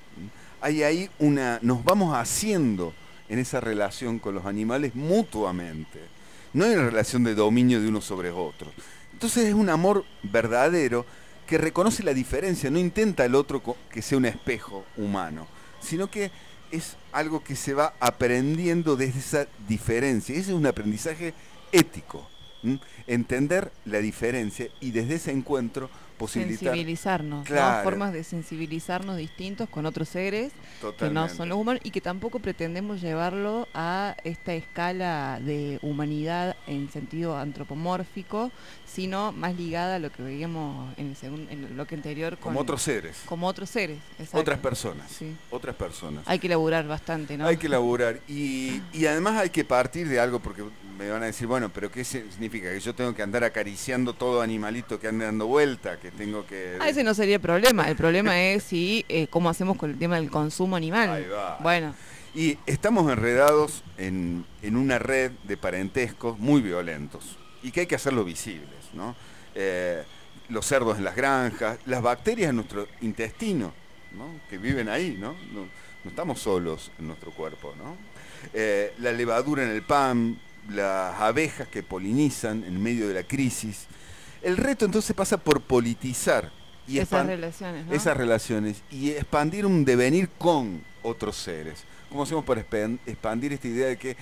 Hay ahí una, nos vamos haciendo en esa relación con los animales mutuamente. No hay una relación de dominio de unos sobre otros. Entonces es un amor verdadero que reconoce la diferencia, no intenta el otro que sea un espejo humano, sino que es algo que se va aprendiendo desde esa diferencia. Ese es un aprendizaje ético. ¿Mm? Entender la diferencia y desde ese encuentro posibilitar... Sensibilizarnos, claro. ¿no? Formas de sensibilizarnos distintos con otros seres Totalmente. que no son los humanos y que tampoco pretendemos llevarlo a esta escala de humanidad en sentido antropomórfico, sino más ligada a lo que veíamos en el, segundo, en el bloque anterior. Con, como otros seres. Como otros seres, exacto. Otras personas. Sí. Otras personas. Hay que laburar bastante, ¿no? Hay que laburar. Y, y además hay que partir de algo, porque me van a decir, bueno, pero ¿qué significa? ¿Que yo tengo que andar acariciando todo animalito que ande dando vuelta? ¿Que tengo que...? Ah, ese no sería el problema. El problema es si eh, cómo hacemos con el tema del consumo animal. Ahí va. Bueno. Y estamos enredados en, en una red de parentescos muy violentos y que hay que hacerlo visibles, ¿no? Eh, los cerdos en las granjas, las bacterias en nuestro intestino, ¿no? Que viven ahí, ¿no? No, no estamos solos en nuestro cuerpo, ¿no? Eh, la levadura en el pan, las abejas que polinizan en medio de la crisis. El reto entonces pasa por politizar y esas relaciones, ¿no? esas relaciones y expandir un devenir con otros seres. ¿Cómo hacemos para expandir esta idea de que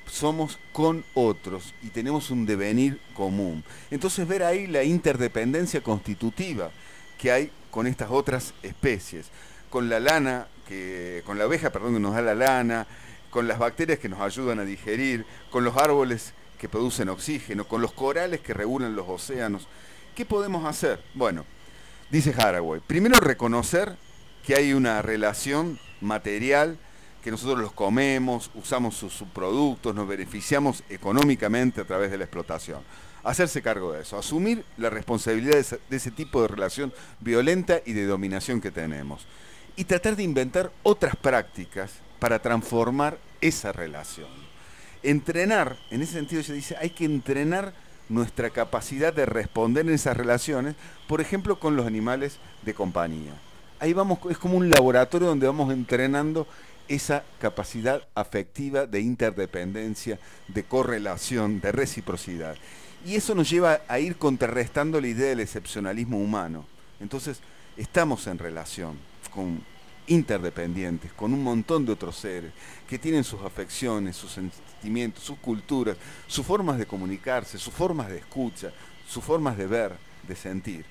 somos con otros y tenemos un devenir común. Entonces ver ahí la interdependencia constitutiva que hay con estas otras especies, con la lana, que, con la abeja, perdón, que nos da la lana, con las bacterias que nos ayudan a digerir, con los árboles que producen oxígeno, con los corales que regulan los océanos. ¿Qué podemos hacer? Bueno, dice Haraway, primero reconocer que hay una relación material, que nosotros los comemos, usamos sus subproductos, nos beneficiamos económicamente a través de la explotación. Hacerse cargo de eso, asumir la responsabilidad de ese, de ese tipo de relación violenta y de dominación que tenemos. Y tratar de inventar otras prácticas para transformar esa relación. Entrenar, en ese sentido ella dice, hay que entrenar nuestra capacidad de responder en esas relaciones, por ejemplo, con los animales de compañía. Ahí vamos, es como un laboratorio donde vamos entrenando esa capacidad afectiva de interdependencia, de correlación, de reciprocidad. Y eso nos lleva a ir contrarrestando la idea del excepcionalismo humano. Entonces, estamos en relación con interdependientes, con un montón de otros seres que tienen sus afecciones, sus sentimientos, sus culturas, sus formas de comunicarse, sus formas de escucha, sus formas de ver, de sentir.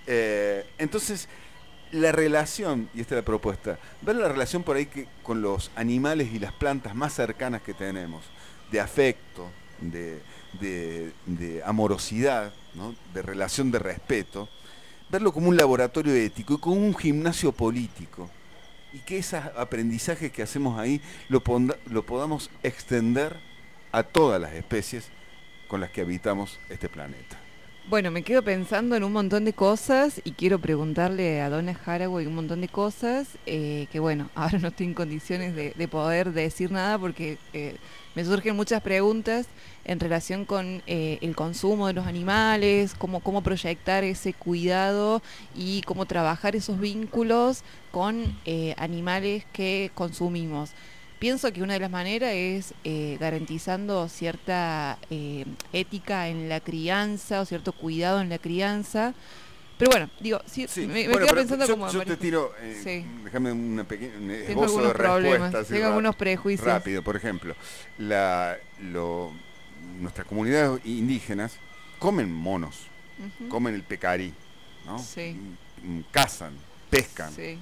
Eh, entonces, la relación, y esta es la propuesta, ver la relación por ahí que, con los animales y las plantas más cercanas que tenemos, de afecto, de, de, de amorosidad, ¿no? De relación de respeto, verlo como un laboratorio ético y como un gimnasio político, y que esos aprendizajes que hacemos ahí lo, ponda, lo podamos extender a todas las especies con las que habitamos este planeta. Bueno, me quedo pensando en un montón de cosas y quiero preguntarle a Donna Haraway un montón de cosas eh, que bueno, ahora no estoy en condiciones de, de poder decir nada porque eh, me surgen muchas preguntas en relación con eh, el consumo de los animales, cómo, cómo proyectar ese cuidado y cómo trabajar esos vínculos con eh, animales que consumimos. Pienso que una de las maneras es eh, garantizando cierta eh, ética en la crianza o cierto cuidado en la crianza. Pero bueno, digo, sí, sí. me, me bueno, quedo pensando yo, como... yo te tiro, eh, sí. déjame una pequeña Tengo esbozo de problemas, respuesta. tengo algunos prejuicios. Rápido, por ejemplo, la, lo, nuestras comunidades indígenas comen monos, uh-huh. comen el pecarí, ¿no? Sí. Cazan, pescan, sí.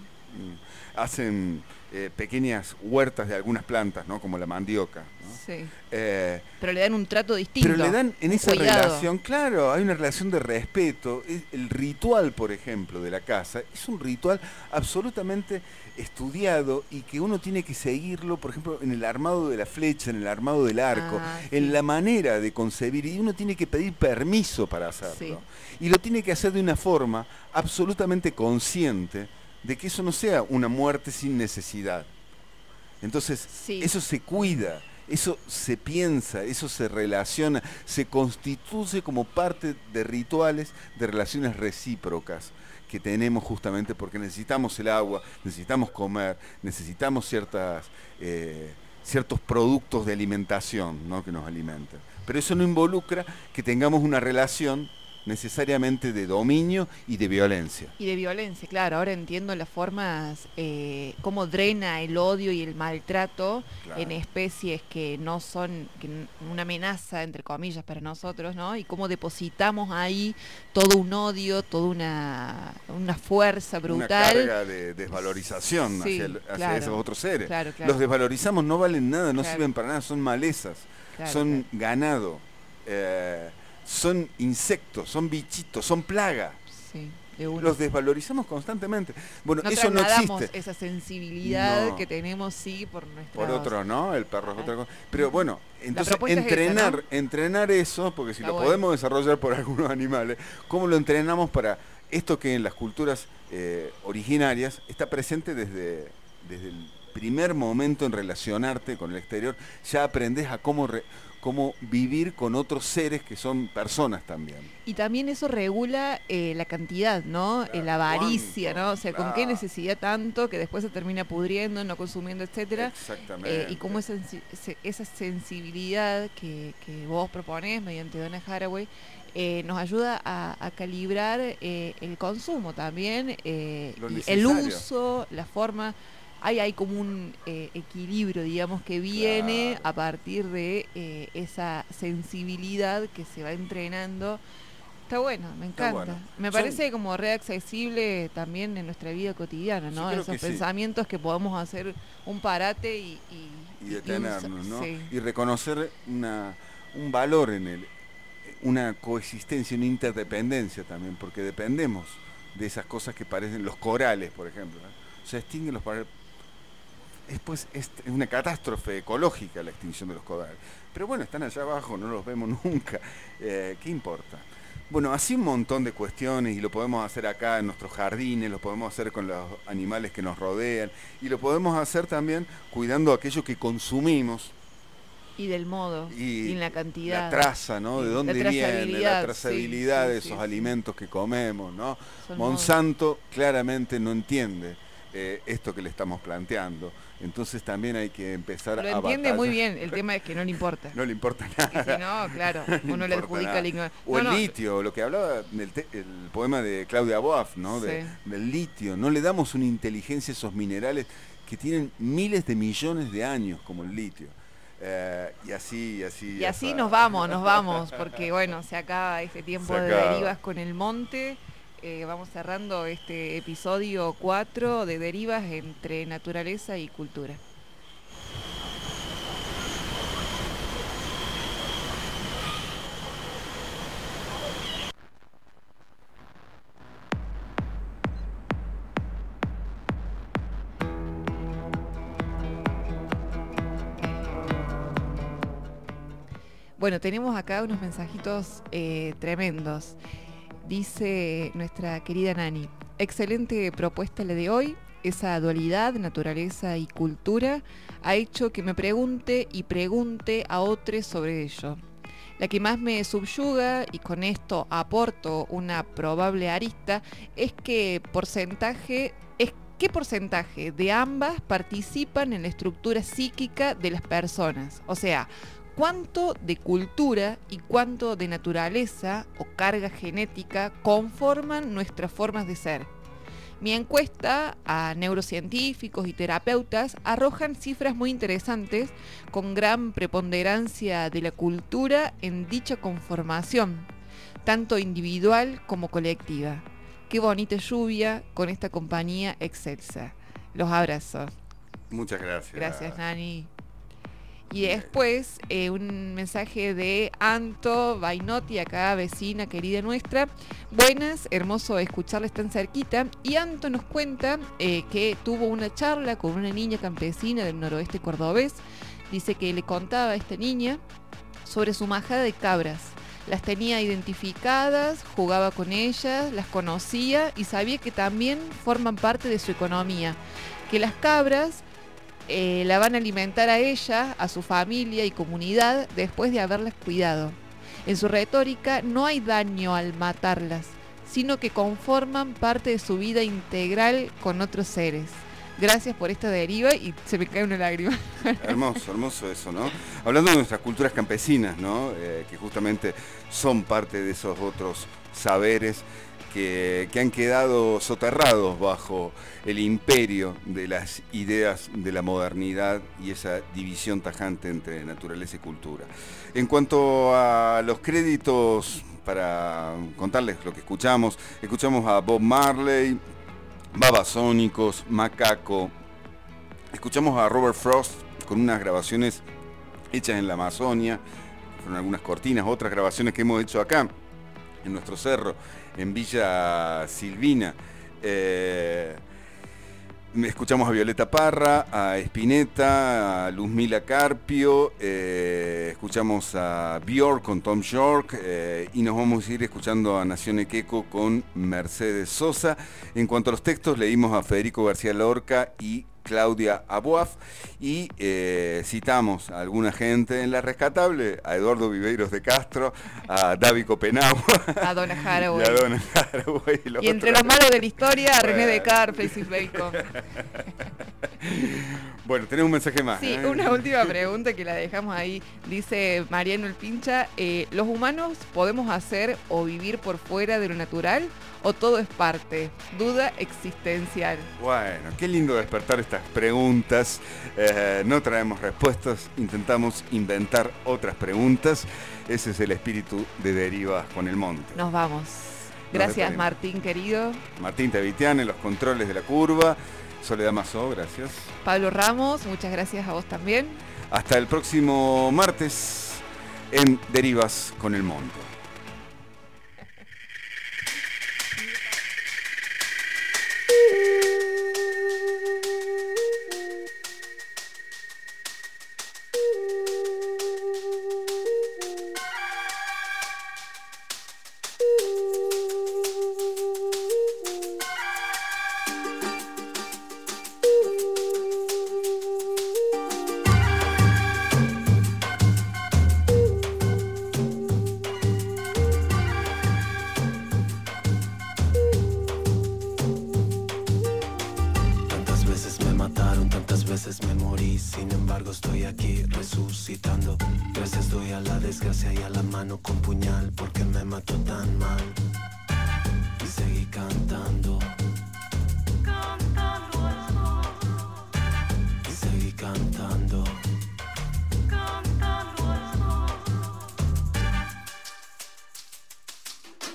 hacen eh, pequeñas huertas de algunas plantas, ¿no? Como la mandioca, ¿no? Sí. Eh, pero le dan un trato distinto. Pero le dan en esa cuidado. relación, claro, hay una relación de respeto. El ritual, por ejemplo, de la casa es un ritual absolutamente estudiado y que uno tiene que seguirlo, por ejemplo, en el armado de la flecha, en el armado del arco, ah, sí. en la manera de concebir, y uno tiene que pedir permiso para hacerlo. Sí. Y lo tiene que hacer de una forma absolutamente consciente de que eso no sea una muerte sin necesidad. Entonces, sí. eso se cuida, eso se piensa, eso se relaciona, se constituye como parte de rituales de relaciones recíprocas que tenemos justamente porque necesitamos el agua, necesitamos comer, necesitamos ciertas, eh, ciertos productos de alimentación, ¿no? Que nos alimenten. Pero eso no involucra que tengamos una relación necesariamente de dominio y de violencia. Y de violencia, claro. Ahora entiendo las formas, eh, cómo drena el odio y el maltrato claro. en especies que no son que una amenaza, entre comillas, para nosotros, ¿no? Y cómo depositamos ahí todo un odio, toda una, una fuerza brutal. Una carga de desvalorización sí, hacia, el, hacia claro, esos otros seres. Claro, claro. Los desvalorizamos, no valen nada, no claro. sirven para nada, son malezas, claro, son claro. ganado. Eh, son insectos, son bichitos, son plaga. Sí, de uno. Los desvalorizamos constantemente. Bueno, no eso no existe. Esa sensibilidad no. que tenemos sí por nuestra. Por otro, ¿no? El perro es otra cosa. Pero bueno, entonces es entrenar, esa, ¿no? entrenar eso, porque si Está lo bueno. podemos desarrollar por algunos animales, ¿cómo lo entrenamos para esto que en las culturas eh, originarias está presente desde, desde el primer momento en relacionarte con el exterior? Ya aprendes a cómo re, cómo vivir con otros seres que son personas también. Y también eso regula eh, la cantidad, ¿no? Claro, la avaricia, ¿cuánto? ¿no? O sea, Claro. con qué necesidad tanto que después se termina pudriendo, no consumiendo, etcétera. Exactamente. Eh, y cómo esa, esa sensibilidad que, que vos proponés mediante Donna Haraway eh, nos ayuda a, a calibrar eh, el consumo también, eh, y el uso, la forma hay, hay como un eh, equilibrio, digamos, que viene Claro. a partir de eh, esa sensibilidad que se va entrenando. Está bueno, me Está encanta. bueno. Me Son- parece como re accesible también en nuestra vida cotidiana, Yo ¿no? creo Esos que sí. pensamientos que podemos hacer un parate y... y Y y un- detenernos, ¿no? sí. Y reconocer una, un valor en él, una coexistencia, una interdependencia también, porque dependemos de esas cosas que parecen los corales, por ejemplo, ¿no? Se extinguen los corales. Es, pues, es una catástrofe ecológica la extinción de los corales. Pero bueno, están allá abajo, no los vemos nunca. Eh, ¿Qué importa? Bueno, así un montón de cuestiones y lo podemos hacer acá en nuestros jardines, lo podemos hacer con los animales que nos rodean y lo podemos hacer también cuidando aquello que consumimos. Y del modo, Y y, en la cantidad. La traza, ¿no? ¿De Sí, dónde la viene? La trazabilidad, trazabilidad sí, de sí, esos sí, alimentos que comemos, ¿no? Son Monsanto claramente no entiende eh, esto que le estamos planteando. Entonces también hay que empezar Lo a entiende batallar. muy bien, el tema es que no le importa. No le importa Y nada. si no, claro, No uno le importa adjudica nada. la ignorancia. O el litio, lo que hablaba del te- el poema de Claudia Boaf, ¿no? De- Sí. del litio. No le damos una inteligencia a esos minerales que tienen miles de millones de años, como el litio. Eh, y así, y así. Y así hasta- nos vamos, nos vamos, porque bueno, se acaba este tiempo Se de acaba. derivas con el monte. Eh, vamos cerrando este episodio cuatro de derivas entre naturaleza y cultura. Bueno, tenemos acá unos mensajitos eh, tremendos. Dice nuestra querida Nani, excelente propuesta la de hoy. Esa dualidad, naturaleza y cultura, ha hecho que me pregunte y pregunte a otros sobre ello. La que más me subyuga, y con esto aporto una probable arista, es que porcentaje, es qué porcentaje de ambas participan en la estructura psíquica de las personas. O sea, cuánto de cultura y cuánto de naturaleza o carga genética conforman nuestras formas de ser. Mi encuesta a neurocientíficos y terapeutas arrojan cifras muy interesantes con gran preponderancia de la cultura en dicha conformación, tanto individual como colectiva. Qué bonita lluvia con esta compañía excelsa. Los abrazo. Muchas gracias. Gracias, Nani. Y después eh, un mensaje de Anto Bainotti, acá vecina querida nuestra. Buenas, hermoso escucharles tan cerquita. Y Anto nos cuenta eh, que tuvo una charla con una niña campesina del noroeste cordobés. Dice que le contaba a esta niña sobre su majada de cabras. Las tenía identificadas, jugaba con ellas, las conocía y sabía que también forman parte de su economía. Que las cabras Eh, la van a alimentar a ella, a su familia y comunidad después de haberlas cuidado. En su retórica no hay daño al matarlas, sino que conforman parte de su vida integral con otros seres. Gracias por esta deriva y se me cae una lágrima. Hermoso, hermoso eso, ¿no? Hablando de nuestras culturas campesinas, ¿no? Eh, que justamente son parte de esos otros saberes que, que han quedado soterrados bajo el imperio de las ideas de la modernidad y esa división tajante entre naturaleza y cultura. En cuanto a los créditos, para contarles lo que escuchamos, escuchamos a Bob Marley, Babasónicos, Macaco, escuchamos a Robert Frost con unas grabaciones hechas en la Amazonia, con algunas cortinas, otras grabaciones que hemos hecho acá, en nuestro cerro, en Villa Silvina. Eh, escuchamos a Violeta Parra, a Spinetta, a Luzmila Carpio, eh, escuchamos a Björk con Tom York eh, y nos vamos a ir escuchando a Nación Equeco con Mercedes Sosa. En cuanto a los textos, leímos a Federico García Lorca y Claudia Aboaf y eh, citamos a alguna gente en La Rescatable, a Eduardo Viveiros de Castro, a David Copenau, A Donna Haraway. y a Donna Haraway. Y, Y entre los malos de la historia, a René Bueno. Descartes, Francis Bacon. Bueno, tenemos un mensaje más. Sí, ¿eh? una última pregunta que la dejamos ahí. Dice Mariano el Pincha, eh, ¿los humanos podemos hacer o vivir por fuera de lo natural o todo es parte? Duda existencial. Bueno, qué lindo despertar estas preguntas. Eh, no traemos respuestas, intentamos inventar otras preguntas. Ese es el espíritu de Derivas con el Monte. Nos vamos. Gracias, despedimos. Martín, querido. Martín Tevitian en los controles de la curva. Soledad Mazó, gracias. Pablo Ramos, muchas gracias a vos también. Hasta el próximo martes en Derivas con el Monte.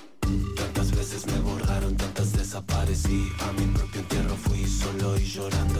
Tantas veces me borraron, tantas desaparecí. A mi propio entierro fui solo y llorando.